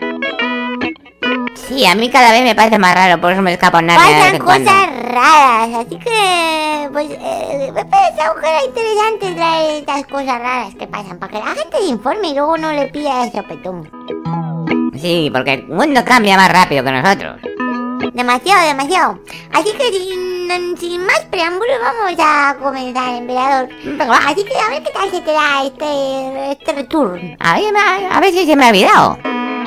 Sí, a mí cada vez me parece más raro, por eso me escapo nada. Pasan cosas raras, así que pues eh, me parece que era interesante traer estas cosas raras que pasan, para que la gente se informe y luego no le pida ese sopetón. Sí, porque el mundo cambia más rápido que nosotros. Demasiado, demasiado. Así que sin, sin más preámbulos vamos a comenzar, emperador. Así que a ver qué tal se te da este, este return. A ver, a ver si se me ha olvidado.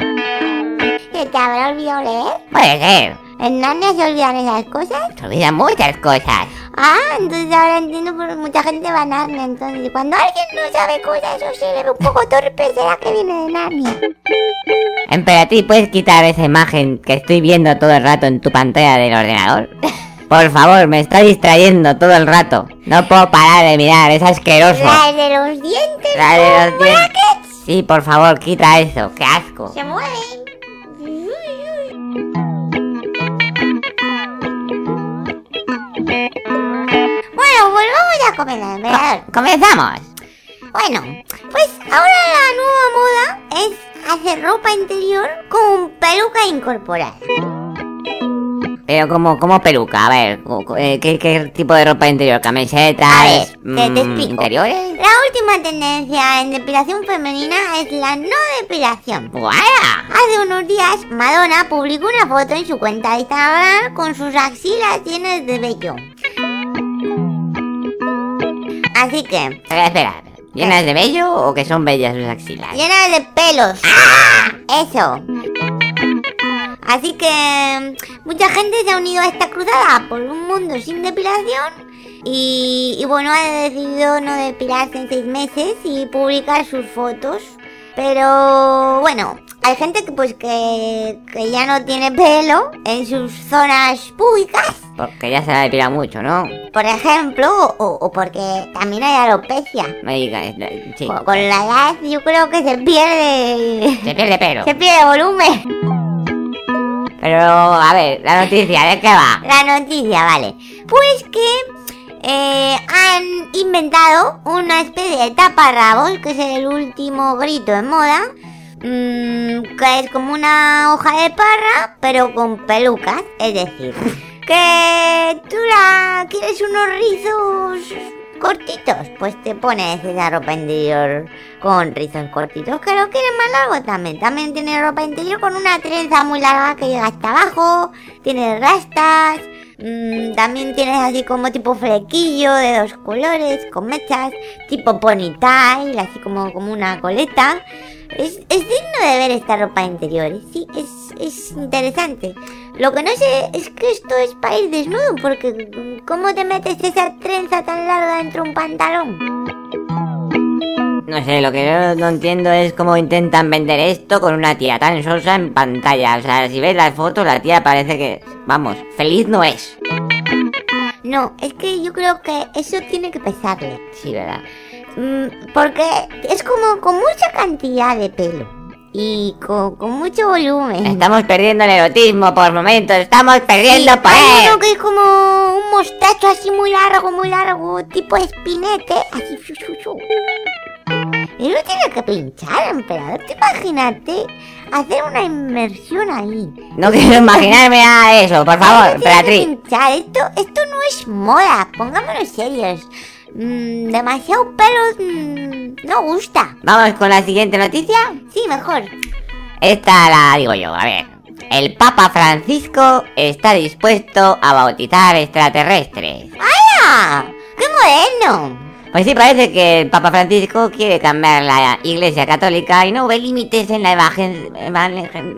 ¿Se te habrá olvidado leer? Puede ser. ¿En Narnia se olvidan esas cosas? Se olvidan muchas cosas. Ah, entonces ahora entiendo por mucha gente va a Narnia. Entonces, cuando alguien no sabe cosas o se le ve un poco torpe, será que viene de Narnia. Emperatriz, ¿puedes quitar esa imagen que estoy viendo todo el rato en tu pantalla del ordenador? Por favor, me está distrayendo todo el rato. No puedo parar de mirar, es asqueroso. ¿La de los dientes? La de los dientes. Sí, por favor, quita eso, qué asco. Se mueven. Bueno, volvamos a comenzar, emperador. Comenzamos. Bueno, pues ahora la nueva moda es hacer ropa interior con peluca incorporada. Pero como, como peluca, a ver, ¿qué, qué tipo de ropa interior? ¿Camisetas? A ver, te, te explico. ¿Interiores? La última tendencia en depilación femenina es la no depilación. ¡Guau! Hace unos días Madonna publicó una foto en su cuenta de Instagram con sus axilas llenas de vello. Así que... Espera, espera. ¿Llenas de vello o que son bellas sus axilas? Llenas de pelos. ¡Ah! Eso. Así que mucha gente se ha unido a esta cruzada por un mundo sin depilación y, y bueno, ha decidido no depilarse en seis meses y publicar sus fotos. Pero bueno, hay gente que pues que, que ya no tiene pelo en sus zonas públicas. Porque ya se la depila mucho, ¿no? Por ejemplo, o, o porque también hay alopecia. Me digas, sí. Con, con la edad yo creo que se pierde... Se pierde pelo. Se pierde volumen. Pero, a ver, la noticia, ¿de qué va? La noticia, vale. Pues que eh, han inventado una especie de taparrabos, que es el último grito en moda, mmm, que es como una hoja de parra, pero con pelucas. Es decir, que tú la quieres unos rizos cortitos, pues te pones esa ropa interior con rizos cortitos. Que lo quieres más largo también. También tiene ropa interior con una trenza muy larga que llega hasta abajo. Tiene rastas. Mm, también tienes así como tipo flequillo de dos colores, con mechas, tipo ponytail, así como, como una coleta. Es, es digno de ver esta ropa interior, sí, es, es interesante. Lo que no sé es que esto es para ir desnudo, porque ¿cómo te metes esa trenza tan larga dentro de un pantalón? No sé, lo que yo no entiendo es cómo intentan vender esto con una tía tan sosa en pantalla. O sea, si ves las fotos, la tía parece que, vamos, feliz no es. No, es que yo creo que eso tiene que pesarle. Sí, ¿verdad? Mm, porque es como con mucha cantidad de pelo y con, con mucho volumen. Estamos perdiendo el erotismo por momentos, estamos perdiendo sí, poder. Hay uno que es como un mostacho así muy largo, muy largo, tipo espinete, así. Shu, shu, shu. Y no tiene que pinchar, emperador. Te imagínate hacer una inmersión ahí. No quiero imaginarme nada de eso, por favor, emperatriz. Pinchar. Esto, esto no es moda, pongámonos serios. Mm, demasiado pelo mm, no gusta. ¿Vamos con la siguiente noticia? Sí, mejor. Esta la digo yo, a ver. El Papa Francisco está dispuesto a bautizar extraterrestres. ¡Hala! ¡Qué moderno! Pues sí, parece que el Papa Francisco quiere cambiar la Iglesia Católica y no ve límites en la evangel... evangel...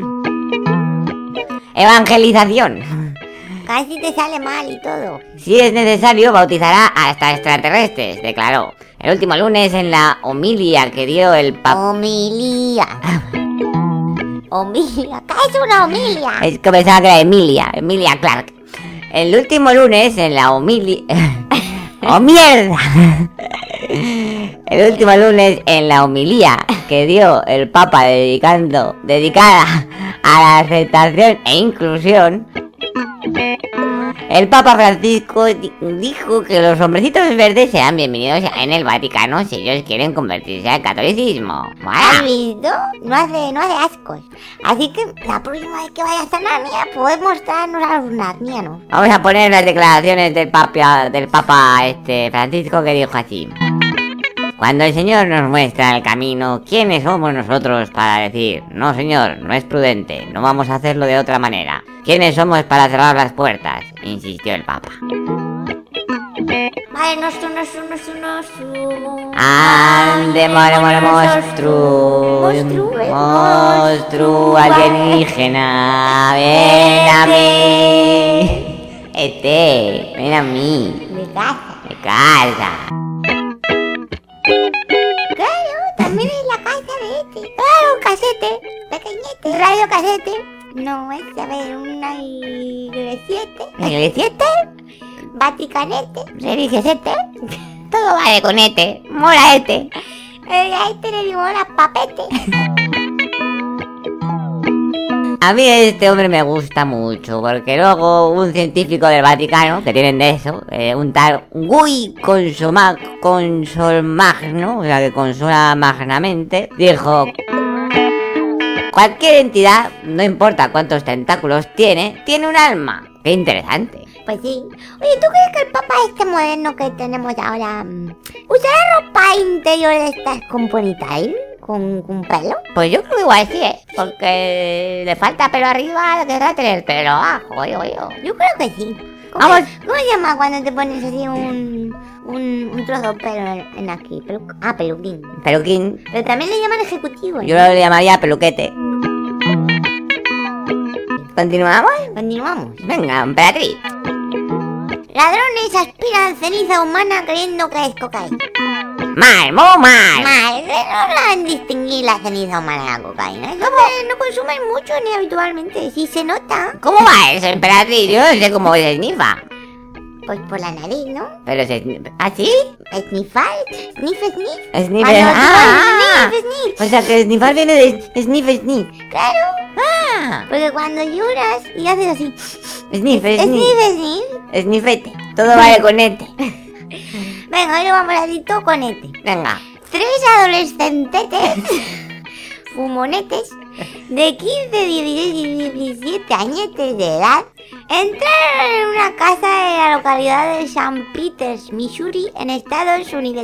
evangelización. Casi te sale mal y todo. Si es necesario, bautizará hasta extraterrestres, declaró. El último lunes en la homilia que dio el Papa... Homilia. Homilia. ¿Qué es una homilia? Es que pensaba que era Emilia, Emilia Clark. El último lunes en la homilia... ¡Oh, mierda! El último lunes en la homilía que dio el Papa dedicando, dedicada a la aceptación e inclusión, el Papa Francisco di- dijo que los hombrecitos verdes serán bienvenidos en el Vaticano si ellos quieren convertirse al catolicismo. ¿Has visto? No hace, no hace ascos. Así que la próxima vez que vayas a Narnia puedes mostrarnos a los narnianos. Vamos a poner las declaraciones del Papa, del Papa este Francisco, que dijo así: cuando el Señor nos muestra el camino, ¿quiénes somos nosotros para decir, no Señor, no es prudente, no vamos a hacerlo de otra manera? ¿Quiénes somos para cerrar las puertas?, insistió el Papa. Vale, nostru, nostru, nostru, nostru. Ande, more, more, monstru. Monstru, eh, Monstru alienígena, ven a mí. Este, ven a mí. De casa. De casa. Claro, también es la casa de este. Claro, un casete, pequeñete, radio casete. No, es, a ver, una iglesiete. ¿Iglesiete? Vaticanete. Religiosete. Todo vale con este. Mola este. Eh, ahí tenemos las papete. A mí este hombre me gusta mucho, porque luego un científico del Vaticano, que tienen de eso, eh, un tal Guy Consoma, Consolmagno, o sea que consola magnamente, dijo: cualquier entidad, no importa cuántos tentáculos tiene, tiene un alma. ¡Qué interesante! Pues sí. Oye, ¿tú crees que el Papa este moderno que tenemos ahora um, usará ropa interior de estas con ponytail? ¿Con, ¿Con pelo? Pues yo creo que igual sí, ¿eh? Porque le falta pelo arriba, le querrá tener pelo abajo, oye, oye. Yo creo que sí. ¿Cómo, Vamos. ¿Cómo se llama cuando te pones así un, un, un trozo de pelo en, en aquí? Pelu, ah, peluquín. Peluquín. Pero también le llaman ejecutivo. Yo lo llamaría peluquete. ¿Continuamos? Continuamos. Venga, emperatriz. Ladrones aspiran ceniza humana creyendo que es cocaína. Mal, muy mal. Mal, no saben distinguir la ceniza humana de la cocaína. No, no consumen mucho ni habitualmente, sí se nota. ¿Cómo va eso, emperatriz? Yo no sé cómo se esnifa. Pues por la nariz, ¿no? Pero se esnifa. ¿Ah, sí? Esnifar, sniff, sniff. Sniff, Cuando ah, sniff, sniff. O sea que esnifar viene de sniff, sniff. Claro. Ah. Porque cuando lloras y haces así. Sniff, sniff. Sniff, sniff. Snifete. Todo vale con este. Venga, hoy lo vamos a decir todo con este. Venga. Tres adolescentetes, fumonetes, de quince, dieciséis y diecisiete añetes de edad, entraron en una casa de la localidad de Saint Peters, Missouri, en Estados Unidos.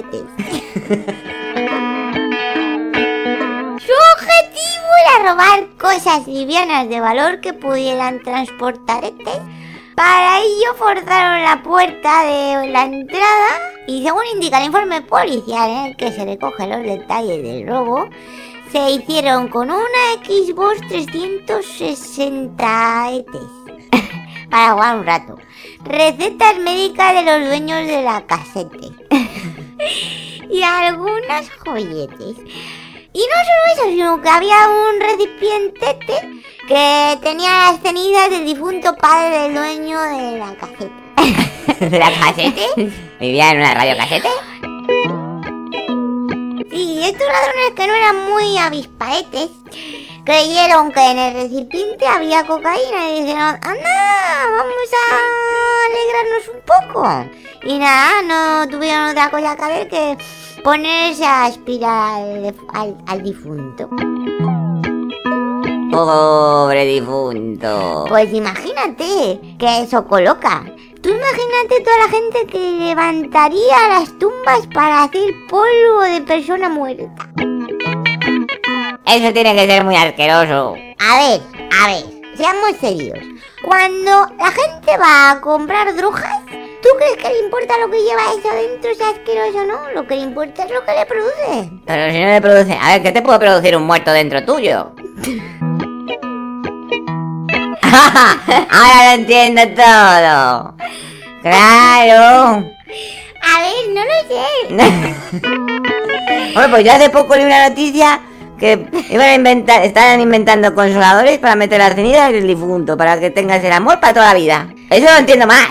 Su objetivo era robar cosas livianas de valor que pudieran transportar este Para ello forzaron la puerta de la entrada y, según indica el informe policial en el que se recogen los detalles del robo, se hicieron con una Xbox trescientos sesenta E T para jugar un rato, recetas médicas de los dueños de la casete y algunas joyetes. Y no solo eso, sino que había un recipiente que tenía las cenizas del difunto padre del dueño de la casete. ¿De la casete? ¿Vivía en una radiocasete? Sí, estos ladrones, que no eran muy avispaetes, creyeron que en el recipiente había cocaína y dijeron: ¡anda! Vamos a alegrarnos un poco. Y nada, no tuvieron otra cosa que hacer que ponerse a aspirar al, al, al difunto. Pobre difunto. Pues imagínate que eso coloca. Tú imagínate toda la gente que levantaría las tumbas para hacer polvo de persona muerta. Eso tiene que ser muy asqueroso. A ver, a ver, seamos serios. Cuando la gente va a comprar drogas, ¿tú crees que le importa lo que lleva eso dentro, sea asqueroso o no? Lo que le importa es lo que le produce. Pero si no le produce... A ver, ¿qué te puede producir un muerto dentro tuyo? Ahora lo entiendo todo. Claro. A ver, no lo sé. Bueno, pues yo hace poco leí una noticia que iban a inventar, estaban inventando consoladores para meter las cenizas del difunto, para que tengas el amor para toda la vida. Eso lo entiendo más.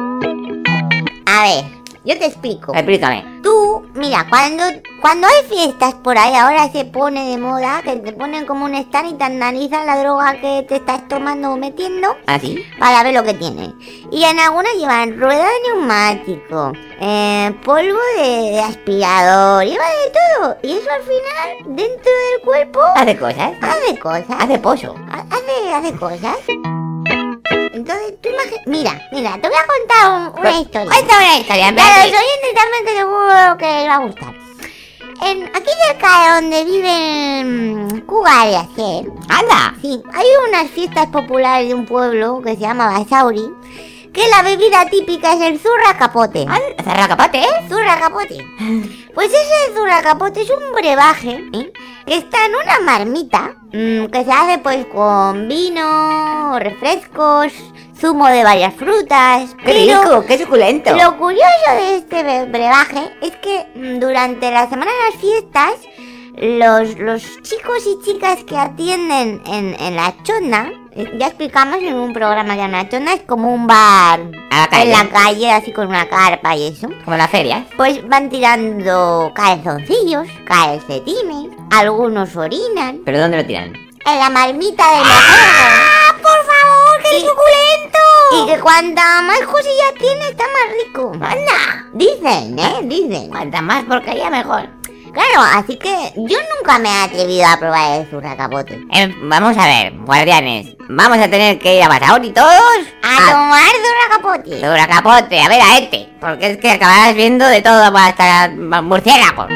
A ver, yo te explico. Explícame. Tú, mira, cuando, cuando hay fiestas por ahí, ahora se pone de moda que te ponen como un stand y te analizan la droga que te estás tomando o metiendo. ¿Ah, sí? Para ver lo que tiene. Y en algunas llevan rueda de neumático, eh, polvo de, de aspirador, lleva de todo. Y eso al final, dentro del cuerpo... Hace cosas. Hace cosas. Hace pollo. Hace, hace cosas. Entonces, tú imaginas... Mira, mira, te voy a contar un, una historia. Cuenta una historia. Para los oyentes también, que seguro que les va a gustar. En, aquí cerca de donde viven Cuba de Acer... ¡Anda! Sí, hay unas fiestas populares de un pueblo que se llama Basauri, que la bebida típica es el zurra capote. ¿Zurra capote? Zurra capote. Pues ese zurra capote es un brebaje, ¿eh?, que está en una marmita, mmm, que se hace pues con vino, refrescos, zumo de varias frutas. ¡Qué rico! ¡Qué suculento! Lo curioso de este brebaje es que mmm, durante la semana de las fiestas, los, los chicos y chicas que atienden en, en la chonda, ya explicamos en un programa que la chonda es como un bar a la en la calle, así con una carpa y eso, como las ferias, pues van tirando calzoncillos, calcetines, algunos orinan. ¿Pero dónde lo tiran? En la marmita de la ¡Ah! ¡Por favor, qué y, suculento! Y que cuanta más cosillas tiene, está más rico. ¡Anda! Dicen, ¿eh? Dicen. Cuanta más porquería, mejor. Claro, así que yo nunca me he atrevido a probar el zurra capote. Eh, vamos a ver, guardianes, vamos a tener que ir a Basauri todos a, a tomar zurra capote. Zurra capote, a ver a este, porque es que acabarás viendo de todo hasta murciélagos.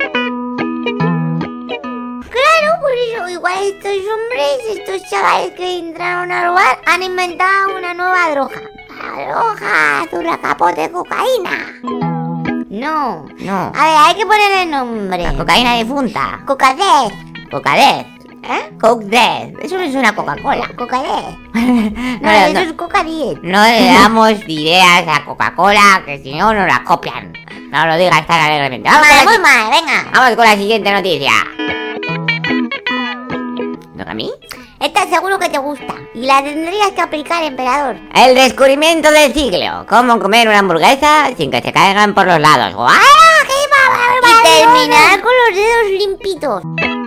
Claro, por eso igual estos hombres, estos chavales que entraron a robar, han inventado una nueva droga. La droga zurra capote cocaína. No, no. A ver, hay que ponerle el nombre. La cocaína difunta. Cocadez. Cocadez. ¿Eh? Coke Death. Eso no es una Coca-Cola. Cocadez. no, no, eso no, es Coca diez. No le damos ideas a Coca-Cola, que si no nos la copian. No lo digas tan alegremente. Vamos mal, muy mal, venga. Vamos con la siguiente noticia. ¿Toca a mí? Esta seguro que te gusta y la tendrías que aplicar, emperador. El descubrimiento del siglo. Cómo comer una hamburguesa sin que se caigan por los lados. ¡Guau! ¡Qué va, y terminar con los dedos limpitos!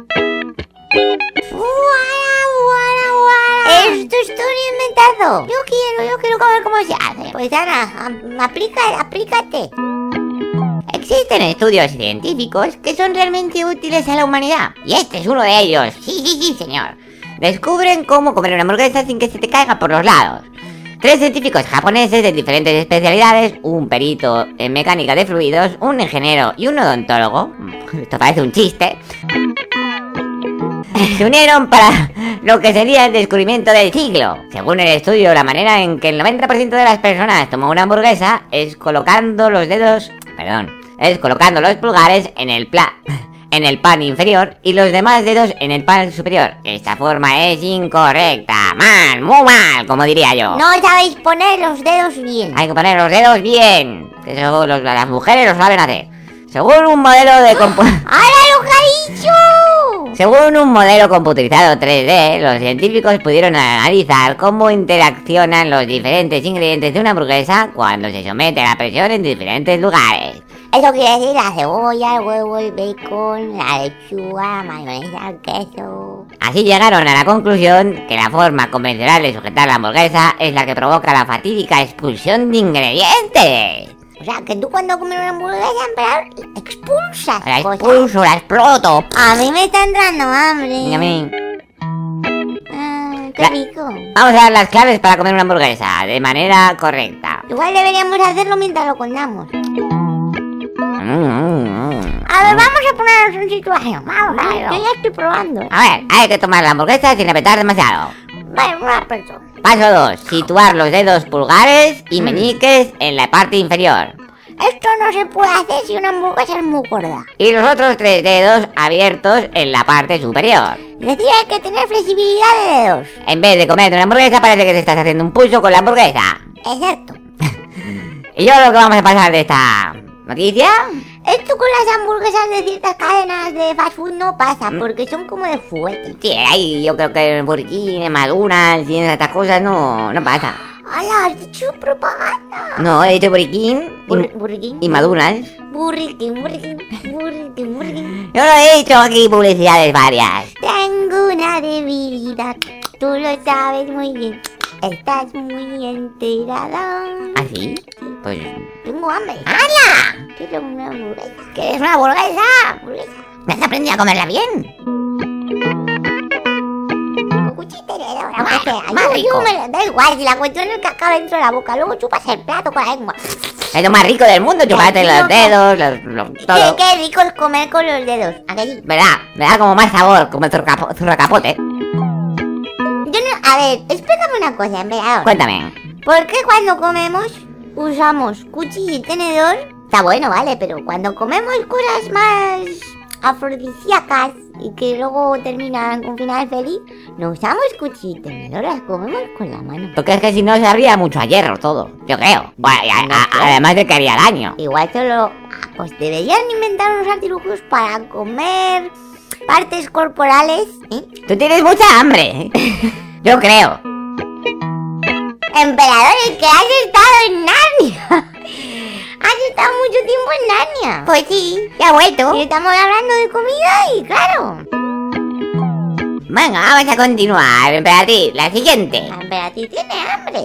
¡Guara, guara, guara! Esto es todo un inventazo. Yo quiero, yo quiero ver cómo se hace. Pues Ana, aplica, aplícate. Existen estudios científicos que son realmente útiles a la humanidad. Y este es uno de ellos. Sí, sí, sí, señor. Descubren cómo comer una hamburguesa sin que se te caiga por los lados. Tres científicos japoneses de diferentes especialidades, un perito en mecánica de fluidos, un ingeniero y un odontólogo, esto parece un chiste, se unieron para lo que sería el descubrimiento del siglo. Según el estudio, la manera en que el noventa por ciento de las personas toman una hamburguesa es colocando los dedos, perdón, es colocando los pulgares en el pla, en el pan inferior y los demás dedos en el pan superior. Esta forma es incorrecta, mal, muy mal, como diría yo. No sabéis poner los dedos bien. Hay que poner los dedos bien, que eso los, las mujeres lo saben hacer. Según un modelo de compu... ¡Ahora lo que ha dicho! Según un modelo computerizado tres D, los científicos pudieron analizar cómo interaccionan los diferentes ingredientes de una hamburguesa cuando se somete a la presión en diferentes lugares. Eso quiere decir la cebolla, el huevo, el bacon, la lechuga, la mayonesa, el queso... Así llegaron a la conclusión que la forma convencional de sujetar la hamburguesa es la que provoca la fatídica expulsión de ingredientes. O sea, que tú cuando comes una hamburguesa, emperador, expulsas La cosas. expulso, la exploto. A mí me está entrando hambre. Y a mí. Ah, qué La- rico. Vamos a dar las claves para comer una hamburguesa de manera correcta. Igual deberíamos hacerlo mientras lo contamos. Mm, mm, mm. A ver, vamos a ponernos en situación. Vamos a ver, yo ya estoy probando. A ver, hay que tomar la hamburguesa sin apretar demasiado. Vale, una persona. Paso dos. Situar los dedos pulgares y meñiques en la parte inferior. Esto no se puede hacer si una hamburguesa es muy gorda. Y los otros tres dedos abiertos en la parte superior. Es decir, hay que tener flexibilidad de dedos. En vez de comerte una hamburguesa, parece que te estás haciendo un pulso con la hamburguesa. Es cierto. Y yo lo que vamos a pasar de esta noticia... Esto con las hamburguesas de ciertas cadenas de fast food no pasa, porque son como de juguete. Sí, ahí yo creo que en Burger King, en McDonald's y en estas cosas no, no pasa. ¡Hala, has dicho propaganda! No, he dicho Burger King y, Bur- Burger King. y McDonald's. Burger King, Burger King, Burger King, Burger King. Yo lo he dicho aquí publicidades varias. Tengo una debilidad, tú lo sabes muy bien. Estás muy enterada. ¿Ah, sí? Pues... Tengo hambre. ¡Hala! Quiero una hamburguesa. ¿Qué es una hamburguesa? Hamburguesa. ¿Me has aprendido a comerla bien? Cuchillo y tenedor, aunque sea. más Yo, rico. yo me da igual, si la cuestión es que acaba dentro de la boca, luego chupas el plato con la lengua. Es lo más rico del mundo, chuparte Sí, los no, dedos, los, los- Qué, todo. qué rico es comer con los dedos. ¿A que sí? ¿Verdad? Me da como más sabor, como el zurcapo- zurracapote. Yo no... A ver, explícame una cosa, emperador. Cuéntame. ¿Por qué cuando comemos usamos cuchillo y tenedor? Está bueno, vale, pero cuando comemos cosas más afrodisíacas y que luego terminan con final feliz, no usamos cuchillo y tenedor, las comemos con la mano. Porque es que si no se haría mucho a hierro todo, yo creo. Bueno, y a- No a- sé. además de que haría daño. Igual solo... ah, pues deberían inventar unos artilugios para comer partes corporales, ¿eh? Tú tienes mucha hambre. Yo creo. Emperador, es que has estado en Narnia. Has estado mucho tiempo en Narnia. Pues sí, ya he vuelto. Y estamos hablando de comida y claro. Venga, vamos a continuar, emperatriz. La siguiente. La emperatriz tiene hambre.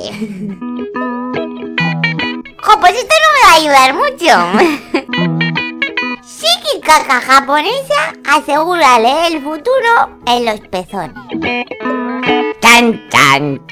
Jo, pues esto no me va a ayudar mucho. Psíquica japonesa asegura leer el futuro en los pezones. Chan, chan,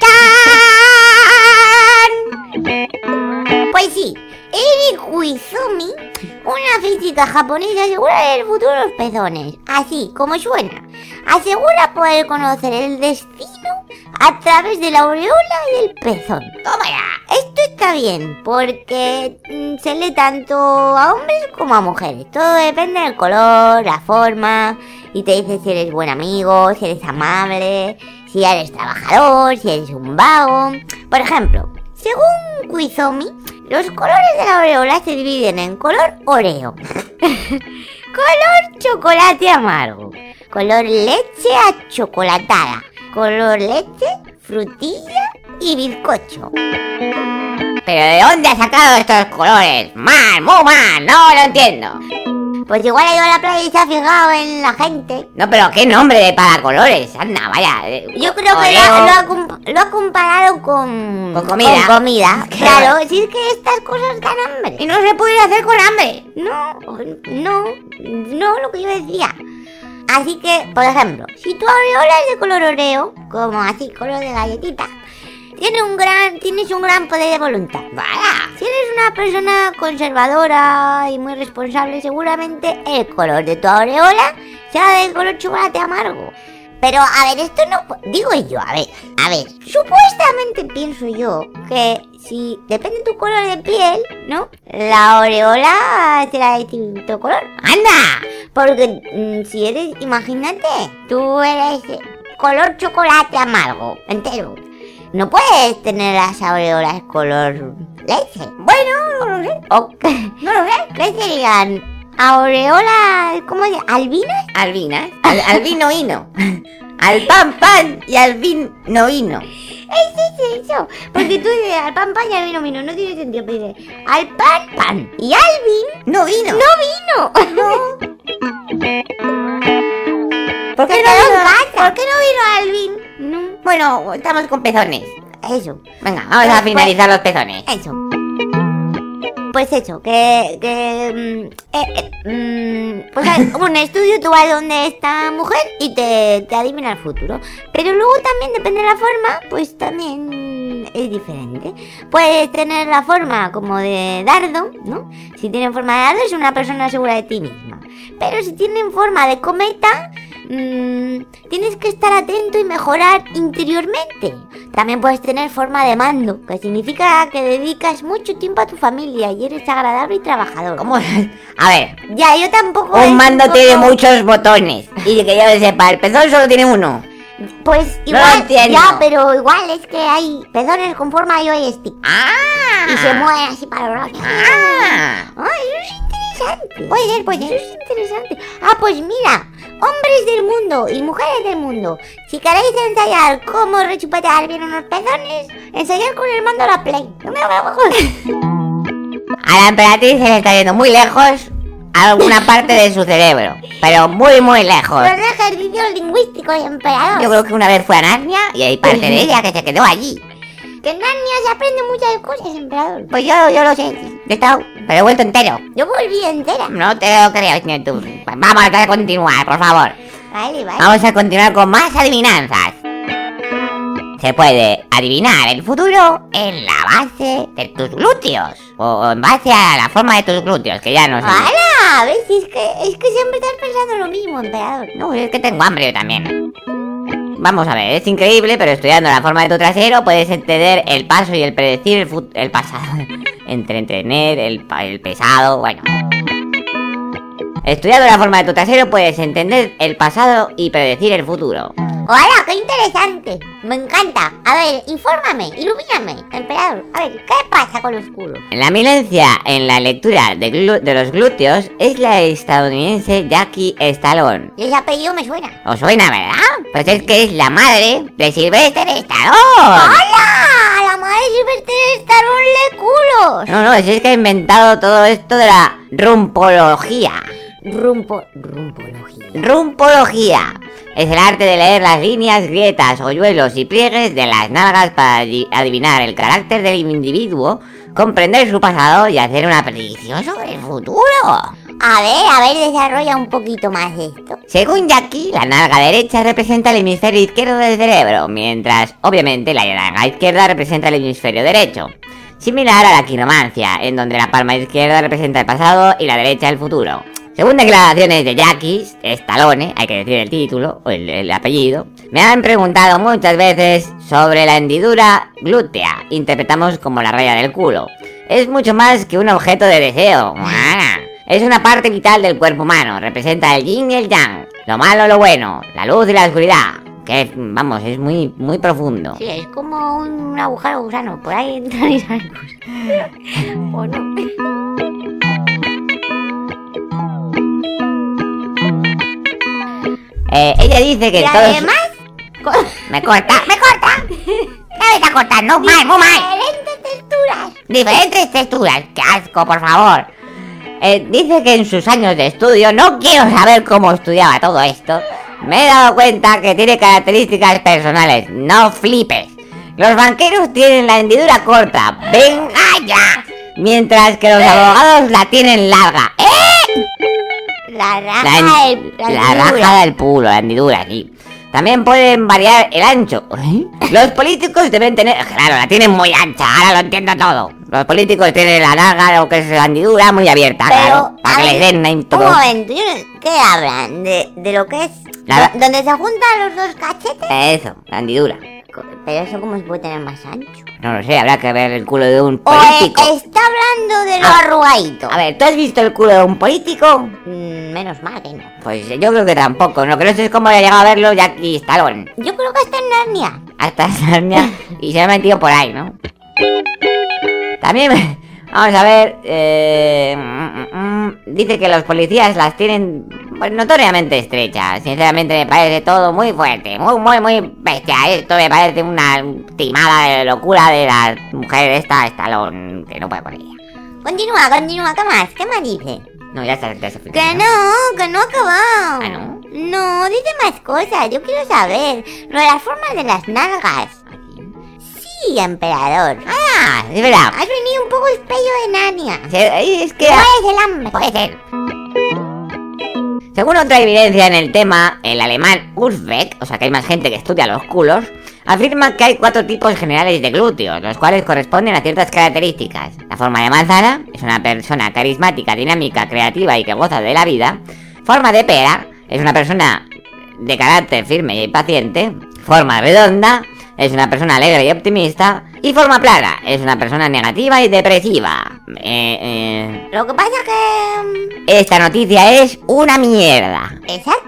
chan. Pues sí, Eri Koizumi, una física japonesa, asegura leer el futuro en los pezones. Así como suena. Asegura poder conocer el destino a través de la aureola y del pezón. Toma ya. Esto está bien, porque mm, se lee tanto a hombres como a mujeres. Todo depende del color, la forma, y te dice si eres buen amigo, si eres amable, si eres trabajador, si eres un vago. Por ejemplo, según Koizumi, los colores de la aureola se dividen en color oreo, color chocolate amargo, color leche achocolatada, color leche, frutilla y bizcocho. ¿Pero de dónde has sacado estos colores? Mal, muy mal, no lo entiendo. Pues igual ha ido a la playa y se ha fijado en la gente. No, pero qué nombre de para colores. Anda, vaya. eh, Yo creo que lo, ha- lo ha, com- lo ha comparado con... Con comida. Con comida, Qué claro. Si es que estas cosas dan hambre. Y no se puede hacer con hambre. No, no, no, lo que yo decía. Así que, por ejemplo, si tu aureola es de color oreo, como así, color de galletita, tiene un gran, tienes un gran poder de voluntad. Vaya. Si eres una persona conservadora y muy responsable, seguramente el color de tu aureola será del color chocolate amargo. Pero, a ver, esto no... Digo yo, a ver, a ver. Supuestamente pienso yo que si depende de tu color de piel, ¿no? La aureola será de distinto color. ¡Anda! Porque mmm, si eres... Imagínate, tú eres color chocolate amargo, entero. No puedes tener las aureolas color leche. Bueno, no lo sé. O, no lo sé. ¿Qué serían? Aureolas, ¿cómo se llama? ¿Albinas? Albinas. Al, albino hino. Al pan pan y al vino vino. Es eso. Porque tú dices al pan pan y al vino vino. No tiene sentido. Pero dices al pan pan y al vino no vino. No vino. No. ¿Por qué no vino? ¿Por qué no vino Alvin? No. Bueno, estamos con pezones. Eso. Venga, vamos a finalizar los pezones. Eso. Pues eso, que... que mm, eh, eh, mm, pues hay un estudio, tú vas donde esta mujer y te, te adivina el futuro. Pero luego también, depende de la forma, pues también es diferente. Puedes tener la forma como de dardo, ¿no? Si tienen forma de dardo es una persona segura de ti misma. Pero si tienen forma de cometa... Mm, tienes que estar atento y mejorar interiormente. También puedes tener forma de mando, que significa que dedicas mucho tiempo a tu familia y eres agradable y trabajador. ¿Cómo? A ver, ya, yo tampoco... Un mando poco... tiene muchos botones. Y que yo lo sepa, el pezón solo tiene uno. Pues igual, no ya, pero igual es que hay pezones con forma de joystick. ¡Ah! Y se mueven así para los lados. ¡Ah! ¡Ay, eso es interesante! Puede ser, puede ser. Eso es interesante. Ah, pues mira, hombres del mundo y mujeres del mundo, si queréis ensayar cómo rechupetear bien unos pezones, ensayar con el mando a la Play. No me lo A la emperatriz se le está yendo muy lejos alguna parte de su cerebro, pero muy muy lejos. Los ejercicios lingüísticos, emperador. Yo creo que una vez fue a Narnia y hay parte de ella que se quedó allí. Que en Narnia se aprende muchas cosas, emperador. Pues yo, yo lo sé, he estado, pero he vuelto entero. Yo volví entera. No te lo creo, ni tú. Vamos a continuar, por favor. Vale, vale. Vamos a continuar con más adivinanzas. Se puede adivinar el futuro en la base de tus glúteos. O en base a la forma de tus glúteos, que ya no sé. ¡Hala! ¿Ves? Es que, es que siempre estás pensando lo mismo, emperador. No, es que tengo hambre yo también. Vamos a ver, es increíble, pero estudiando la forma de tu trasero puedes entender el paso y el predecir el, fut el pasado. Entre entretener, el, el pesado, bueno. Estudiando la forma de tu trasero puedes entender el pasado y predecir el futuro. ¡Hola! ¡Qué interesante! Me encanta. A ver, infórmame, ilumíname, emperador. A ver, ¿qué pasa con los culos? La eminencia en la lectura de, de los glúteos es la estadounidense Jackie Stallone. Y ese apellido me suena. ¿Os suena, verdad? Pues es que es la madre de Sylvester Stallone. ¡Hola! La madre de Sylvester Stallone lee culos. No, no, es que ha inventado todo esto de la rumpología. Rumpo... Rumpología. Rumpología. Es el arte de leer las líneas, grietas, hoyuelos y pliegues de las nalgas para adivinar el carácter del individuo, comprender su pasado y hacer una predicción sobre el futuro. A ver, a ver, desarrolla un poquito más esto. Según Jackie, la nalga derecha representa el hemisferio izquierdo del cerebro, mientras, obviamente, la nalga izquierda representa el hemisferio derecho. Similar a la quiromancia, en donde la palma izquierda representa el pasado y la derecha el futuro. Según declaraciones de Jackie Stallone, hay que decir el título o el, el apellido, me han preguntado muchas veces sobre la hendidura glútea, interpretamos como la raya del culo. Es mucho más que un objeto de deseo. Es una parte vital del cuerpo humano, representa el yin y el yang, lo malo o lo bueno, la luz y la oscuridad, que es, vamos, es muy, muy profundo. Sí, es como un agujero gusano, por ahí entran y salen cosas. ¿O no? Eh, ella dice que ¿y todos... además? Me corta, me corta. ¿Qué me está cortando? Mal, muy mal. Diferentes texturas. Diferentes texturas. Qué asco, por favor. Eh, dice que en sus años de estudio, no quiero saber cómo estudiaba todo esto, me he dado cuenta que tiene características personales. No flipes. Los banqueros tienen la hendidura corta. ¡Venga ya! Mientras que los abogados la tienen larga. ¡Eh! La raja la, del... La, la raja del pulo, la hendidura aquí. También pueden variar el ancho. ¿Eh? Los políticos deben tener... Claro, la tienen muy ancha, ahora lo entiendo todo. Los políticos tienen la nalga, lo que es la hendidura, muy abierta, Pero, claro. Para que ver, les den ahí todo. Un momento, yo no- ¿qué hablan? ¿De, de lo que es? La- ¿Do- ¿Donde se juntan los dos cachetes? Eso, la hendidura. Pero eso, ¿cómo se puede tener más ancho? No lo sé, habrá que ver el culo de un O eh, político. está hablando de lo Ah. arrugadito. A ver, ¿tú has visto el culo de un político? Mm, menos mal que no. Pues yo creo que tampoco. Lo que no sé es cómo le ha llegado a verlo Jackie Stallone. Yo creo que está en Narnia. Hasta Narnia y se ha metido por ahí, ¿no? También, vamos a ver, eh, mm, mm, dice que los policías las tienen pues, notoriamente estrechas. Sinceramente me parece todo muy fuerte, muy, muy, muy bestia. Esto me parece una timada de locura de la mujer esta, Stallone, que no puede por ella. Continúa, continúa, ¿qué más? ¿Qué más dice? No, ya está, ya está. Que no, que no ha acabado. ¿Ah, no? No, dice más cosas, yo quiero saber. Lo de las formas de las nalgas. Sí, emperador. Ah, es verdad. Has venido un poco el pello de Narnia. Se- Es que... ¿Cuál es el hambre? Puede ser. Según otra evidencia en el tema, el alemán Uzbek, o sea que hay más gente que estudia los culos, afirma que hay cuatro tipos generales de glúteos, los cuales corresponden a ciertas características. La forma de manzana es una persona carismática, dinámica, creativa y que goza de la vida. Forma de pera es una persona de carácter firme y paciente. Forma redonda es una persona alegre y optimista. Y forma plana es una persona negativa y depresiva. Eh, eh... Lo que pasa que... Esta noticia es una mierda. Exacto.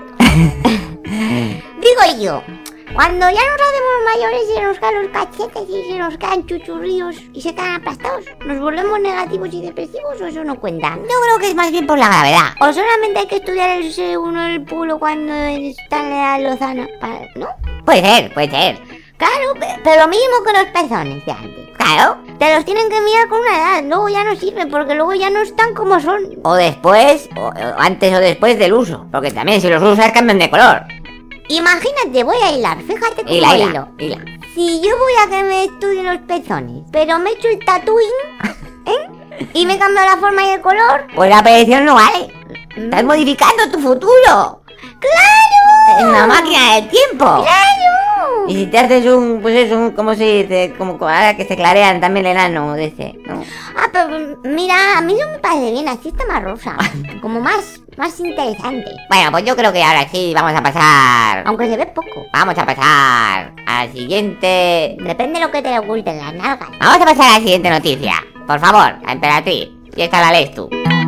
Digo yo, cuando ya nos hacemos mayores y se nos caen los cachetes y se nos caen chuchurríos y se quedan aplastados, ¿nos volvemos negativos y depresivos o eso no cuenta? Yo creo que es más bien por la gravedad. ¿O solamente hay que estudiar el C uno el pulo cuando está en la edad lozana? Para- ¿No? Puede ser, puede ser. Claro, pe- pero lo mismo que los pezones de antes. Claro. Te los tienen que mirar con una edad, luego ya no sirven porque luego ya no están como son. O después, o, o antes o después del uso. Porque también si los usas cambian de color. Imagínate, voy a hilar, fíjate cómo Hila, hila, hilo. hila. Si yo voy a que me estudien los pezones, pero me echo el tatuín, ¿eh? Y me cambio la forma y el color. Pues la predicción no vale. Estás modificando tu futuro. ¡Claro! Es una máquina del tiempo. ¡Claro! Y si te haces un, pues es un, ¿cómo se dice? Como ahora que se clarean también el ano de ese, ¿no? Ah, pero mira, a mí no me parece bien, así está más rosa. Como más, más interesante. Bueno, pues yo creo que ahora sí vamos a pasar. Aunque se ve poco. Vamos a pasar al siguiente. Depende de lo que te oculten las nalgas. Vamos a pasar a la siguiente noticia. Por favor, la emperatriz. Y esta la lees tú.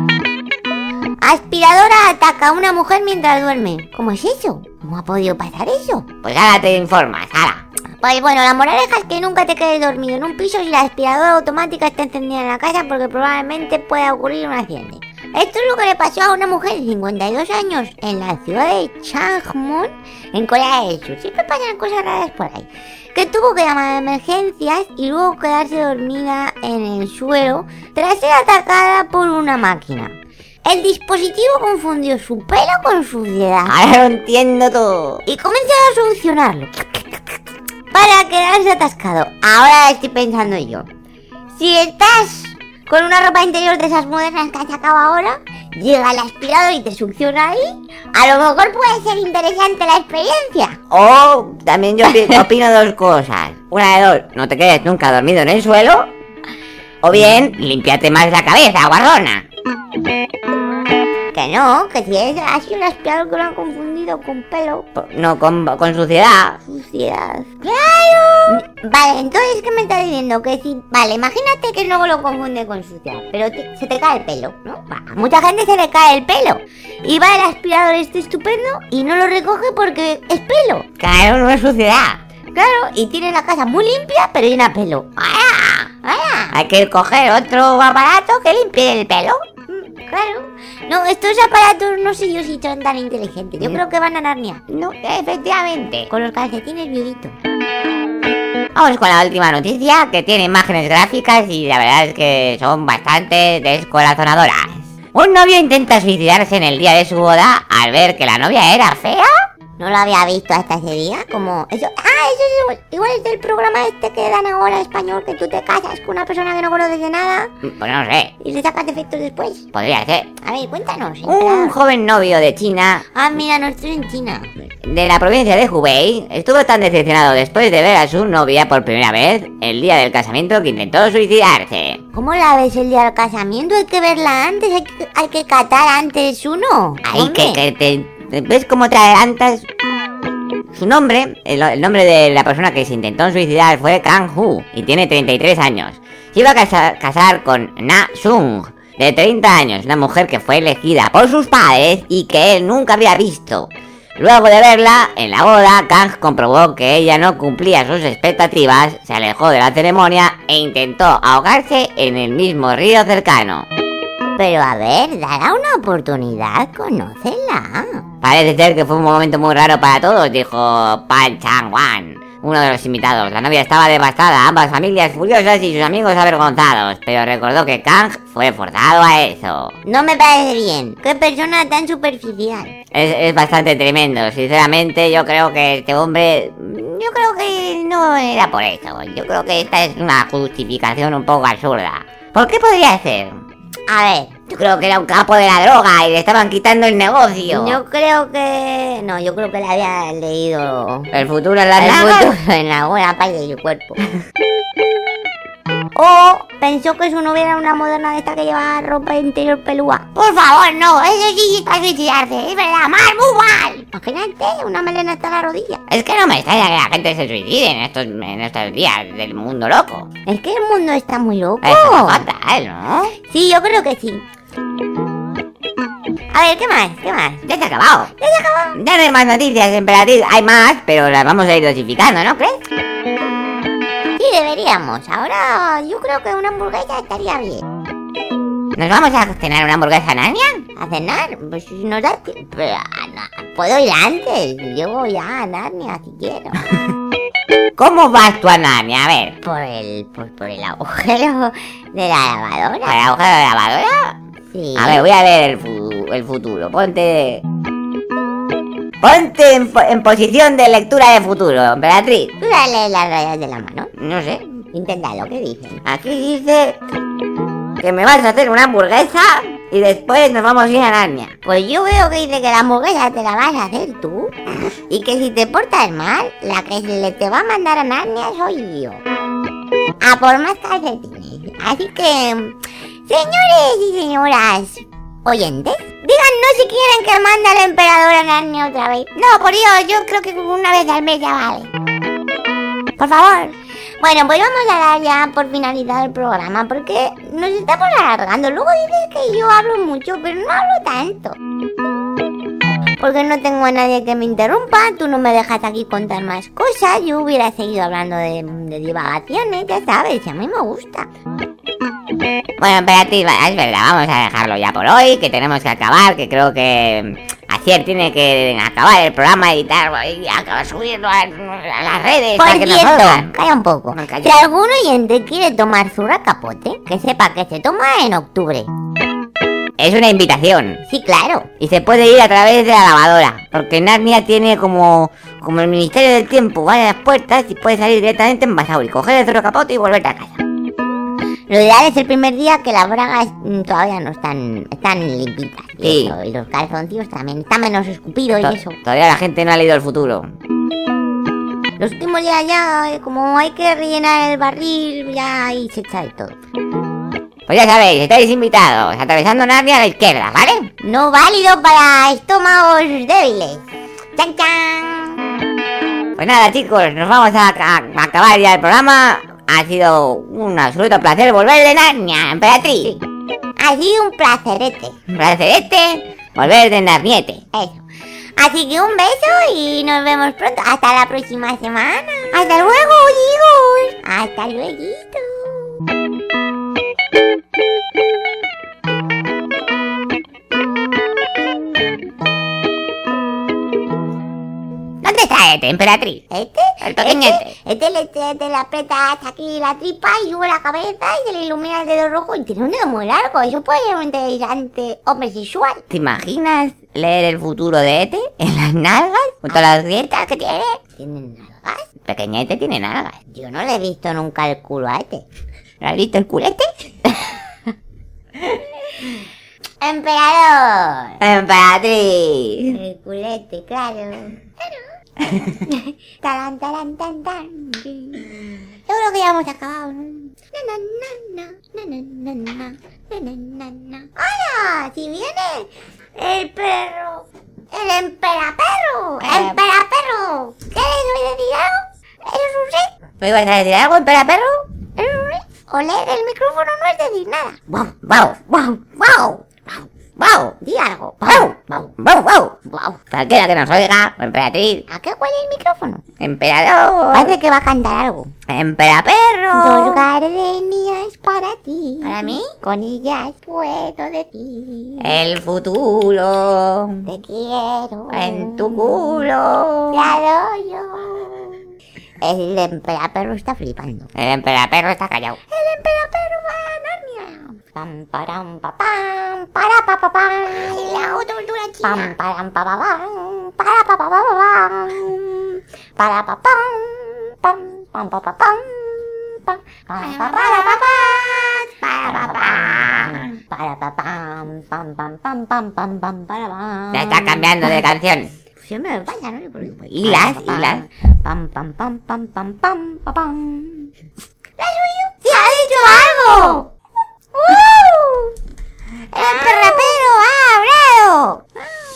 Aspiradora ataca a una mujer mientras duerme. ¿Cómo es eso? ¿Cómo ha podido pasar eso? Pues ahora te informas, ahora. Pues bueno, la moraleja es que nunca te quedes dormido en un piso si la aspiradora automática está encendida en la casa porque probablemente pueda ocurrir un accidente. Esto es lo que le pasó a una mujer de cincuenta y dos años en la ciudad de Changwon, en Corea del Sur. Siempre pasan cosas raras por ahí. Que tuvo que llamar a emergencias y luego quedarse dormida en el suelo tras ser atacada por una máquina. El dispositivo confundió su pelo con suciedad. Ahora lo entiendo todo. Y comenzó a solucionarlo para quedarse atascado. Ahora estoy pensando yo, si estás con una ropa interior de esas modernas que han sacado ahora, llega el aspirador y te succiona ahí, a lo mejor puede ser interesante la experiencia. O también yo opi- opino dos cosas. Una de dos, no te quedes nunca dormido en el suelo. O bien, límpiate más la cabeza, guarrona. Que no, que si es así un aspirador que lo han confundido con pelo. No, con, con suciedad. Suciedad. ¡Claro! Vale, entonces, ¿qué me estás diciendo? Que si... Vale, imagínate que luego lo confunde con suciedad, pero te- se te cae el pelo, ¿no? A mucha gente se le cae el pelo. Y va el aspirador este estupendo y no lo recoge porque es pelo. Claro, no es suciedad. Claro, y tiene la casa muy limpia, pero llena de pelo. ¡Ah! ¡Ah! Hay que coger otro aparato que limpie el pelo. Claro. No, estos aparatos no sé yo si son tan inteligentes. Yo Mm. creo que van a Narnia. No, efectivamente. Con los calcetines viuditos. Vamos con la última noticia, que tiene imágenes gráficas y la verdad es que son bastante descorazonadoras. Un novio intenta suicidarse en el día de su boda al ver que la novia era fea. No lo había visto hasta ese día, como... eso Ah, eso es igual es del programa este que dan ahora español, que tú te casas con una persona que no conoces de nada. Pues no sé. Y le sacas defectos después. Podría ser. A ver, cuéntanos. Un joven novio de China... Ah, mira, no estoy en China. De la provincia de Hubei, estuvo tan decepcionado después de ver a su novia por primera vez el día del casamiento que intentó suicidarse. ¿Cómo la ves el día del casamiento? Hay que verla antes, hay que, hay que catar antes uno. Hay que, que te... ¿Ves cómo te adelantas? Su nombre, el, el nombre de la persona que se intentó suicidar fue Kang Hu y tiene treinta y tres años. Se iba a casar, casar con Na Sung, de treinta años, una mujer que fue elegida por sus padres y que él nunca había visto. Luego de verla, en la boda, Kang comprobó que ella no cumplía sus expectativas, se alejó de la ceremonia e intentó ahogarse en el mismo río cercano. Pero a ver, dará una oportunidad, conócela. Parece ser que fue un momento muy raro para todos, dijo Pan Chang-wan, uno de los invitados. La novia estaba devastada, ambas familias furiosas y sus amigos avergonzados, pero recordó que Kang fue forzado a eso. No me parece bien, qué persona tan superficial. Es, es bastante tremendo, sinceramente yo creo que este hombre... Yo creo que no era por eso, yo creo que esta es una justificación un poco absurda. ¿Por qué podría ser? A ver, yo creo que era un capo de la droga y le estaban quitando el negocio. Yo creo que... No, yo creo que le había leído... ¿El futuro en la El nalgas? futuro en la buena parte de su cuerpo. O pensó que su novia era una moderna de esta que llevaba ropa interior pelúa. Por favor, no, eso sí es para suicidarse, es verdad, mal, muy mal. Imagínate, una melena hasta la rodilla. Es que no me extraña que la gente se suicide en estos, en estos días del mundo loco. Es que el mundo está muy loco. Eso es fatal, ¿no? Sí, yo creo que sí. A ver, ¿qué más? ¿Qué más? Ya se ha acabado. Ya se ha acabado. Ya no hay más noticias, Emperatriz. Hay más, pero las vamos a ir dosificando, ¿no crees? Sí, deberíamos. Ahora yo creo que una hamburguesa estaría bien. ¿Nos vamos a cenar una hamburguesa a Narnia? ¿A cenar? Pues si nos da tiempo. Puedo ir antes. Llego ya a Narnia si quiero. ¿Cómo vas tú a Narnia? A ver. Por el, por, por el agujero de la lavadora. ¿Por el agujero de la lavadora? Sí. A ver, voy a ver el, fu el futuro. Ponte... Ponte en, en posición de lectura de futuro, Emperatriz. Tú dale las rayas de la mano. No sé. Inténtalo, ¿qué dicen? Aquí dice que me vas a hacer una hamburguesa y después nos vamos a ir a Narnia. Pues yo veo que dice que la hamburguesa te la vas a hacer tú y que si te portas mal, la que le te va a mandar a Narnia soy yo. A por más calcetines. Así que, señores y señoras oyentes, díganos si quieren que mande al emperador a Narnia otra vez. No, por Dios, yo creo que una vez al mes ya vale. Por favor. Bueno, pues vamos a dar ya por finalizado el programa porque nos estamos alargando. Luego dices que yo hablo mucho, pero no hablo tanto. Porque no tengo a nadie que me interrumpa, tú no me dejas aquí contar más cosas. Yo hubiera seguido hablando de, de divagaciones, ya sabes, a mí me gusta. Bueno, Emperatriz, es verdad, vamos a dejarlo ya por hoy, que tenemos que acabar, que creo que Asier tiene que acabar el programa, editarlo y acabar subirlo a, a las redes. Por para que cierto, nos oigan. calla un poco. No, calla. Si algún oyente quiere tomar zurra capote, que sepa que se toma en octubre. Es una invitación. Sí, claro. Y se puede ir a través de la lavadora, porque Narnia tiene como, como el Ministerio del Tiempo, varias puertas y puedes salir directamente en Basauri, coger el zurro capote y volverte a casa. Lo ideal es el primer día que las bragas mm, todavía no están, están limpitas. Y, Sí. eso, y los calzoncillos también. Está menos escupido To- y eso. Todavía la gente no ha leído el futuro. Los últimos días ya, eh, como hay que rellenar el barril, ya ahí se echa de todo. Pues ya sabéis, estáis invitados, atravesando Narnia a la izquierda, ¿vale? No válido para estómagos débiles. ¡Chan, chan! Pues nada, chicos, nos vamos a, a- a acabar ya el programa. Ha sido un absoluto placer volver de Narnia, Emperatriz. Ha sido un placerete. Un placerete volver de Narniete. Eso. Así que un beso y nos vemos pronto. Hasta la próxima semana. Hasta luego, hijos. Hasta luego. ¿Dónde está este, Emperatriz? Este, El pequeñete. Este, este le, te, te le aprieta hasta aquí la tripa y sube la cabeza y se le ilumina el dedo rojo y tiene un dedo muy largo. Eso puede ser un interesante hombre sexual. ¿Te imaginas leer el futuro de Ete en las nalgas? Junto a las grietas que tiene. ¿Tienen nalgas? Pequeñete tiene nalgas. Yo no le he visto nunca el culo a este. ¿No has visto el culete? ¡Emperador! ¡Emperatriz! El culete, claro. Claro. Tarán, tarán, tan, tan. Seguro que ya hemos acabado, ¿no? Na, na, na, na, na, na, na, na, na, na. ¡Hola! Si viene el perro. ¡El emperaperro! Eh. ¡Emperaperro! ¿Quieres decir algo? ¿Eres un sí? ¿Me ibas a decir algo, emperaperro? ¿Eres un sí? Oler el micrófono no es decir nada. ¡Wow! ¡Wow! ¡Wow! ¡Wow! ¡Wow! ¡Di algo! ¡Wow! ¡Wow! ¡Wow! ¡Wow! ¡Wow! Cualquiera que nos oiga, emperatriz. ¿A qué huele el micrófono? Emperador. Parece que va a cantar algo. Emperaperro. Dos gardenias para ti. ¿Para mí? Con ellas puedo decir. El futuro. Te quiero. En tu culo. Te adoro. El emperaperro está flipando. El emperaperro está callado. El emperaperro va a Narnia. Pam, param, pa, pam, para, pa, pa, pam. La otra cultura china. Pam, param, pa, pa, pam, para, pa, pa, pa, pam. Para, pa, pam, pam, pam, pa, pa, pam. Pam, para, pa, para, pa, pam. Para, pa, pam. Para, pa, pam, pam, pam, pam, pam, pam, pam, para, pam. Ya está cambiando de canción. Siempre me falla, ¿no? Hilas, hilas. Pam, pam, pam, pam, pam, pam, pam, pam. ¿La has oído? ¡Sí ha dicho algo! ¡Uh! ¡El perrapero ha hablado!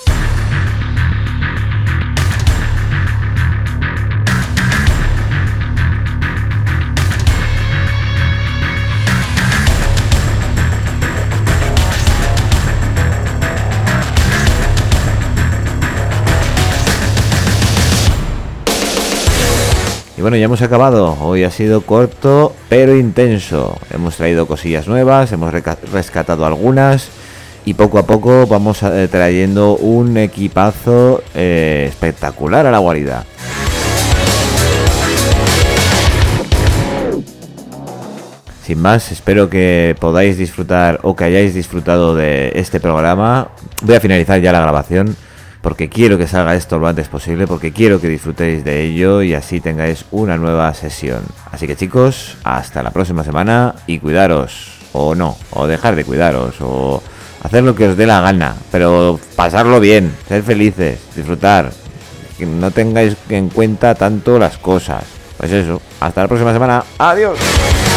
Y bueno, ya hemos acabado. Hoy ha sido corto pero intenso. Hemos traído cosillas nuevas, hemos rescatado algunas y poco a poco vamos a, eh, trayendo un equipazo eh, espectacular a la guarida. Sin más, espero que podáis disfrutar o que hayáis disfrutado de este programa. Voy a finalizar ya la grabación, porque quiero que salga esto lo antes posible, porque quiero que disfrutéis de ello y así tengáis una nueva sesión. Así que chicos, hasta la próxima semana y cuidaros, o no, o dejar de cuidaros, o hacer lo que os dé la gana, pero pasarlo bien, ser felices, disfrutar, que no tengáis en cuenta tanto las cosas. Pues eso, hasta la próxima semana, adiós.